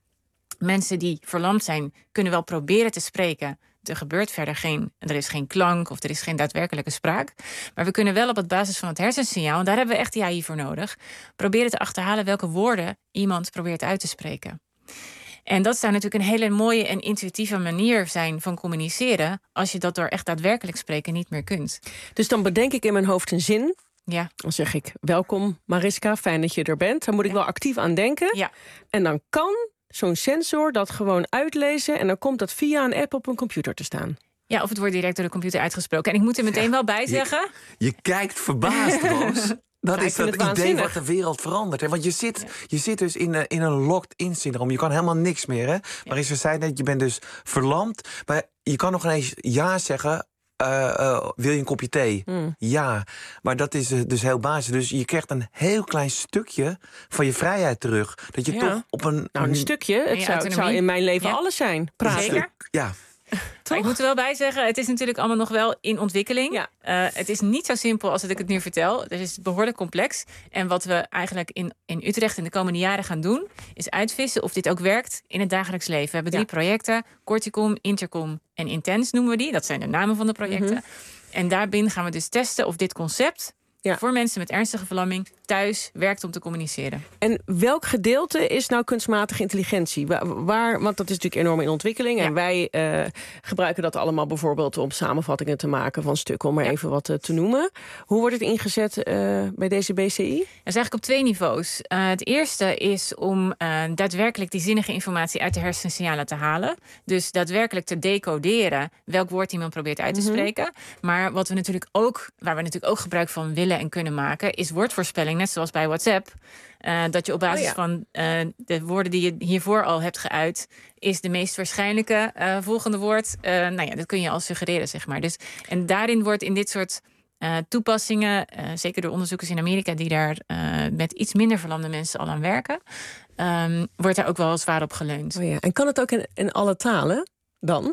[SPEAKER 9] Mensen die verlamd zijn, kunnen wel proberen te spreken. Er gebeurt verder geen, er is geen klank of er is geen daadwerkelijke spraak. Maar we kunnen wel op het basis van het hersensignaal, en daar hebben we echt die A I voor nodig, proberen te achterhalen welke woorden iemand probeert uit te spreken. En dat zou natuurlijk een hele mooie en intuïtieve manier zijn van communiceren, als je dat door echt daadwerkelijk spreken niet meer kunt.
[SPEAKER 5] Dus dan bedenk ik in mijn hoofd een zin.
[SPEAKER 9] Ja.
[SPEAKER 5] Dan zeg ik, welkom Mariska, fijn dat je er bent. Dan moet ik ja. wel actief aan denken.
[SPEAKER 9] Ja.
[SPEAKER 5] En dan kan zo'n sensor dat gewoon uitlezen en dan komt dat via een app op een computer te staan.
[SPEAKER 9] Ja, of het wordt direct door de computer uitgesproken. En ik moet er meteen ja. wel bij zeggen.
[SPEAKER 6] Je, je kijkt verbaasd, Roos. Dat
[SPEAKER 5] ja,
[SPEAKER 6] is dat idee wat de wereld verandert. Hè? Want je zit, ja. je zit dus in, uh, in een locked-in syndroom. Je kan helemaal niks meer. Hè? Ja. Maar is er zei net, je bent dus verlamd. Maar je kan nog ineens ja zeggen. Uh, uh, wil je een kopje thee? Mm. Ja. Maar dat is uh, dus heel basis. Dus je krijgt een heel klein stukje van je vrijheid terug. Dat je ja. toch op een...
[SPEAKER 5] Nou, een stukje. Het zou, het zou in mijn leven ja. alles zijn. Praten.
[SPEAKER 9] Zeker?
[SPEAKER 6] Ja.
[SPEAKER 9] Maar ik moet er wel bij zeggen, het is natuurlijk allemaal nog wel in ontwikkeling.
[SPEAKER 5] Ja.
[SPEAKER 9] Uh, het is niet zo simpel als dat ik het nu vertel. Het is behoorlijk complex. En wat we eigenlijk in, in Utrecht in de komende jaren gaan doen, is uitvissen of dit ook werkt in het dagelijks leven. We hebben drie ja. projecten, Corticom, Intercom en Intens noemen we die. Dat zijn de namen van de projecten. Mm-hmm. En daarbinnen gaan we dus testen of dit concept ja. voor mensen met ernstige verlamming thuis werkt om te communiceren.
[SPEAKER 5] En welk gedeelte is nou kunstmatige intelligentie? Waar, waar, want dat is natuurlijk enorm in ontwikkeling. Ja. En wij uh, gebruiken dat allemaal bijvoorbeeld om samenvattingen te maken van stukken, om maar ja. even wat uh, te noemen. Hoe wordt het ingezet uh, bij deze B C I?
[SPEAKER 9] Dat is eigenlijk op twee niveaus. Uh, het eerste is om uh, daadwerkelijk die zinnige informatie uit de hersensignalen te halen. Dus daadwerkelijk te decoderen welk woord iemand probeert uit te mm-hmm. spreken. Maar wat we natuurlijk ook, waar we natuurlijk ook gebruik van willen en kunnen maken, is woordvoorspelling. Net zoals bij WhatsApp. Uh, dat je op basis oh ja. van uh, de woorden die je hiervoor al hebt geuit, is de meest waarschijnlijke uh, volgende woord. Uh, nou ja, dat kun je al suggereren, zeg maar. Dus, en daarin wordt in dit soort uh, toepassingen, uh, zeker door onderzoekers in Amerika die daar uh, met iets minder verlamde mensen al aan werken, um, wordt daar ook wel zwaar op geleund.
[SPEAKER 5] Oh ja. En kan het ook in, in alle talen dan?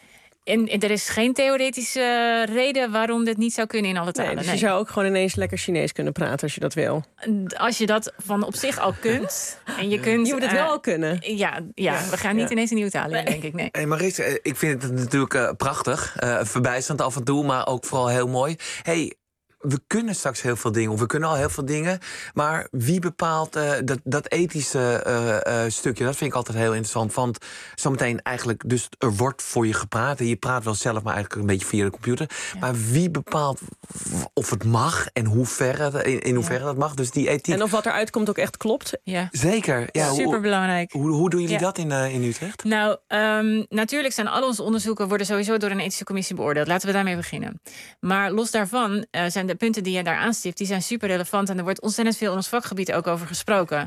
[SPEAKER 9] En, en er is geen theoretische reden waarom dit niet zou kunnen in alle talen.
[SPEAKER 5] Nee, dus
[SPEAKER 9] nee.
[SPEAKER 5] je zou ook gewoon ineens lekker Chinees kunnen praten als je dat wil.
[SPEAKER 9] Als je dat van op zich al kunt. En je, kunt,
[SPEAKER 5] je moet het wel uh, al kunnen.
[SPEAKER 9] Ja, ja, ja, we gaan niet ja. ineens een nieuwe taal leren, denk ik. Nee.
[SPEAKER 6] Hey Maris, ik vind het natuurlijk uh, prachtig. Uh, verbijsterend af en toe, maar ook vooral heel mooi. Hey, we kunnen straks heel veel dingen, of we kunnen al heel veel dingen. Maar wie bepaalt uh, dat, dat ethische uh, uh, stukje? Dat vind ik altijd heel interessant. Want zometeen eigenlijk, dus er wordt voor je gepraat. En je praat wel zelf, maar eigenlijk een beetje via de computer. Ja. Maar wie bepaalt of het mag en hoe ver het, in, in hoeverre ja. dat mag? Dus die ethiek.
[SPEAKER 5] En of wat eruit komt ook echt klopt.
[SPEAKER 9] Ja.
[SPEAKER 6] Zeker. Ja,
[SPEAKER 9] superbelangrijk.
[SPEAKER 6] Hoe, hoe, hoe doen jullie
[SPEAKER 9] ja.
[SPEAKER 6] dat in, uh, in Utrecht?
[SPEAKER 9] Nou, um, natuurlijk zijn al onze onderzoeken worden sowieso door een ethische commissie beoordeeld. Laten we daarmee beginnen. Maar los daarvan uh, zijn de punten die je daar aanstipt, die zijn super relevant. En er wordt ontzettend veel in ons vakgebied ook over gesproken.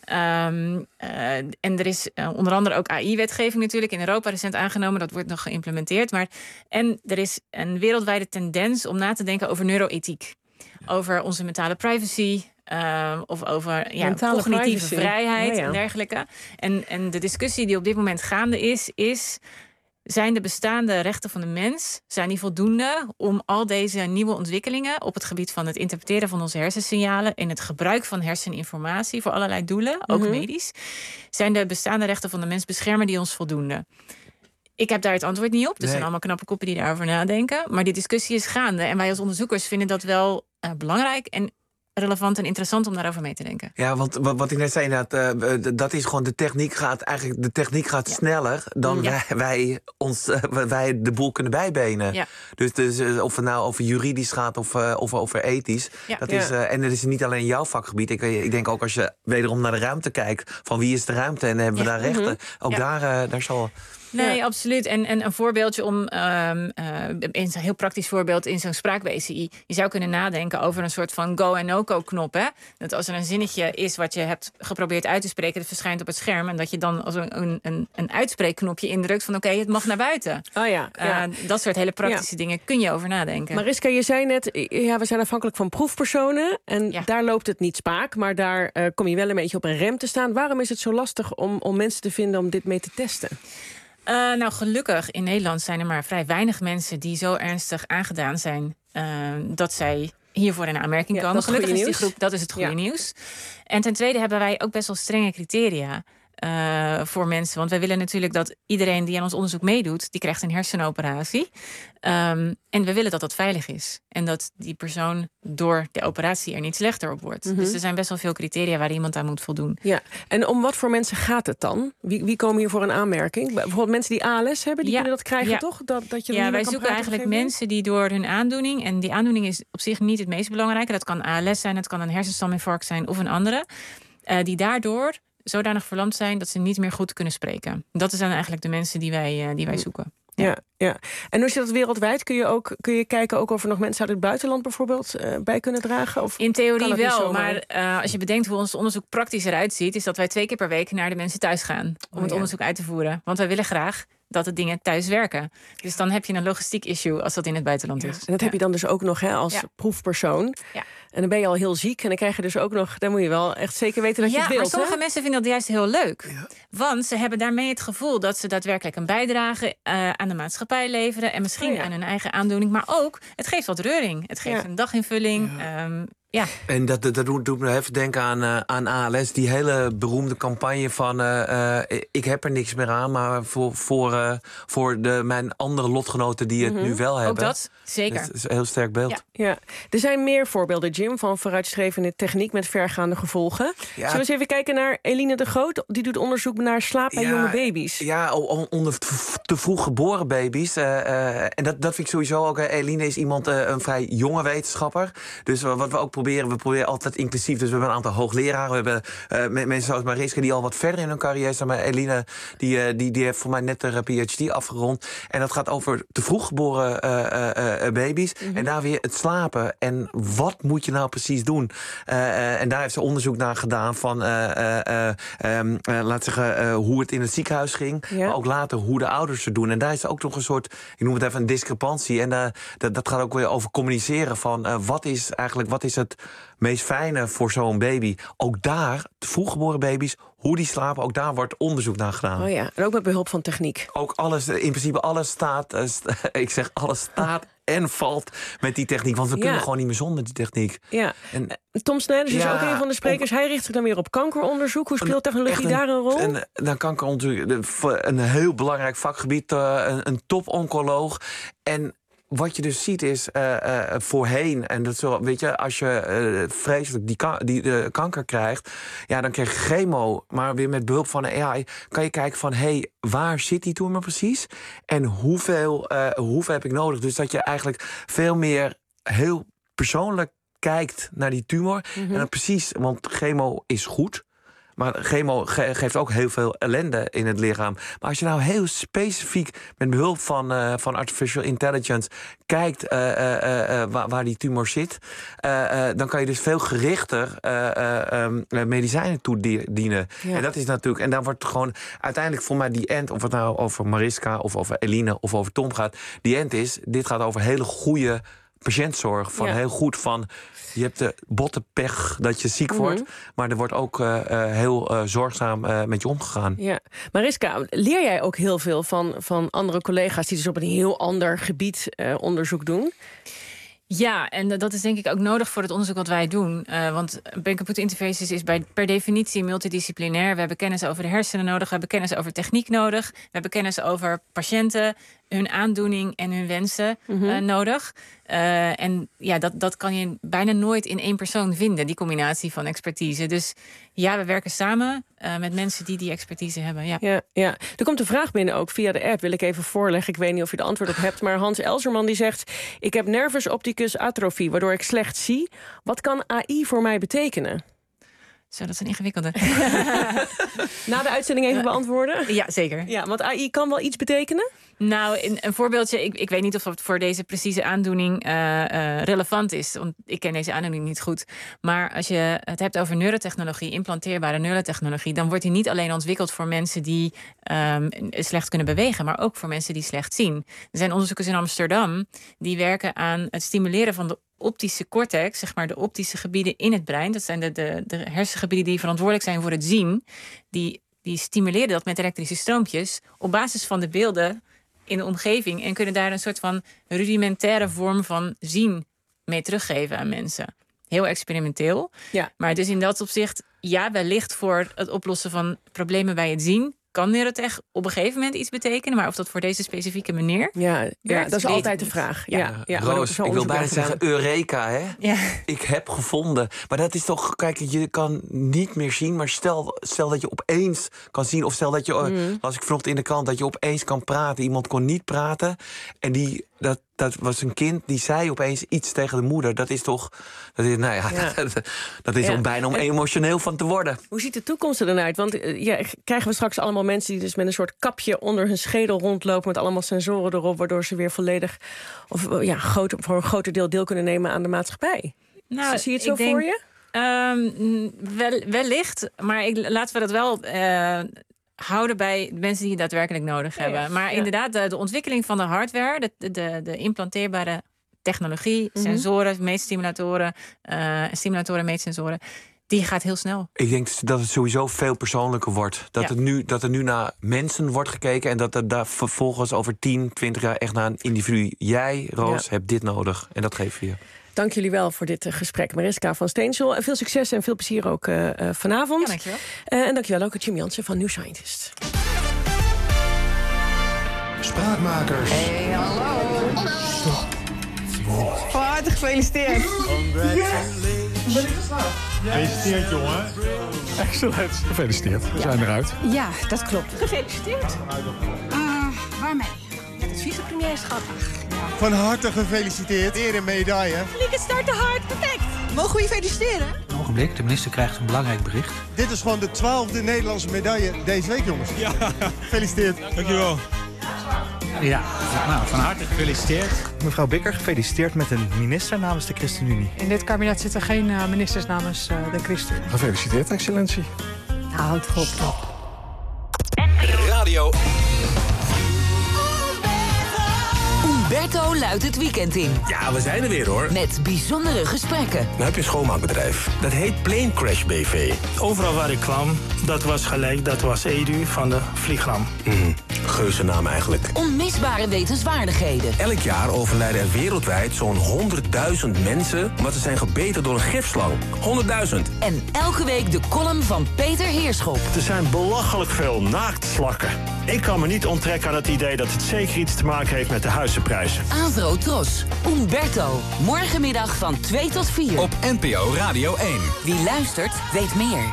[SPEAKER 9] Um, uh, en er is uh, onder andere ook A I-wetgeving natuurlijk in Europa recent aangenomen. Dat wordt nog geïmplementeerd. Maar, en er is een wereldwijde tendens om na te denken over neuroethiek. Over onze mentale privacy. Uh, of over ja, cognitieve privacy. vrijheid ja, ja. en dergelijke. En, en de discussie die op dit moment gaande is, is... zijn de bestaande rechten van de mens, zijn die voldoende om al deze nieuwe ontwikkelingen op het gebied van het interpreteren van onze hersensignalen en het gebruik van herseninformatie voor allerlei doelen, ook mm-hmm. medisch, zijn de bestaande rechten van de mens beschermen die ons voldoende? Ik heb daar het antwoord niet op. Er nee. zijn allemaal knappe koppen die daarover nadenken. Maar die discussie is gaande. En wij als onderzoekers vinden dat wel uh, belangrijk en relevant en interessant om daarover mee te denken.
[SPEAKER 6] Ja, want wat, wat ik net zei, dat, uh, dat is gewoon de techniek gaat eigenlijk de techniek gaat ja. sneller dan ja. wij, wij ons uh, wij de boel kunnen bijbenen. Ja. Dus, dus uh, of het nou over juridisch gaat of, uh, of over ethisch. Ja. Dat is, uh, en het is niet alleen jouw vakgebied. Ik, ik denk ook als je wederom naar de ruimte kijkt, van wie is de ruimte en hebben we ja. daar rechten? Mm-hmm. Ook ja. daar, uh, daar zal.
[SPEAKER 9] Nee, ja. absoluut. En, en een voorbeeldje om, um, uh, een heel praktisch voorbeeld in zo'n spraak-W C I. Je zou kunnen nadenken over een soort van go- en no-go-knop. Hè? Dat als er een zinnetje is wat je hebt geprobeerd uit te spreken, dat verschijnt op het scherm. En dat je dan als een, een, een uitspreekknopje indrukt van oké, okay, het mag naar buiten.
[SPEAKER 5] Oh ja, ja.
[SPEAKER 9] Uh, dat soort hele praktische ja. dingen kun je over nadenken.
[SPEAKER 5] Mariska, je zei net, ja, we zijn afhankelijk van proefpersonen. En ja. daar loopt het niet spaak, maar daar uh, kom je wel een beetje op een rem te staan. Waarom is het zo lastig om, om mensen te vinden om dit mee te testen?
[SPEAKER 9] Uh, nou, gelukkig in Nederland zijn er maar vrij weinig mensen die zo ernstig aangedaan zijn uh, dat zij hiervoor in aanmerking
[SPEAKER 5] ja,
[SPEAKER 9] komen.
[SPEAKER 5] Dat
[SPEAKER 9] gelukkig is die
[SPEAKER 5] nieuws.
[SPEAKER 9] groep, dat is het goede
[SPEAKER 5] ja.
[SPEAKER 9] nieuws. En ten tweede hebben wij ook best wel strenge criteria uh, voor mensen. Want wij willen natuurlijk dat iedereen die aan ons onderzoek meedoet, die krijgt een hersenoperatie. Um, en we willen dat dat veilig is. En dat die persoon door de operatie er niet slechter op wordt. Mm-hmm. Dus er zijn best wel veel criteria waar iemand aan moet voldoen.
[SPEAKER 5] Ja. En om wat voor mensen gaat het dan? Wie, wie komen hier voor een aanmerking? Bijvoorbeeld mensen die A L S hebben, die ja. kunnen dat krijgen,
[SPEAKER 9] ja.
[SPEAKER 5] toch? Dat, dat je
[SPEAKER 9] ja, wij zoeken eigenlijk mensen die door hun aandoening, en die aandoening is op zich niet het meest belangrijke. Dat kan A L S zijn, het kan een hersenstamminfarct zijn of een andere. Uh, die daardoor zodanig verlamd zijn dat ze niet meer goed kunnen spreken. Dat zijn eigenlijk de mensen die wij, uh, die wij zoeken.
[SPEAKER 5] Ja. Ja, ja. En als je dat wereldwijd, kun je ook kun je kijken ook of er nog mensen uit het buitenland bijvoorbeeld uh, bij kunnen dragen? Of
[SPEAKER 9] in theorie wel, maar uh, als je bedenkt hoe ons onderzoek praktisch eruit ziet, is dat wij twee keer per week naar de mensen thuis gaan om oh, het ja. onderzoek uit te voeren. Want wij willen graag dat de dingen thuis werken. Dus dan heb je een logistiek issue als dat in het buitenland
[SPEAKER 5] ja.
[SPEAKER 9] is.
[SPEAKER 5] En dat ja. heb je dan dus ook nog hè, als ja. proefpersoon. Ja. En dan ben je al heel ziek en dan krijg je dus ook nog, dan moet je wel echt zeker weten dat
[SPEAKER 9] ja,
[SPEAKER 5] je het wilt.
[SPEAKER 9] Maar sommige
[SPEAKER 5] hè?
[SPEAKER 9] mensen vinden dat juist heel leuk. Ja. Want ze hebben daarmee het gevoel dat ze daadwerkelijk een bijdrage uh, aan de maatschappij leveren. En misschien oh ja. aan hun eigen aandoening. Maar ook, het geeft wat reuring. Het geeft ja. een daginvulling. Ja. Um, Ja.
[SPEAKER 6] En dat, dat doet me even denken aan, uh, aan A L S. Die hele beroemde campagne van uh, uh, ik heb er niks meer aan, maar voor, voor, uh, voor de, mijn andere lotgenoten die het mm-hmm. nu wel hebben.
[SPEAKER 9] Ook dat, zeker.
[SPEAKER 6] Dat is een heel sterk beeld.
[SPEAKER 5] Ja. Ja. Er zijn meer voorbeelden, Jim, van vooruitstrevende techniek met vergaande gevolgen. Ja. Zullen we eens even kijken naar Eline de Groot? Die doet onderzoek naar slaap bij ja, jonge baby's.
[SPEAKER 6] Ja, onder te vroeg geboren baby's. Uh, uh, en dat, dat vind ik sowieso ook. Uh, Eline is iemand, uh, een vrij jonge wetenschapper. Dus uh, wat we ook proberen, we proberen altijd inclusief. Dus we hebben een aantal hoogleraren. We hebben uh, mensen zoals Mariska die al wat verder in hun carrière zijn. Maar Eline, die, uh, die, die heeft voor mij net een P H D afgerond. En dat gaat over te vroeg geboren uh, uh, uh, baby's. Mm-hmm. En daar weer het slapen. En wat moet je nou precies doen? Uh, uh, en daar heeft ze onderzoek naar gedaan van, uh, uh, uh, um, uh, laat zeggen, uh, hoe het in het ziekenhuis ging. Ja. Maar ook later hoe de ouders het doen. En daar is ook nog een soort, ik noem het even een discrepantie. En uh, dat, dat gaat ook weer over communiceren van uh, wat is eigenlijk, wat is het meest fijne voor zo'n baby. Ook daar, vroeggeboren baby's, hoe die slapen, ook daar wordt onderzoek naar gedaan.
[SPEAKER 5] Oh ja, en ook met behulp van techniek.
[SPEAKER 6] Ook alles, in principe alles staat, uh, st- ik zeg alles staat en valt met die techniek. Want we ja. kunnen gewoon niet meer zonder die techniek.
[SPEAKER 5] Ja. En, Tom Snijders is ja, ook een van de sprekers. Op, Hij richt zich dan weer op kankeronderzoek. Hoe speelt technologie een, daar een rol?
[SPEAKER 6] Een, een kankeronderzoek, een heel belangrijk vakgebied. Uh, een, een top-oncoloog. En wat je dus ziet is uh, uh, voorheen... en dat zo, weet je, als je uh, vreselijk die, ka- die uh, kanker krijgt... ja, dan krijg je chemo, maar weer met behulp van een A I... kan je kijken van, hé, hey, waar zit die tumor precies? En hoeveel, uh, hoeveel heb ik nodig? Dus dat je eigenlijk veel meer heel persoonlijk kijkt naar die tumor. Mm-hmm. En dan precies, want chemo is goed... maar chemo ge- geeft ook heel veel ellende in het lichaam. Maar als je nou heel specifiek met behulp van, uh, van artificial intelligence... kijkt uh, uh, uh, waar, waar die tumor zit... Uh, uh, dan kan je dus veel gerichter uh, uh, um, medicijnen toedienen. Ja. En dat is natuurlijk... En dan wordt gewoon uiteindelijk voor mij die end... of het nou over Mariska of over Eline of over Tom gaat... die end is, dit gaat over hele goede patiëntzorg. Van ja. heel goed van... Je hebt de bottenpech dat je ziek mm-hmm. wordt... maar er wordt ook uh, uh, heel uh, zorgzaam uh, met je omgegaan.
[SPEAKER 5] Ja. Mariska, leer jij ook heel veel van, van andere collega's... die dus op een heel ander gebied uh, onderzoek doen?
[SPEAKER 9] Ja, en dat is denk ik ook nodig voor het onderzoek wat wij doen. Uh, want brain-computer interfaces is bij, per definitie multidisciplinair. We hebben kennis over de hersenen nodig, we hebben kennis over techniek nodig... we hebben kennis over patiënten, hun aandoening en hun wensen mm-hmm. uh, nodig. Uh, en ja, dat, dat kan je bijna nooit in één persoon vinden, die combinatie van expertise. Dus ja, we werken samen uh, met mensen die die expertise hebben. Ja.
[SPEAKER 5] Ja, ja. Er komt een vraag binnen ook via de app, wil ik even voorleggen. Ik weet niet of je er antwoord op hebt, maar Hans Elzerman die zegt... ik heb nervus opticus atrofie, waardoor ik slecht zie. Wat kan A I voor mij betekenen?
[SPEAKER 9] Zo, dat is een ingewikkelde.
[SPEAKER 5] Na de uitzending even beantwoorden?
[SPEAKER 9] Ja, zeker.
[SPEAKER 5] Ja, want A I kan wel iets betekenen?
[SPEAKER 9] Nou, een, een voorbeeldje, ik, ik weet niet of het voor deze precieze aandoening uh, uh, relevant is. Want ik ken deze aandoening niet goed. Maar als je het hebt over neurotechnologie, implanteerbare neurotechnologie... dan wordt die niet alleen ontwikkeld voor mensen die um, slecht kunnen bewegen... maar ook voor mensen die slecht zien. Er zijn onderzoekers in Amsterdam die werken aan het stimuleren van de optische cortex, zeg maar de optische gebieden in het brein. Dat zijn de, de, de hersengebieden die verantwoordelijk zijn voor het zien. Die, die stimuleren dat met elektrische stroompjes op basis van de beelden in de omgeving en kunnen daar een soort van rudimentaire vorm van zien mee teruggeven aan mensen. Heel experimenteel. Ja. Maar dus in dat opzicht, ja, wellicht voor het oplossen van problemen bij het zien kan neurotech op een gegeven moment iets betekenen, maar of dat voor deze specifieke meneer...
[SPEAKER 5] Ja, ja dat is altijd de vraag. Ja, ja,
[SPEAKER 6] ja, Roos, ik wil bijna zeggen Eureka, hè?
[SPEAKER 9] Ja.
[SPEAKER 6] Ik heb gevonden. Maar dat is toch, kijk, je kan niet meer zien, maar stel, stel dat je opeens kan zien, of stel dat je, mm. als ik vanochtend in de krant, dat je opeens kan praten. Iemand kon niet praten en die... Dat, dat was een kind die zei opeens iets tegen de moeder. Dat is toch... Dat is, nou ja, ja. dat, dat is ja. om bijna om emotioneel van te worden.
[SPEAKER 5] Hoe ziet de toekomst er dan uit? Want ja, krijgen we straks allemaal mensen die dus met een soort kapje onder hun schedel rondlopen... met allemaal sensoren erop, waardoor ze weer volledig... of ja, groot, voor een groter deel deel kunnen nemen aan de maatschappij. Nou, zie je het zo
[SPEAKER 9] denk,
[SPEAKER 5] voor je?
[SPEAKER 9] Um, wel, wellicht, maar ik, laten we dat wel... Uh, houden bij de mensen die het daadwerkelijk nodig ja, hebben. Maar ja. inderdaad, de, de ontwikkeling van de hardware... de, de, de implanteerbare technologie, mm-hmm. sensoren, meetstimulatoren... Uh, stimulatoren, meetsensoren... die gaat heel snel.
[SPEAKER 6] Ik denk dat het sowieso veel persoonlijker wordt. Dat, ja. het nu, dat er nu naar mensen wordt gekeken... en dat er daar vervolgens over tien, twintig jaar echt naar een individu... jij, Roos, ja. hebt dit nodig en dat geef je.
[SPEAKER 5] Dank jullie wel voor dit uh, gesprek. Mariska van Steensel. En veel succes en veel plezier ook uh, uh, vanavond.
[SPEAKER 9] Ja, dankjewel.
[SPEAKER 5] Uh, en dankjewel ook Jim Jansen van New Scientist.
[SPEAKER 10] Spraakmakers.
[SPEAKER 11] Hey, hallo. Hallo. Van harte gefeliciteerd.
[SPEAKER 12] Gefeliciteerd, jongen. Excellent. Gefeliciteerd. We ja. zijn eruit.
[SPEAKER 11] Ja, dat klopt. Gefeliciteerd. Uh, waarmee? Met het vicepremierschap.
[SPEAKER 12] Van harte gefeliciteerd. Eer en medaille.
[SPEAKER 11] Vliegen starten hard. Perfect. Mogen we je feliciteren?
[SPEAKER 13] Een ogenblik, de minister krijgt een belangrijk bericht.
[SPEAKER 12] Dit is gewoon de twaalfde Nederlandse medaille deze week, jongens. Ja. Gefeliciteerd. Dankjewel.
[SPEAKER 13] Ja, nou, van harte gefeliciteerd.
[SPEAKER 17] Mevrouw Bikker, gefeliciteerd met een minister namens de ChristenUnie.
[SPEAKER 18] In dit kabinet zitten geen uh, ministers namens uh, de ChristenUnie.
[SPEAKER 12] Gefeliciteerd, excellentie.
[SPEAKER 18] Nou, houd toch op, top.
[SPEAKER 3] Radio.
[SPEAKER 4] Umberto luidt het weekend in.
[SPEAKER 3] Ja, we zijn er weer hoor.
[SPEAKER 4] Met bijzondere gesprekken.
[SPEAKER 3] Nou heb je een schoonmaakbedrijf. Dat heet Plane Crash B V.
[SPEAKER 19] Overal waar ik kwam,
[SPEAKER 15] dat was gelijk, dat was Edu van de Vliegram.
[SPEAKER 19] Mm, geuzennaam eigenlijk.
[SPEAKER 4] Onmisbare wetenswaardigheden.
[SPEAKER 19] Elk jaar overlijden er wereldwijd zo'n honderdduizend mensen... omdat ze zijn gebeten door een gifslang. honderdduizend.
[SPEAKER 4] En elke week de column van Peter Heerschop.
[SPEAKER 15] Er zijn belachelijk veel naaktslakken. Ik kan me niet onttrekken aan het idee dat het zeker iets te maken heeft met de huizenprijzen.
[SPEAKER 4] Avro Tros, Umberto. Morgenmiddag van twee tot vier.
[SPEAKER 3] Op N P O Radio één.
[SPEAKER 4] Wie luistert, weet meer.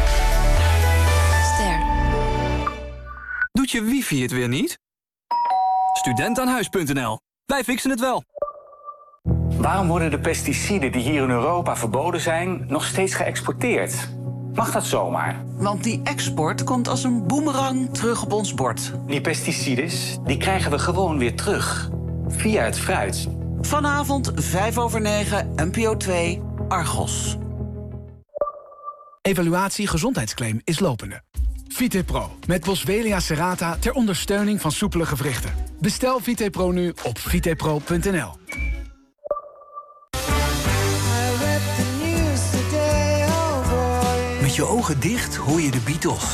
[SPEAKER 3] Ster. Doet je wifi het weer niet? Studentaanhuis punt n l. Wij fixen het wel.
[SPEAKER 20] Waarom worden de pesticiden die hier in Europa verboden zijn nog steeds geëxporteerd? Mag dat zomaar?
[SPEAKER 21] Want die export komt als een boemerang terug op ons bord.
[SPEAKER 20] Die pesticiden, die krijgen we gewoon weer terug. Via het fruit.
[SPEAKER 21] Vanavond vijf over negen, N P O twee, Argos.
[SPEAKER 22] Evaluatie gezondheidsclaim is lopende. VitePro met Boswellia serrata ter ondersteuning van soepele gewrichten. Bestel VitePro nu op vitepro punt n l.
[SPEAKER 23] Met je ogen dicht hoor je de Beatles.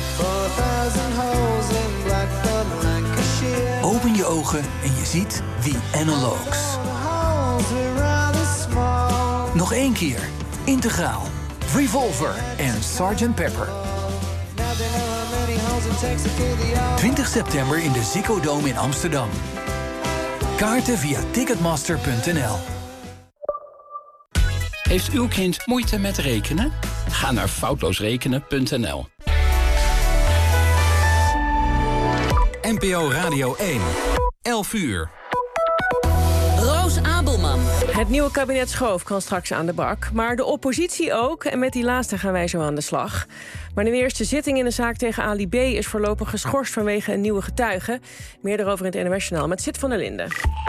[SPEAKER 23] Open je ogen en je ziet The Analogues. Nog één keer. Integraal. Revolver en sergeant Pepper. twintig september in de Ziggo Dome in Amsterdam. Kaarten via ticketmaster punt n l.
[SPEAKER 24] Heeft uw kind moeite met rekenen? Ga naar foutloosrekenen punt n l.
[SPEAKER 3] N P O Radio één. elf uur.
[SPEAKER 4] Roos Abelman.
[SPEAKER 5] Het nieuwe kabinet Schoof kan straks aan de bak. Maar de oppositie ook. En met die laatste gaan wij zo aan de slag. Maar de eerste zitting in de zaak tegen Ali B. is voorlopig geschorst vanwege een nieuwe getuige. Meer daarover in het N O S-journaal met Sid van der Linden.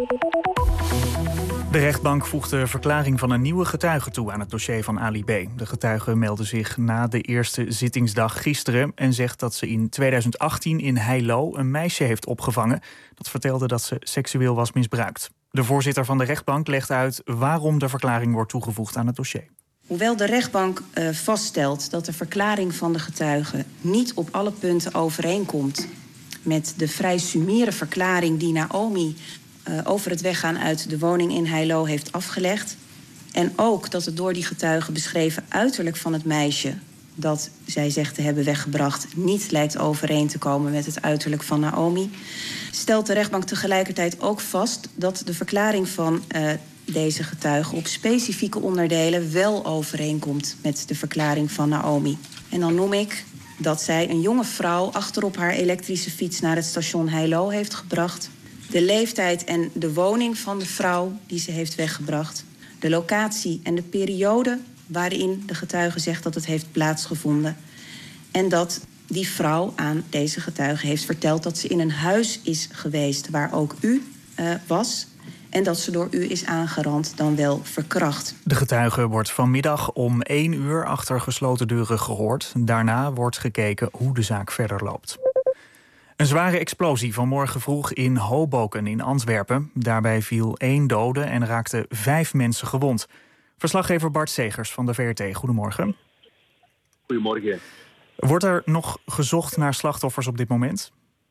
[SPEAKER 7] De rechtbank voegt de verklaring van een nieuwe getuige toe aan het dossier van Ali B. De getuige meldde zich na de eerste zittingsdag gisteren en zegt dat ze in tweeduizend achttien in Heilo een meisje heeft opgevangen dat vertelde dat ze seksueel was misbruikt. De voorzitter van de rechtbank legt uit waarom de verklaring wordt toegevoegd aan het dossier.
[SPEAKER 25] Hoewel de rechtbank uh, vaststelt dat de verklaring van de getuige niet op alle punten overeenkomt met de vrij summiere verklaring die Naomi Uh, over het weggaan uit de woning in Heilo heeft afgelegd. En ook dat het door die getuige beschreven uiterlijk van het meisje dat zij zegt te hebben weggebracht niet lijkt overeen te komen met het uiterlijk van Naomi, stelt de rechtbank tegelijkertijd ook vast dat de verklaring van uh, deze getuige op specifieke onderdelen wel overeenkomt met de verklaring van Naomi. En dan noem ik dat zij een jonge vrouw achterop haar elektrische fiets naar het station Heilo heeft gebracht, de leeftijd en de woning van de vrouw die ze heeft weggebracht, de locatie en de periode waarin de getuige zegt dat het heeft plaatsgevonden, en dat die vrouw aan deze getuige heeft verteld dat ze in een huis is geweest waar ook u uh, was en dat ze door u is aangerand dan wel verkracht.
[SPEAKER 7] De getuige wordt vanmiddag om één uur achter gesloten deuren gehoord. Daarna wordt gekeken hoe de zaak verder loopt. Een zware explosie vanmorgen vroeg in Hoboken in Antwerpen. Daarbij viel één dode en raakten vijf mensen gewond. Verslaggever Bart Segers van de V R T, goedemorgen.
[SPEAKER 31] Goedemorgen.
[SPEAKER 7] Wordt er nog gezocht naar slachtoffers op dit moment?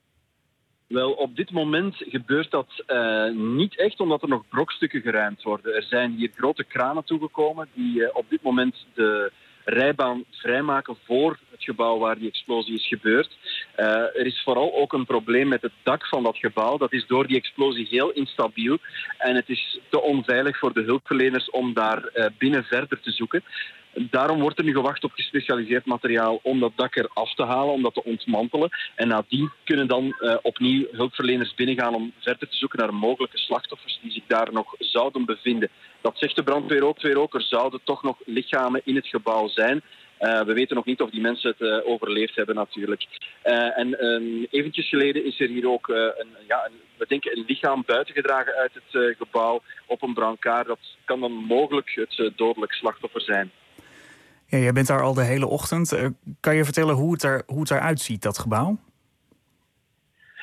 [SPEAKER 31] Wel, op dit moment gebeurt dat uh, niet echt, omdat er nog brokstukken geruimd worden. Er zijn hier grote kranen toegekomen die uh, op dit moment de rijbaan vrijmaken voor het gebouw waar die explosie is gebeurd. Uh, er is vooral ook een probleem met het dak van dat gebouw. Dat is door die explosie heel instabiel. En het is te onveilig voor de hulpverleners om daar uh, binnen verder te zoeken. Daarom wordt er nu gewacht op gespecialiseerd materiaal om dat dak eraf te halen, om dat te ontmantelen. En nadien kunnen dan uh, opnieuw hulpverleners binnengaan om verder te zoeken naar mogelijke slachtoffers die zich daar nog zouden bevinden. Dat zegt de brandweer ook weer ook. Er zouden toch nog lichamen in het gebouw zijn. Uh, we weten nog niet of die mensen het uh, overleefd hebben natuurlijk. Uh, en uh, eventjes geleden is er hier ook uh, een, ja, een, we denken een lichaam buitengedragen uit het uh, gebouw op een brancard. Dat kan dan mogelijk het uh, dodelijk slachtoffer zijn.
[SPEAKER 7] Ja, jij bent daar al de hele ochtend. Uh, kan je vertellen hoe het, er, hoe het eruit ziet, dat gebouw?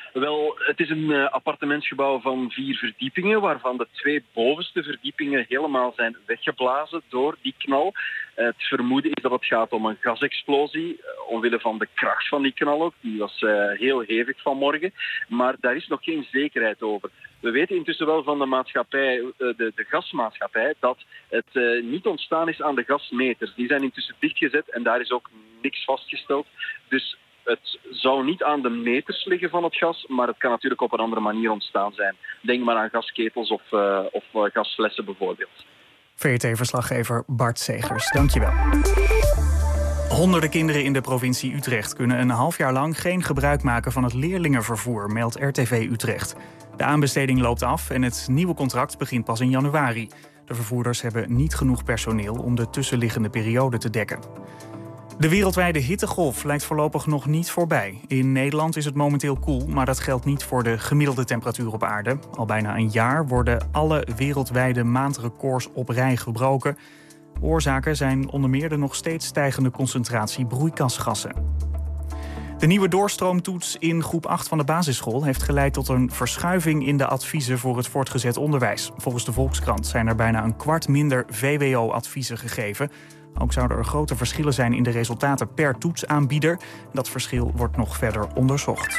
[SPEAKER 31] Wel, het is een uh, appartementsgebouw van vier verdiepingen, waarvan de twee bovenste verdiepingen helemaal zijn weggeblazen door die knal. Uh, het vermoeden is dat het gaat om een gasexplosie, uh, omwille van de kracht van die knal ook. Die was uh, heel hevig vanmorgen, maar daar is nog geen zekerheid over. We weten intussen wel van de maatschappij, uh, de, de gasmaatschappij, dat het uh, niet ontstaan is aan de gasmeters. Die zijn intussen dichtgezet en daar is ook niks vastgesteld. Dus het zou niet aan de meters liggen van het gas, maar het kan natuurlijk op een andere manier ontstaan zijn. Denk maar aan gasketels of, uh, of uh, gasflessen bijvoorbeeld.
[SPEAKER 7] V R T-verslaggever Bart Segers, dankjewel. Honderden kinderen in de provincie Utrecht kunnen een half jaar lang geen gebruik maken van het leerlingenvervoer, meldt R T V Utrecht. De aanbesteding loopt af en het nieuwe contract begint pas in januari. De vervoerders hebben niet genoeg personeel om de tussenliggende periode te dekken. De wereldwijde hittegolf lijkt voorlopig nog niet voorbij. In Nederland is het momenteel koel, maar dat geldt niet voor de gemiddelde temperatuur op aarde. Al bijna een jaar worden alle wereldwijde maandrecords op rij gebroken. Oorzaken zijn onder meer de nog steeds stijgende concentratie broeikasgassen. De nieuwe doorstroomtoets in groep acht van de basisschool heeft geleid tot een verschuiving in de adviezen voor het voortgezet onderwijs. Volgens de Volkskrant zijn er bijna een kwart minder V W O-adviezen gegeven. Ook zouden er grote verschillen zijn in de resultaten per toetsaanbieder. Dat verschil wordt nog verder onderzocht.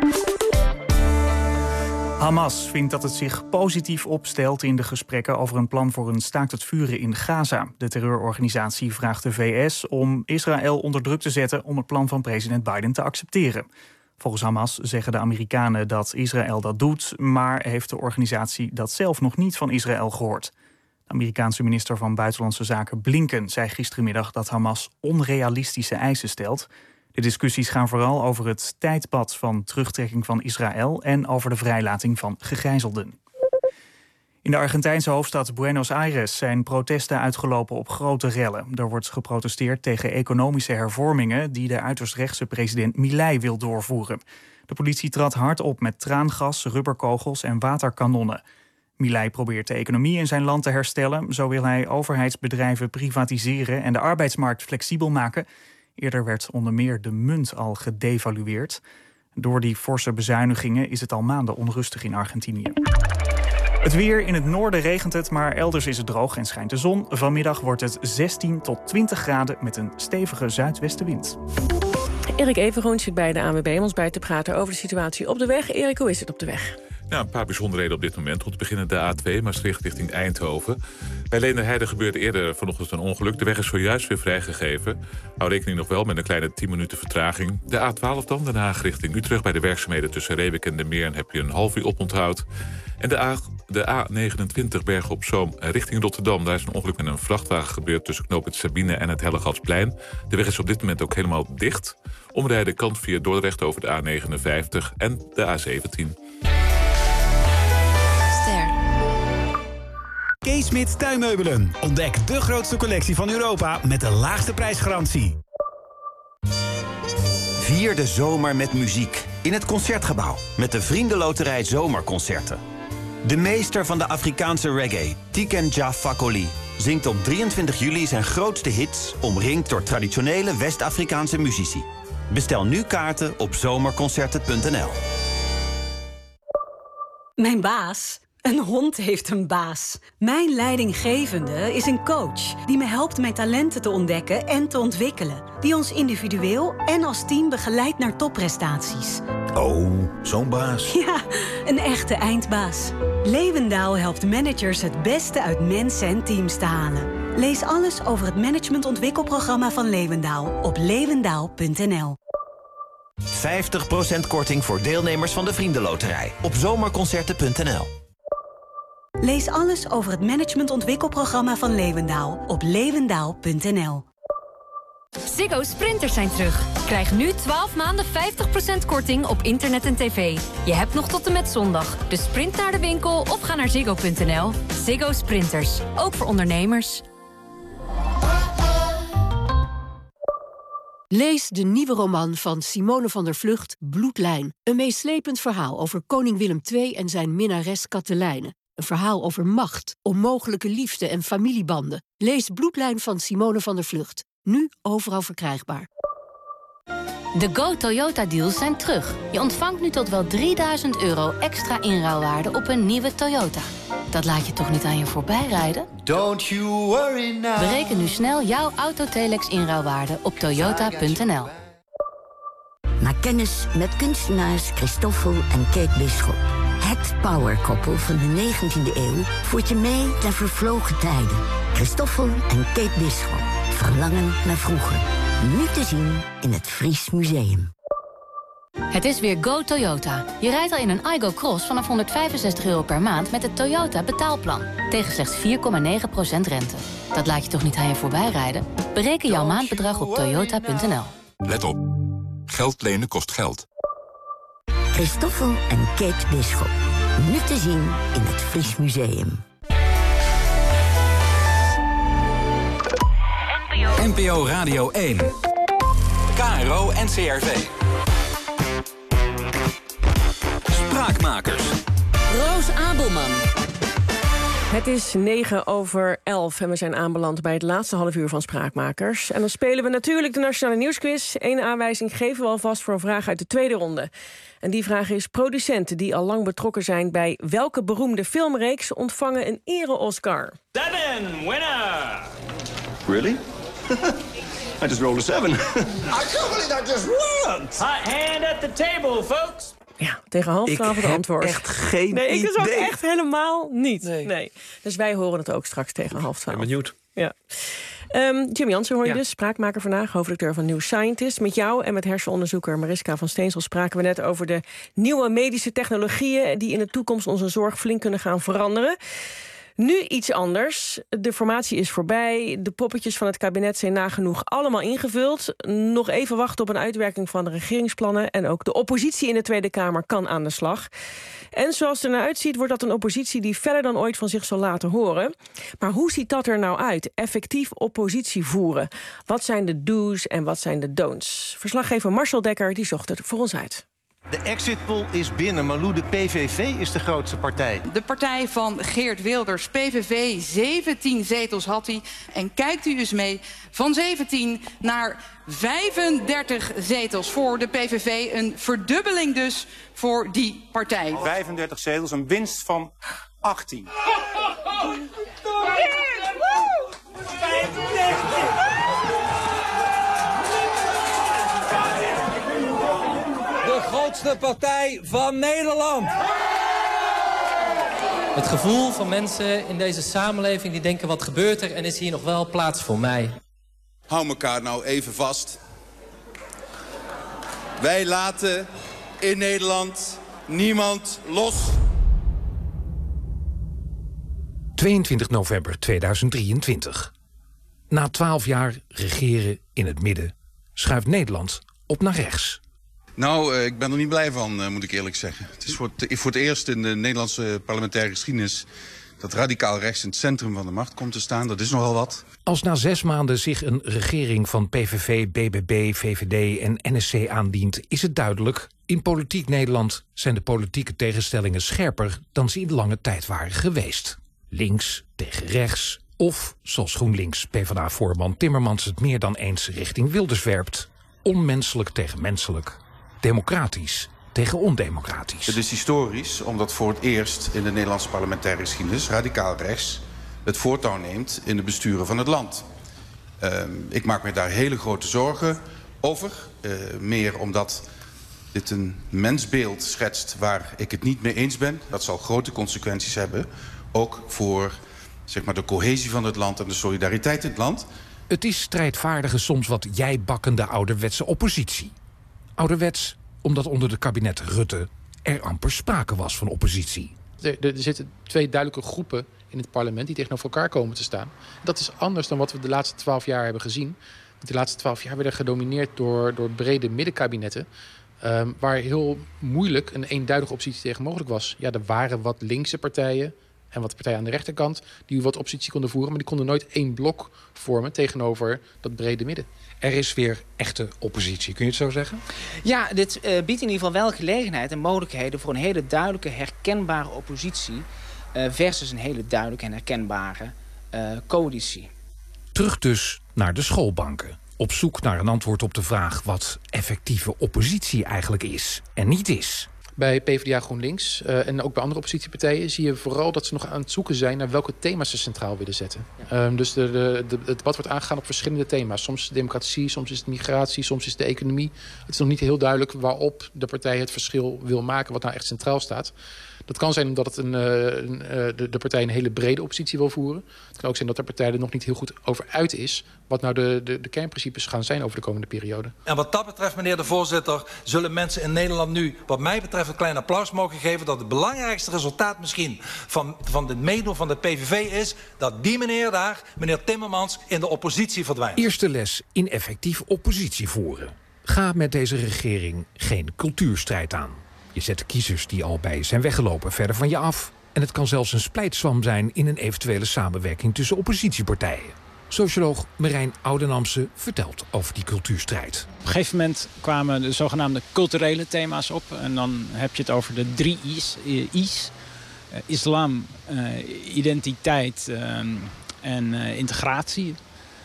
[SPEAKER 7] Hamas vindt dat het zich positief opstelt in de gesprekken over een plan voor een staakt het vuren in Gaza. De terreurorganisatie vraagt de V S om Israël onder druk te zetten om het plan van president Biden te accepteren. Volgens Hamas zeggen de Amerikanen dat Israël dat doet, maar heeft de organisatie dat zelf nog niet van Israël gehoord. De Amerikaanse minister van Buitenlandse Zaken Blinken zei gisterenmiddag dat Hamas onrealistische eisen stelt. De discussies gaan vooral over het tijdpad van terugtrekking van Israël en over de vrijlating van gegijzelden. In de Argentijnse hoofdstad Buenos Aires zijn protesten uitgelopen op grote rellen. Er wordt geprotesteerd tegen economische hervormingen die de uiterst rechtse president Milei wil doorvoeren. De politie trad hard op met traangas, rubberkogels en waterkanonnen. Milei probeert de economie in zijn land te herstellen. Zo wil hij overheidsbedrijven privatiseren en de arbeidsmarkt flexibel maken. Eerder werd onder meer de munt al gedevalueerd. Door die forse bezuinigingen is het al maanden onrustig in Argentinië. Het weer, in het noorden regent het, maar elders is het droog en schijnt de zon. Vanmiddag wordt het zestien tot twintig graden met een stevige zuidwestenwind.
[SPEAKER 5] Erik Evengroen zit bij de A N W B om ons bij te praten over de situatie op de weg. Erik, hoe is het op de weg?
[SPEAKER 1] Nou, een paar bijzonderheden op dit moment. Om te beginnen de A twee, Maastricht richting Eindhoven. Bij Leenderheide gebeurde eerder vanochtend een ongeluk. De weg is zojuist weer vrijgegeven. Hou rekening nog wel met een kleine tien minuten vertraging. De A twaalf dan, Den Haag richting Utrecht. Bij de werkzaamheden tussen Reewijk en De Meern heb je een half uur oponthoud. En de, A, de A negenentwintig Bergen op Zoom richting Rotterdam. Daar is een ongeluk met een vrachtwagen gebeurd tussen knooppunt Sabine en het Hellegatsplein. De weg is op dit moment ook helemaal dicht. Omrijden kan via Dordrecht over de A negenenvijftig en de A zeventien.
[SPEAKER 2] K-Smit Tuinmeubelen. Ontdek de grootste collectie van Europa met de laagste prijsgarantie.
[SPEAKER 6] Vier de zomer met muziek in het Concertgebouw met de Vriendenloterij Zomerconcerten. De meester van de Afrikaanse reggae, Tiken Jah Fakoly, zingt op drieëntwintig juli zijn grootste hits, omringd door traditionele West-Afrikaanse muzici. Bestel nu kaarten op zomerconcerten punt n l.
[SPEAKER 8] Mijn baas? Een hond heeft een baas. Mijn leidinggevende is een coach die me helpt mijn talenten te ontdekken en te ontwikkelen. Die ons individueel en als team begeleidt naar topprestaties.
[SPEAKER 2] Oh, zo'n baas.
[SPEAKER 8] Ja, een echte eindbaas. Leeuwendaal helpt managers het beste uit mensen en teams te halen. Lees alles over het managementontwikkelprogramma van Leeuwendaal op leeuwendaal punt n l.
[SPEAKER 6] vijftig procent korting voor deelnemers van de Vriendenloterij op zomerconcerten punt n l.
[SPEAKER 8] Lees alles over het managementontwikkelprogramma van Leeuwendaal op leeuwendaal punt n l.
[SPEAKER 14] Ziggo Sprinters zijn terug. Krijg nu twaalf maanden vijftig procent korting op internet en tv. Je hebt nog tot en met zondag. Dus sprint naar de winkel of ga naar ziggo punt n l. Ziggo Sprinters. Ook voor ondernemers.
[SPEAKER 16] Lees de nieuwe roman van Simone van der Vlugt, Bloedlijn. Een meeslepend verhaal over koning Willem twee en zijn minnares Katelijne. Een verhaal over macht, onmogelijke liefde en familiebanden. Lees Bloedlijn van Simone van der Vlugt. Nu overal verkrijgbaar.
[SPEAKER 14] De Go Toyota deals zijn terug. Je ontvangt nu tot wel drieduizend euro extra inruilwaarde op een nieuwe Toyota. Dat laat je toch niet aan je voorbij rijden?
[SPEAKER 9] Don't you worry now.
[SPEAKER 14] Bereken nu snel jouw Autotelex inruilwaarde op toyota punt n l.
[SPEAKER 10] Maak kennis met kunstenaars Christoffel en Kate Bisschop. Het powerkoppel van de negentiende eeuw voert je mee naar vervlogen tijden. Christoffel en Kate Bisschop. Verlangen naar vroeger. Nu te zien in het Fries Museum.
[SPEAKER 14] Het is weer Go Toyota. Je rijdt al in een iGo Cross vanaf honderdvijfenzestig euro per maand met het Toyota betaalplan. Tegen slechts vier komma negen procent rente. Dat laat je toch niet aan je voorbij rijden? Bereken jouw maandbedrag op toyota punt n l.
[SPEAKER 11] Let op. Geld lenen kost geld.
[SPEAKER 10] Christoffel en Kate Bisschop. Nu te zien in het Fries Museum.
[SPEAKER 23] N P O Radio één. K R O N C R V. Spraakmakers.
[SPEAKER 4] Roos Abelman.
[SPEAKER 5] Het is negen over elf en we zijn aanbeland bij het laatste half uur van Spraakmakers. En dan spelen we natuurlijk de Nationale Nieuwsquiz. Eén aanwijzing geven we alvast voor een vraag uit de tweede ronde. En die vraag is: producenten die al lang betrokken zijn bij welke beroemde filmreeks ontvangen een ere-Oscar?
[SPEAKER 12] Seven, winner!
[SPEAKER 9] Really? I just rolled a seven. I can't believe that just worked!
[SPEAKER 12] Hot hand at the table, folks!
[SPEAKER 5] Ja, tegen half twaalf het antwoord.
[SPEAKER 6] echt geen
[SPEAKER 5] Nee, ik dus ook
[SPEAKER 6] idee.
[SPEAKER 5] echt helemaal niet. Nee. nee. Dus wij horen het ook straks tegen half twaalf.
[SPEAKER 6] Ben benieuwd.
[SPEAKER 5] Ja. Um, Jim Jansen hoor je ja. dus, spraakmaker vandaag, hoofdredacteur van New Scientist. Met jou en met hersenonderzoeker Mariska van Steensel spraken we net over de nieuwe medische technologieën die in de toekomst onze zorg flink kunnen gaan veranderen. Nu iets anders. De formatie is voorbij. De poppetjes van het kabinet zijn nagenoeg allemaal ingevuld. Nog even wachten op een uitwerking van de regeringsplannen. En ook de oppositie in de Tweede Kamer kan aan de slag. En zoals het er nou uitziet, wordt dat een oppositie die verder dan ooit van zich zal laten horen. Maar hoe ziet dat er nou uit? Effectief oppositie voeren. Wat zijn de do's en wat zijn de don'ts? Verslaggever Marcel Dekker die zocht het voor ons uit.
[SPEAKER 13] De exit poll is binnen. Malou, de P V V is de grootste partij.
[SPEAKER 17] De partij van Geert Wilders, P V V, zeventien zetels had hij. En kijkt u eens mee, van zeventien naar vijfendertig zetels voor de P V V. Een verdubbeling dus voor die partij.
[SPEAKER 13] vijfendertig zetels, een winst van achttien.
[SPEAKER 26] De grootste partij van Nederland. Het gevoel van mensen in deze samenleving die denken: wat gebeurt er en is hier nog wel plaats voor mij?
[SPEAKER 27] Hou elkaar nou even vast. Wij laten in Nederland niemand los.
[SPEAKER 28] tweeëntwintig november tweeduizend drieëntwintig. Na twaalf jaar regeren in het midden schuift Nederland op naar rechts.
[SPEAKER 27] Nou, uh, ik ben er niet blij van, uh, moet ik eerlijk zeggen. Het is voor het, voor het eerst in de Nederlandse parlementaire geschiedenis dat radicaal rechts in het centrum van de macht komt te staan. Dat is nogal wat.
[SPEAKER 28] Als na zes maanden zich een regering van P V V, B B B, V V D en N S C aandient, is het duidelijk: in politiek Nederland zijn de politieke tegenstellingen scherper dan ze in lange tijd waren geweest. Links tegen rechts, of, zoals GroenLinks PvdA-voorman Timmermans het meer dan eens richting Wilders werpt, onmenselijk tegen menselijk, democratisch tegen ondemocratisch.
[SPEAKER 27] Het is historisch omdat voor het eerst in de Nederlandse parlementaire geschiedenis radicaal rechts het voortouw neemt in het besturen van het land. Uh, ik maak me daar hele grote zorgen over. Uh, meer omdat dit een mensbeeld schetst waar ik het niet mee eens ben. Dat zal grote consequenties hebben, ook voor zeg maar, de cohesie van het land en de solidariteit in het land.
[SPEAKER 28] Het is strijdvaardige, soms wat jijbakkende ouderwetse oppositie. Ouderwets omdat onder het kabinet Rutte er amper sprake was van oppositie.
[SPEAKER 29] Er, er zitten twee duidelijke groepen in het parlement die tegenover elkaar komen te staan. Dat is anders dan wat we de laatste twaalf jaar hebben gezien. De laatste twaalf jaar werden gedomineerd door, door brede middenkabinetten, Um, waar heel moeilijk een eenduidige oppositie tegen mogelijk was. Ja, er waren wat linkse partijen en wat partijen aan de rechterkant die wat oppositie konden voeren, maar die konden nooit één blok vormen tegenover dat brede midden.
[SPEAKER 28] Er is weer echte oppositie, kun je het zo zeggen?
[SPEAKER 31] Ja, dit uh, biedt in ieder geval wel gelegenheid en mogelijkheden voor een hele duidelijke, herkenbare oppositie uh, versus een hele duidelijke en herkenbare uh, coalitie.
[SPEAKER 28] Terug dus naar de schoolbanken. op zoek naar een antwoord op de vraag wat effectieve oppositie eigenlijk is en niet is.
[SPEAKER 29] Bij PvdA GroenLinks uh, en ook bij andere oppositiepartijen zie je vooral dat ze nog aan het zoeken zijn naar welke thema's ze centraal willen zetten. Ja. Um, dus de, de, de, het debat wordt aangegaan op verschillende thema's. Soms is het democratie, soms is het migratie, soms is het de economie. Het is nog niet heel duidelijk waarop de partij het verschil wil maken wat nou echt centraal staat. Dat kan zijn omdat het een, een, de, de partij een hele brede oppositie wil voeren. Het kan ook zijn dat de partij er nog niet heel goed over uit is wat nou de, de, de kernprincipes gaan zijn over de komende periode.
[SPEAKER 3] En wat dat betreft, meneer de voorzitter, zullen mensen in Nederland nu wat mij betreft een klein applaus mogen geven dat het belangrijkste resultaat misschien van, van het meedoen van de P V V is dat die meneer daar, meneer Timmermans, in de oppositie verdwijnt.
[SPEAKER 28] Eerste les in effectief oppositie voeren. Ga met deze regering geen cultuurstrijd aan. Je zet de kiezers die al bij je zijn weggelopen verder van je af. En het kan zelfs een splijtswam zijn in een eventuele samenwerking tussen oppositiepartijen. Socioloog Marijn Oudenamse vertelt over die cultuurstrijd.
[SPEAKER 7] Op een gegeven moment kwamen de zogenaamde culturele thema's op. En dan heb je het over de drie I's. I's. Uh, islam, uh, identiteit uh, en uh, integratie.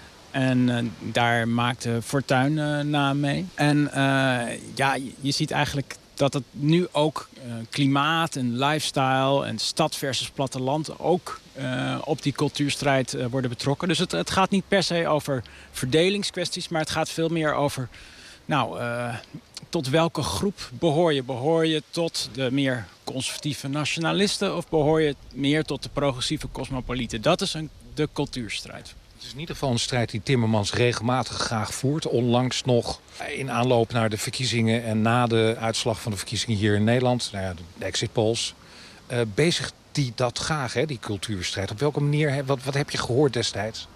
[SPEAKER 7] En uh, daar maakte Fortuyn uh, na mee. En uh, ja, je, je ziet eigenlijk dat het nu ook uh, klimaat en lifestyle en stad versus platteland ook uh, op die cultuurstrijd uh, worden betrokken. Dus het, het gaat niet per se over verdelingskwesties, maar het gaat veel meer over, nou, uh, tot welke groep behoor je? Behoor je tot de meer conservatieve nationalisten of behoor je meer tot de progressieve cosmopolieten? Dat is een, de cultuurstrijd.
[SPEAKER 28] Het is in ieder geval een strijd die Timmermans regelmatig graag voert. Onlangs nog in aanloop naar de verkiezingen en na de uitslag van de verkiezingen hier in Nederland. Nou ja, de exit polls. Uh, bezigt die dat graag, hè, die cultuurstrijd? Op welke manier, wat, wat heb je gehoord destijds?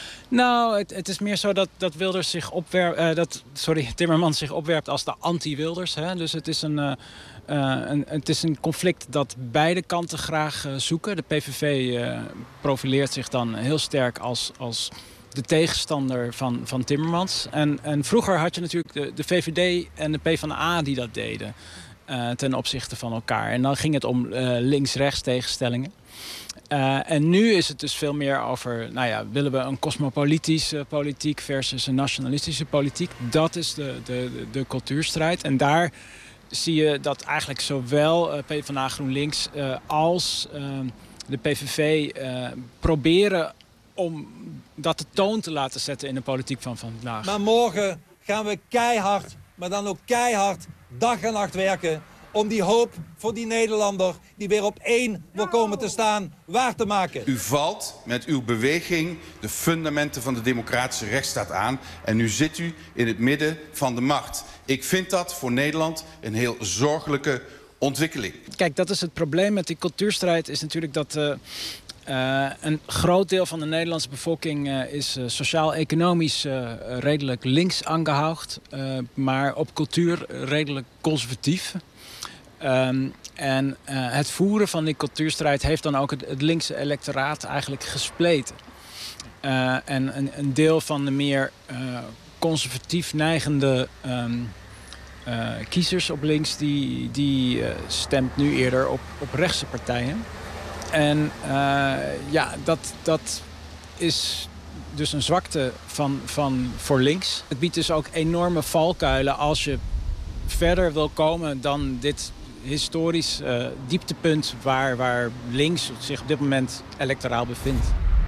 [SPEAKER 7] Nou, het, het is meer zo dat, dat Wilders zich opwerpt, uh, dat sorry, Timmermans zich opwerpt als de anti-Wilders. Hè? Dus het is een, uh, uh, een, het is een conflict dat beide kanten graag uh, zoeken. De P V V uh, profileert zich dan heel sterk als, als de tegenstander van, van Timmermans. En, en vroeger had je natuurlijk de, de V V D en de PvdA die dat deden uh, ten opzichte van elkaar. En dan ging het om uh, links-rechts tegenstellingen. Uh, en nu is het dus veel meer over, nou ja, willen we een cosmopolitische politiek versus een nationalistische politiek? Dat is de, de, de cultuurstrijd. En daar zie je dat eigenlijk zowel uh, PvdA GroenLinks uh, als uh, de P V V uh, proberen om dat de toon te laten zetten in de politiek van vandaag.
[SPEAKER 3] Maar morgen gaan we keihard, maar dan ook keihard dag en nacht werken om die hoop voor die Nederlander die weer op één wil komen te staan, waar te maken.
[SPEAKER 27] U valt met uw beweging de fundamenten van de democratische rechtsstaat aan en nu zit u in het midden van de macht. Ik vind dat voor Nederland een heel zorgelijke ontwikkeling.
[SPEAKER 7] Kijk, dat is het probleem met die cultuurstrijd, is natuurlijk dat Uh, Uh, een groot deel van de Nederlandse bevolking uh, is uh, sociaal-economisch uh, redelijk links aangehaald, uh, maar op cultuur redelijk conservatief. Um, en uh, het voeren van die cultuurstrijd heeft dan ook het, het linkse electoraat eigenlijk gespleten. Uh, en een, een deel van de meer uh, conservatief neigende um, uh, kiezers op links, die, die uh, stemt nu eerder op, op rechtse partijen. En uh, ja, dat, dat is dus een zwakte van, van voor links. Het biedt dus ook enorme valkuilen als je verder wil komen dan dit historisch uh, dieptepunt waar, waar links zich op dit moment electoraal bevindt.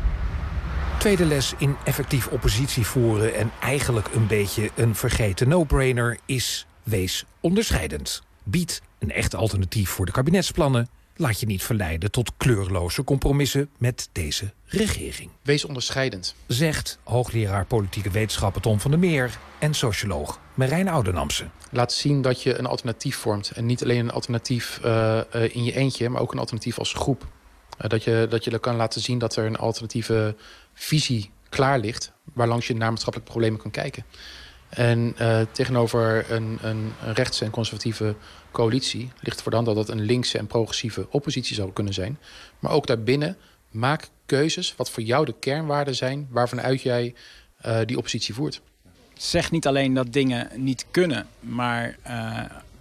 [SPEAKER 28] Tweede les in effectief oppositie voeren en eigenlijk een beetje een vergeten no-brainer is: wees onderscheidend. Bied een echt alternatief voor de kabinetsplannen. Laat je niet verleiden tot kleurloze compromissen met deze regering.
[SPEAKER 29] Wees onderscheidend,
[SPEAKER 28] zegt hoogleraar politieke wetenschappen Tom van der Meer en socioloog Marijn Oudenamse.
[SPEAKER 29] Laat zien dat je een alternatief vormt. En niet alleen een alternatief uh, uh, in je eentje, maar ook een alternatief als groep. Uh, dat je, dat je kan laten zien dat er een alternatieve visie klaar ligt, waarlangs je naar maatschappelijke problemen kan kijken. En uh, tegenover een, een, een rechtse en conservatieve coalitie ligt voor dan dat het een linkse en progressieve oppositie zou kunnen zijn. Maar ook daarbinnen, maak keuzes wat voor jou de kernwaarden zijn waarvanuit jij uh, die oppositie voert.
[SPEAKER 7] Zeg niet alleen dat dingen niet kunnen, maar uh,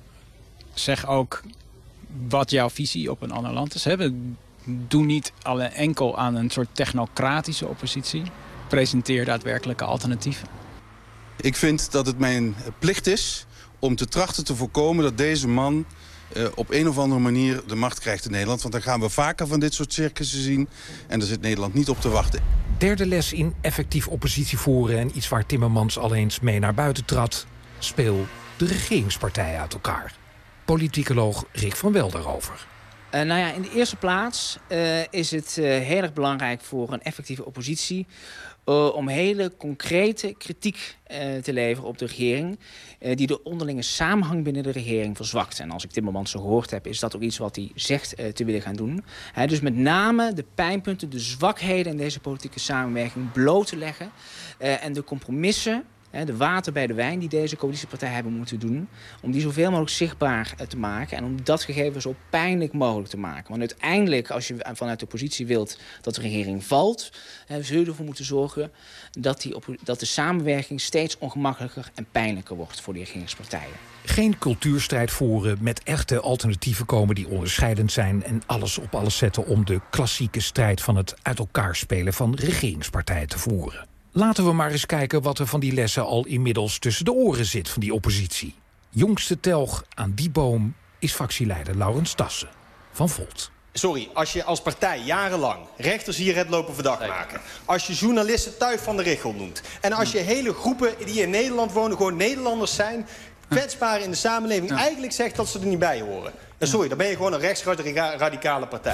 [SPEAKER 7] zeg ook wat jouw visie op een ander land is. Hè? Doe niet alleen enkel aan een soort technocratische oppositie. Presenteer daadwerkelijke alternatieven.
[SPEAKER 27] Ik vind dat het mijn plicht is om te trachten te voorkomen dat deze man uh, op een of andere manier de macht krijgt in Nederland. Want dan gaan we vaker van dit soort circussen zien en daar zit Nederland niet op te wachten.
[SPEAKER 28] Derde les in effectief oppositie voeren en iets waar Timmermans al eens mee naar buiten trad. Speel de regeringspartijen uit elkaar. Politicoloog Rick van Wel daarover.
[SPEAKER 1] Uh, nou ja, in de eerste plaats uh, is het uh, heel erg belangrijk voor een effectieve oppositie Uh, om hele concrete kritiek uh, te leveren op de regering, Uh, die de onderlinge samenhang binnen de regering verzwakt. En als ik Timmermans zo gehoord heb, is dat ook iets wat hij zegt uh, te willen gaan doen. He, dus met name de pijnpunten, de zwakheden in deze politieke samenwerking bloot te leggen. Uh, en de compromissen, de water bij de wijn die deze coalitiepartijen hebben moeten doen, om die zoveel mogelijk zichtbaar te maken en om dat gegeven zo pijnlijk mogelijk te maken. Want uiteindelijk, als je vanuit de oppositie wilt dat de regering valt, zul je ervoor moeten zorgen dat, die, dat de samenwerking steeds ongemakkelijker en pijnlijker wordt voor die regeringspartijen.
[SPEAKER 28] Geen cultuurstrijd voeren, met echte alternatieven komen die onderscheidend zijn en alles op alles zetten om de klassieke strijd van het uit elkaar spelen van regeringspartijen te voeren. Laten we maar eens kijken wat er van die lessen al inmiddels tussen de oren zit van die oppositie. Jongste telg aan die boom is fractieleider Laurens Tassen van Volt.
[SPEAKER 2] Sorry, als je als partij jarenlang rechters hier hebt lopen verdacht maken, als je journalisten tuig van de richel noemt en als je hele groepen die in Nederland wonen gewoon Nederlanders zijn, kwetsbaar in de samenleving, eigenlijk zegt dat ze er niet bij horen. En sorry, dan ben je gewoon een rechtsradicale partij.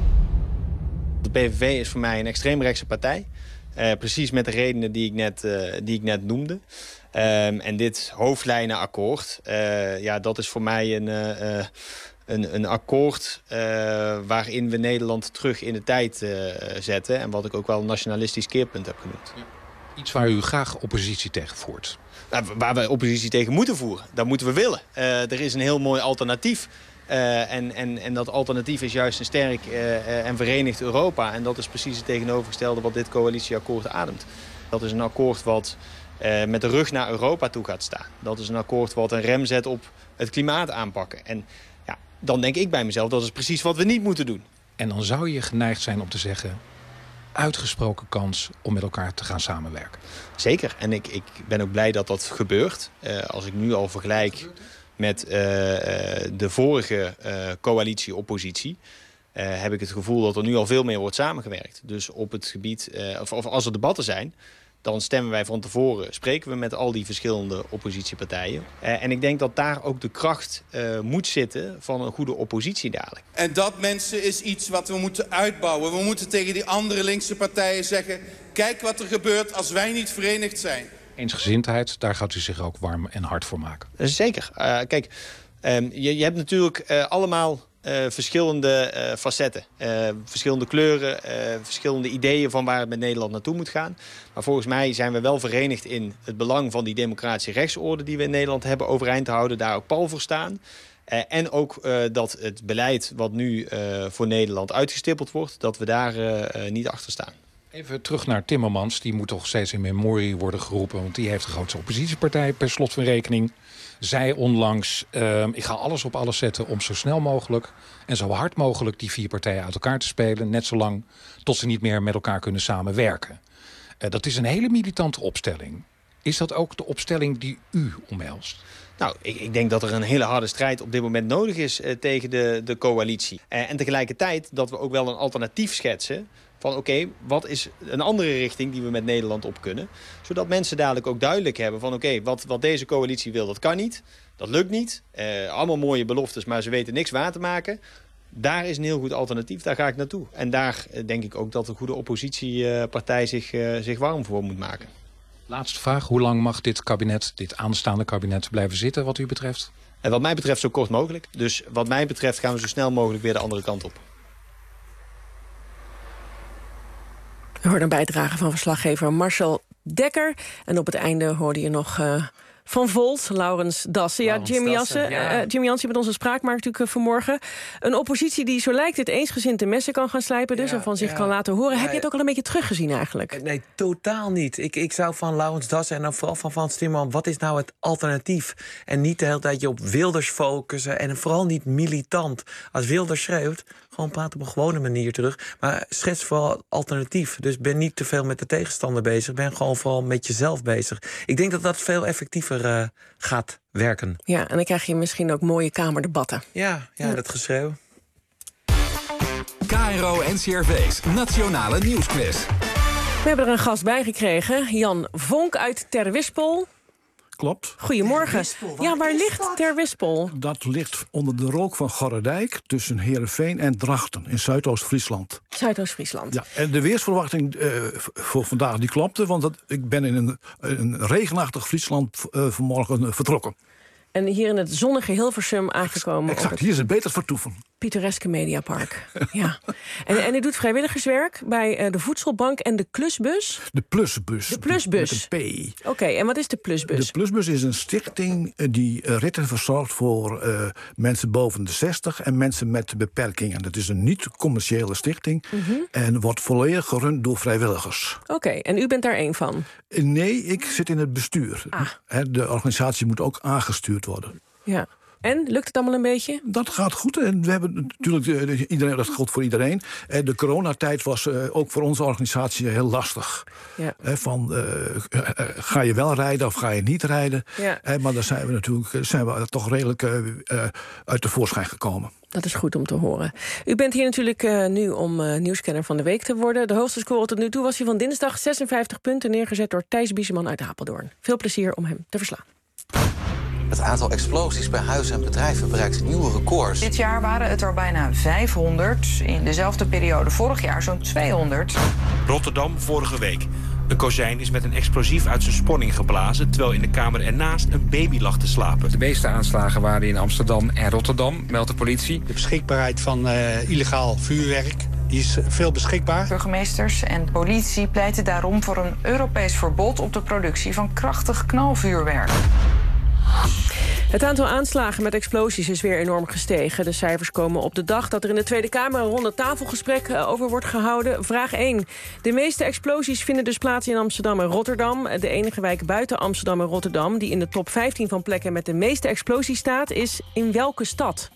[SPEAKER 2] De P V V is voor mij een extreemrechtse partij. Uh, precies met de redenen die ik net, uh, die ik net noemde. Um, en dit hoofdlijnenakkoord, uh, ja, dat is voor mij een, uh, een, een akkoord uh, waarin we Nederland terug in de tijd uh, zetten. En wat ik ook wel een nationalistisch keerpunt heb genoemd. Ja.
[SPEAKER 28] Iets waar u graag oppositie tegen voert?
[SPEAKER 2] Nou, waar we oppositie tegen moeten voeren. Dat moeten we willen. Uh, er is een heel mooi alternatief. Uh, en, en, en dat alternatief is juist een sterk uh, uh, en verenigd Europa. En dat is precies het tegenovergestelde wat dit coalitieakkoord ademt. Dat is een akkoord wat uh, met de rug naar Europa toe gaat staan. Dat is een akkoord wat een rem zet op het klimaat aanpakken. En ja, dan denk ik bij mezelf, dat is precies wat we niet moeten doen.
[SPEAKER 28] En dan zou je geneigd zijn om te zeggen, uitgesproken kans om met elkaar te gaan samenwerken.
[SPEAKER 2] Zeker. En ik, ik ben ook blij dat dat gebeurt. Uh, als ik nu al vergelijk met uh, de vorige uh, coalitie-oppositie, Uh, heb ik het gevoel dat er nu al veel meer wordt samengewerkt. Dus op het gebied, uh, of, of als er debatten zijn, dan stemmen wij van tevoren, spreken we met al die verschillende oppositiepartijen. Uh, en ik denk dat daar ook de kracht uh, moet zitten van een goede oppositie dadelijk.
[SPEAKER 27] En dat, mensen, is iets wat we moeten uitbouwen. We moeten tegen die andere linkse partijen zeggen, kijk wat er gebeurt als wij niet verenigd zijn.
[SPEAKER 28] Eensgezindheid, daar gaat u zich ook warm en hard voor maken.
[SPEAKER 2] Zeker. Uh, kijk, um, je, je hebt natuurlijk uh, allemaal Uh, verschillende uh, facetten. Uh, verschillende kleuren, uh, verschillende ideeën van waar het met Nederland naartoe moet gaan. Maar volgens mij zijn we wel verenigd in het belang van die democratische rechtsorde die we in Nederland hebben overeind te houden. Daar ook pal voor staan. Uh, en ook uh, dat het beleid wat nu uh, voor Nederland uitgestippeld wordt, dat we daar uh, uh, niet achter staan.
[SPEAKER 28] Even terug naar Timmermans. Die moet toch steeds in memorie worden geroepen, want die heeft de grootste oppositiepartij per slot van rekening. Zij onlangs, uh, ik ga alles op alles zetten om zo snel mogelijk en zo hard mogelijk die vier partijen uit elkaar te spelen. Net zolang tot ze niet meer met elkaar kunnen samenwerken. Uh, dat is een hele militante opstelling. Is dat ook de opstelling die u omhelst?
[SPEAKER 2] Nou, ik, ik denk dat er een hele harde strijd op dit moment nodig is uh, tegen de, de coalitie. Uh, en tegelijkertijd dat we ook wel een alternatief schetsen van oké, okay, wat is een andere richting die we met Nederland op kunnen? Zodat mensen dadelijk ook duidelijk hebben van oké, okay, wat, wat deze coalitie wil, dat kan niet. Dat lukt niet. Uh, allemaal mooie beloftes, maar ze weten niks waar te maken. Daar is een heel goed alternatief, daar ga ik naartoe. En daar uh, denk ik ook dat een goede oppositiepartij uh, zich, uh, zich warm voor moet maken.
[SPEAKER 28] Laatste vraag, hoe lang mag dit kabinet, dit aanstaande kabinet blijven zitten wat u betreft?
[SPEAKER 2] En wat mij betreft zo kort mogelijk. Dus wat mij betreft gaan we zo snel mogelijk weer de andere kant op.
[SPEAKER 5] We hoorden een bijdrage van verslaggever Marcel Dekker. En op het einde hoorde je nog uh, Van Volt, Laurens Dassen. Ja,
[SPEAKER 8] Laurens
[SPEAKER 5] Jimmy
[SPEAKER 8] Dassen,
[SPEAKER 5] Jansen,
[SPEAKER 8] ja.
[SPEAKER 5] uh, Jimmy Jansen met onze spraakmaker natuurlijk uh, vanmorgen. Een oppositie die, zo lijkt het, eensgezind de messen kan gaan slijpen... dus
[SPEAKER 8] Ja,
[SPEAKER 5] en van zich
[SPEAKER 8] ja.
[SPEAKER 5] kan laten horen.
[SPEAKER 8] Ja,
[SPEAKER 5] Heb je het ook al een beetje teruggezien eigenlijk?
[SPEAKER 8] Nee, totaal niet. Ik, ik zou van Laurens Dassen en dan vooral van Frans Timmermans... wat is nou het alternatief? En niet de hele tijd je op Wilders focussen... en vooral niet militant. Als Wilders schreeuwt, gewoon praten op een gewone manier terug. Maar schets vooral alternatief. Dus ben niet te veel met de tegenstander bezig. Ben gewoon vooral met jezelf bezig. Ik denk dat dat veel effectiever uh, gaat werken.
[SPEAKER 5] Ja, en dan krijg je misschien ook mooie kamerdebatten.
[SPEAKER 8] Ja, ja, ja. Dat geschreeuw.
[SPEAKER 15] K R O N C R V's Nationale Nieuwsquiz.
[SPEAKER 5] We hebben er een gast bij gekregen. Jan Vonk uit Ter Wispel.
[SPEAKER 16] Klopt.
[SPEAKER 5] Goedemorgen. Ja, waar ligt Ter Wispel?
[SPEAKER 16] Dat ligt onder de rook van Gorredijk... tussen Heerenveen en Drachten in Zuidoost-Friesland.
[SPEAKER 5] Zuidoost-Friesland.
[SPEAKER 16] Ja, en de weersverwachting uh, voor vandaag die klopte... want dat, ik ben in een, een regenachtig Friesland uh, vanmorgen uh, vertrokken.
[SPEAKER 5] En hier in het zonnige Hilversum aangekomen.
[SPEAKER 16] Exact,
[SPEAKER 5] op
[SPEAKER 16] hier is het beter vertoeven.
[SPEAKER 5] Pittoreske Mediapark. Ja. En, en u doet vrijwilligerswerk bij uh, de Voedselbank en de Klusbus?
[SPEAKER 16] De Plusbus.
[SPEAKER 5] De Plusbus.
[SPEAKER 16] Met een P.
[SPEAKER 5] Oké, okay, en wat is de Plusbus?
[SPEAKER 16] De Plusbus is een stichting die uh, ritten verzorgt voor uh, mensen boven de zestig... en mensen met beperkingen. Dat is een niet-commerciële stichting... Mm-hmm. en wordt volledig gerund door vrijwilligers.
[SPEAKER 5] Oké, okay, en u bent daar één van?
[SPEAKER 16] Nee, ik zit in het bestuur.
[SPEAKER 5] Ah.
[SPEAKER 16] De organisatie moet ook aangestuurd worden.
[SPEAKER 5] Ja. En, lukt het allemaal een beetje?
[SPEAKER 16] Dat gaat goed. En we hebben natuurlijk, iedereen, dat geldt voor iedereen. De coronatijd was ook voor onze organisatie heel lastig.
[SPEAKER 5] Ja.
[SPEAKER 16] Van, uh, ga je wel rijden of ga je niet rijden?
[SPEAKER 5] Ja.
[SPEAKER 16] Maar daar zijn we natuurlijk zijn we toch redelijk uh, uit de voorschijn gekomen.
[SPEAKER 5] Dat is goed om te horen. U bent hier natuurlijk uh, nu om uh, nieuwscanner van de week te worden. De hoogste score tot nu toe was hij van dinsdag. zesenvijftig punten neergezet door Thijs Bieseman uit Apeldoorn. Veel plezier om hem te verslaan.
[SPEAKER 18] Het aantal explosies bij huizen en bedrijven bereikt nieuwe records.
[SPEAKER 19] Dit jaar waren het er bijna vijfhonderd. In dezelfde periode vorig jaar zo'n tweehonderd.
[SPEAKER 20] Rotterdam vorige week. Een kozijn is met een explosief uit zijn sponning geblazen... terwijl in de kamer ernaast een baby lag te slapen.
[SPEAKER 21] De meeste aanslagen waren in Amsterdam en Rotterdam, meldt de politie.
[SPEAKER 22] De beschikbaarheid van uh, illegaal vuurwerk die is veel beschikbaar.
[SPEAKER 19] Burgemeesters en politie pleiten daarom voor een Europees verbod... op de productie van krachtig knalvuurwerk.
[SPEAKER 5] Het aantal aanslagen met explosies is weer enorm gestegen. De cijfers komen op de dag dat er in de Tweede Kamer... een ronde tafelgesprek over wordt gehouden. Vraag één. De meeste explosies vinden dus plaats in Amsterdam en Rotterdam. De enige wijk buiten Amsterdam en Rotterdam... die in de top vijftien van plekken met de meeste explosies staat... is in welke stad?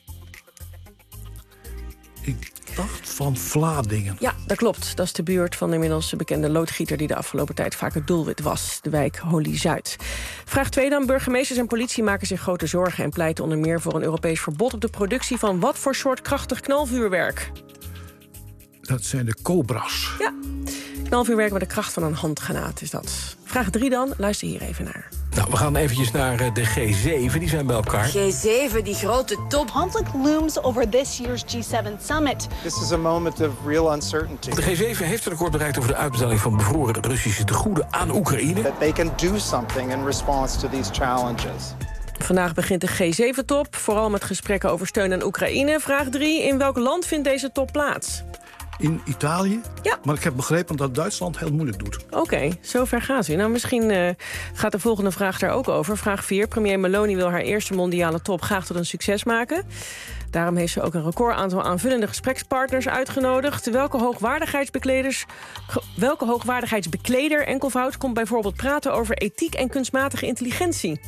[SPEAKER 16] Ik dacht van Vlaardingen.
[SPEAKER 5] Ja, dat klopt. Dat is de buurt van de inmiddels bekende loodgieter... die de afgelopen tijd vaak het doelwit was. De wijk Holy-Zuid. Vraag twee dan. Burgemeesters en politie maken zich grote zorgen... en pleiten onder meer voor een Europees verbod... op de productie van wat voor soort krachtig knalvuurwerk?
[SPEAKER 16] Dat zijn de Cobra's.
[SPEAKER 5] Ja, knalvuurwerk met de kracht van een handgranaat is dat. Vraag drie dan. Luister hier even naar.
[SPEAKER 28] Nou, we gaan eventjes naar de G zeven, die zijn bij elkaar.
[SPEAKER 20] G zeven, die grote top. Conflict looms over this year's G seven summit.
[SPEAKER 21] This is a moment of real uncertainty.
[SPEAKER 28] De G zeven heeft een akkoord bereikt over de uitbetaling van bevroren Russische tegoeden aan Oekraïne.
[SPEAKER 21] That they can do something in response to these challenges.
[SPEAKER 5] Vandaag begint de G zeven top, vooral met gesprekken over steun aan Oekraïne. Vraag drie, in welk land vindt deze top plaats?
[SPEAKER 16] In Italië?
[SPEAKER 5] Ja.
[SPEAKER 16] Maar ik heb begrepen dat Duitsland heel moeilijk doet.
[SPEAKER 5] Oké, okay, zover gaat u. Nou, misschien uh, gaat de volgende vraag daar ook over. Vraag vier. Premier Meloni wil haar eerste mondiale top graag tot een succes maken. Daarom heeft ze ook een record aantal aanvullende gesprekspartners uitgenodigd. Welke hoogwaardigheidsbekleders, welke hoogwaardigheidsbekleder enkelvoud komt bijvoorbeeld praten over ethiek en kunstmatige intelligentie?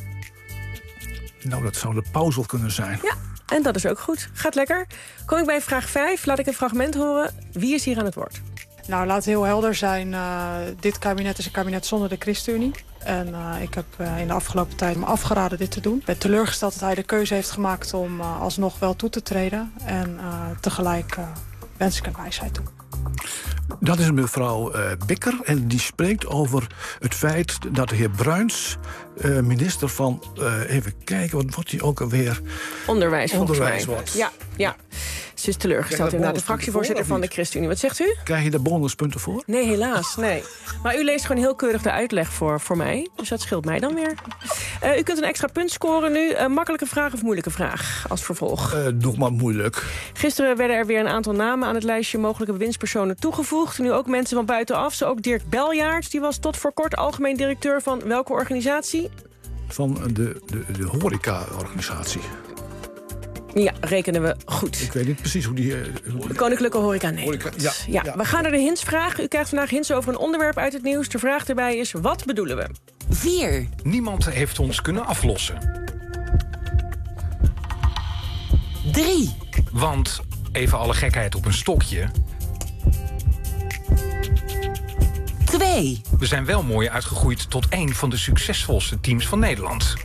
[SPEAKER 16] Nou, dat zou de paus kunnen zijn.
[SPEAKER 5] Ja. En dat is ook goed. Gaat lekker. Kom ik bij vraag vijf. Laat ik een fragment horen. Wie is hier aan het woord?
[SPEAKER 22] Nou, laat het heel helder zijn. Uh, dit kabinet is een kabinet zonder de ChristenUnie. En uh, ik heb uh, in de afgelopen tijd me afgeraden dit te doen. Ik ben teleurgesteld dat hij de keuze heeft gemaakt om uh, alsnog wel toe te treden. En uh, tegelijk uh, wens ik een wijsheid toe.
[SPEAKER 16] Dat is mevrouw uh, Bikker en die spreekt over het feit dat de heer Bruins, uh, minister van, uh, even kijken, wat wordt hij ook alweer?
[SPEAKER 5] Onderwijs,
[SPEAKER 16] Onderwijs
[SPEAKER 5] mij.
[SPEAKER 16] wordt.
[SPEAKER 5] Ja, ja. Ze is teleurgesteld inderdaad, de fractievoorzitter van de ChristenUnie. Wat zegt u?
[SPEAKER 16] Krijg je daar bonuspunten voor?
[SPEAKER 5] Nee, helaas, nee. Maar u leest gewoon heel keurig de uitleg voor, voor mij. Dus dat scheelt mij dan weer. Uh, u kunt een extra punt scoren nu. Uh, makkelijke vraag of moeilijke vraag als vervolg?
[SPEAKER 16] Uh, nog maar moeilijk.
[SPEAKER 5] Gisteren werden er weer een aantal namen aan het lijstje mogelijke bewindspersonen toegevoegd. Nu ook mensen van buitenaf. Zo ook Dirk Beljaard. Die was tot voor kort algemeen directeur van welke organisatie?
[SPEAKER 16] van de, de, de horeca-organisatie.
[SPEAKER 5] Ja, rekenen we goed.
[SPEAKER 16] Ik weet niet precies hoe die... Uh, hoe
[SPEAKER 5] de Koninklijke Horeca Nederland.
[SPEAKER 16] Horeca, ja,
[SPEAKER 5] ja,
[SPEAKER 16] ja.
[SPEAKER 5] We gaan naar de hints vragen. U krijgt vandaag hints over een onderwerp uit het nieuws. De vraag erbij is, wat bedoelen we?
[SPEAKER 28] vier. Niemand heeft ons kunnen aflossen.
[SPEAKER 15] drie.
[SPEAKER 28] Want, even alle gekheid op een stokje...
[SPEAKER 15] twee.
[SPEAKER 28] We zijn wel mooi uitgegroeid tot een van de succesvolste teams van Nederland.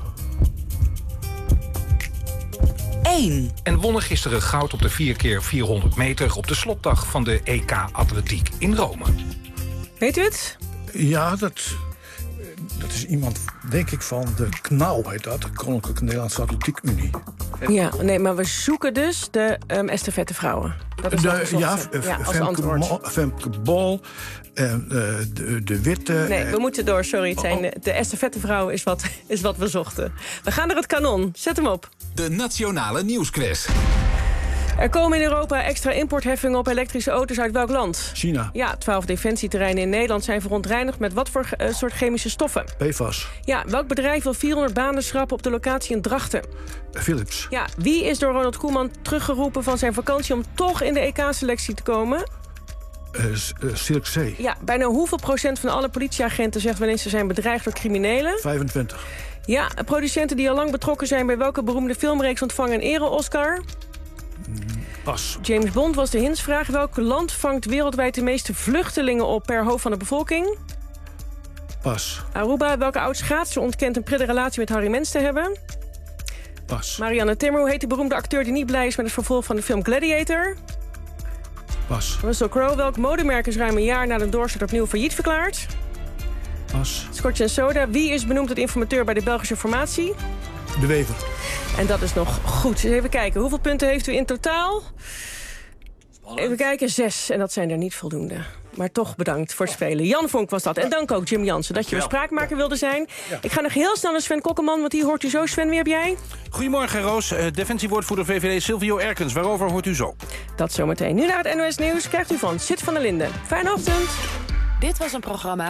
[SPEAKER 15] één.
[SPEAKER 28] En wonnen gisteren goud op de vier keer vierhonderd meter... op de slotdag van de E K Atletiek in Rome.
[SPEAKER 5] Weet u het?
[SPEAKER 16] Ja, dat, dat is iemand, denk ik, van de K N A U, heet dat. De Koninklijke Nederlandse Atletiek Unie.
[SPEAKER 5] Ja, nee, maar we zoeken dus de um, estafette vrouwen. Dat is
[SPEAKER 16] de, ja,
[SPEAKER 5] ja, als
[SPEAKER 16] Femke,
[SPEAKER 5] antwoord.
[SPEAKER 16] Mo, Femke Bol en uh, de, de Witte...
[SPEAKER 5] Nee,
[SPEAKER 16] en...
[SPEAKER 5] we moeten door, sorry. Het zijn, de estafette vrouwen is wat, is wat we zochten. We gaan naar het kanon. Zet hem op.
[SPEAKER 15] De Nationale Nieuwsquiz.
[SPEAKER 5] Er komen in Europa extra importheffingen op elektrische auto's uit welk land?
[SPEAKER 16] China.
[SPEAKER 5] Ja, twaalf defensieterreinen in Nederland zijn verontreinigd met wat voor uh, soort chemische stoffen?
[SPEAKER 16] P F A S.
[SPEAKER 5] Ja, welk bedrijf wil vierhonderd banen schrappen op de locatie in Drachten?
[SPEAKER 16] Philips.
[SPEAKER 5] Ja, wie is door Ronald Koeman teruggeroepen van zijn vakantie om toch in de E K-selectie te komen?
[SPEAKER 16] Uh, uh, Cirque C.
[SPEAKER 5] Ja, bijna hoeveel procent van alle politieagenten zegt wel eens ze zijn bedreigd door criminelen?
[SPEAKER 16] vijfentwintig.
[SPEAKER 5] Ja, producenten die al lang betrokken zijn bij welke beroemde filmreeks ontvangen een ere-Oscar?
[SPEAKER 16] Pas.
[SPEAKER 5] James Bond was de hintsvraag. Welk land vangt wereldwijd de meeste vluchtelingen op per hoofd van de bevolking?
[SPEAKER 16] Pas.
[SPEAKER 5] Aruba, welke oud schaatser ontkent een prille relatie met Harry Mens te hebben?
[SPEAKER 16] Pas.
[SPEAKER 5] Marianne Timmer, hoe heet de beroemde acteur die niet blij is met het vervolg van de film Gladiator?
[SPEAKER 16] Pas.
[SPEAKER 5] Russell Crowe, welk modemerk is ruim een jaar na de doorstart opnieuw failliet verklaard?
[SPEAKER 16] Pas.
[SPEAKER 5] Scotch en Soda, wie is benoemd tot informateur bij de Belgische formatie?
[SPEAKER 16] De Wever.
[SPEAKER 5] En dat is nog goed. Even kijken, hoeveel punten heeft u in totaal? Even kijken, zes. En dat zijn er niet voldoende. Maar toch bedankt voor het spelen. Jan Vonk was dat. En dank ook Jim Jansen dat je weer spraakmaker wilde zijn. Ja. Ik ga nog heel snel naar Sven Kokkelman, want die hoort u zo. Sven, wie heb jij?
[SPEAKER 4] Goedemorgen, Roos. Uh, defensiewoordvoerder V V D Silvio Erkens. Waarover hoort u zo?
[SPEAKER 5] Dat zometeen. Nu naar het N O S Nieuws krijgt u van Sid van der Linden. Fijne ochtend.
[SPEAKER 6] Dit was een programma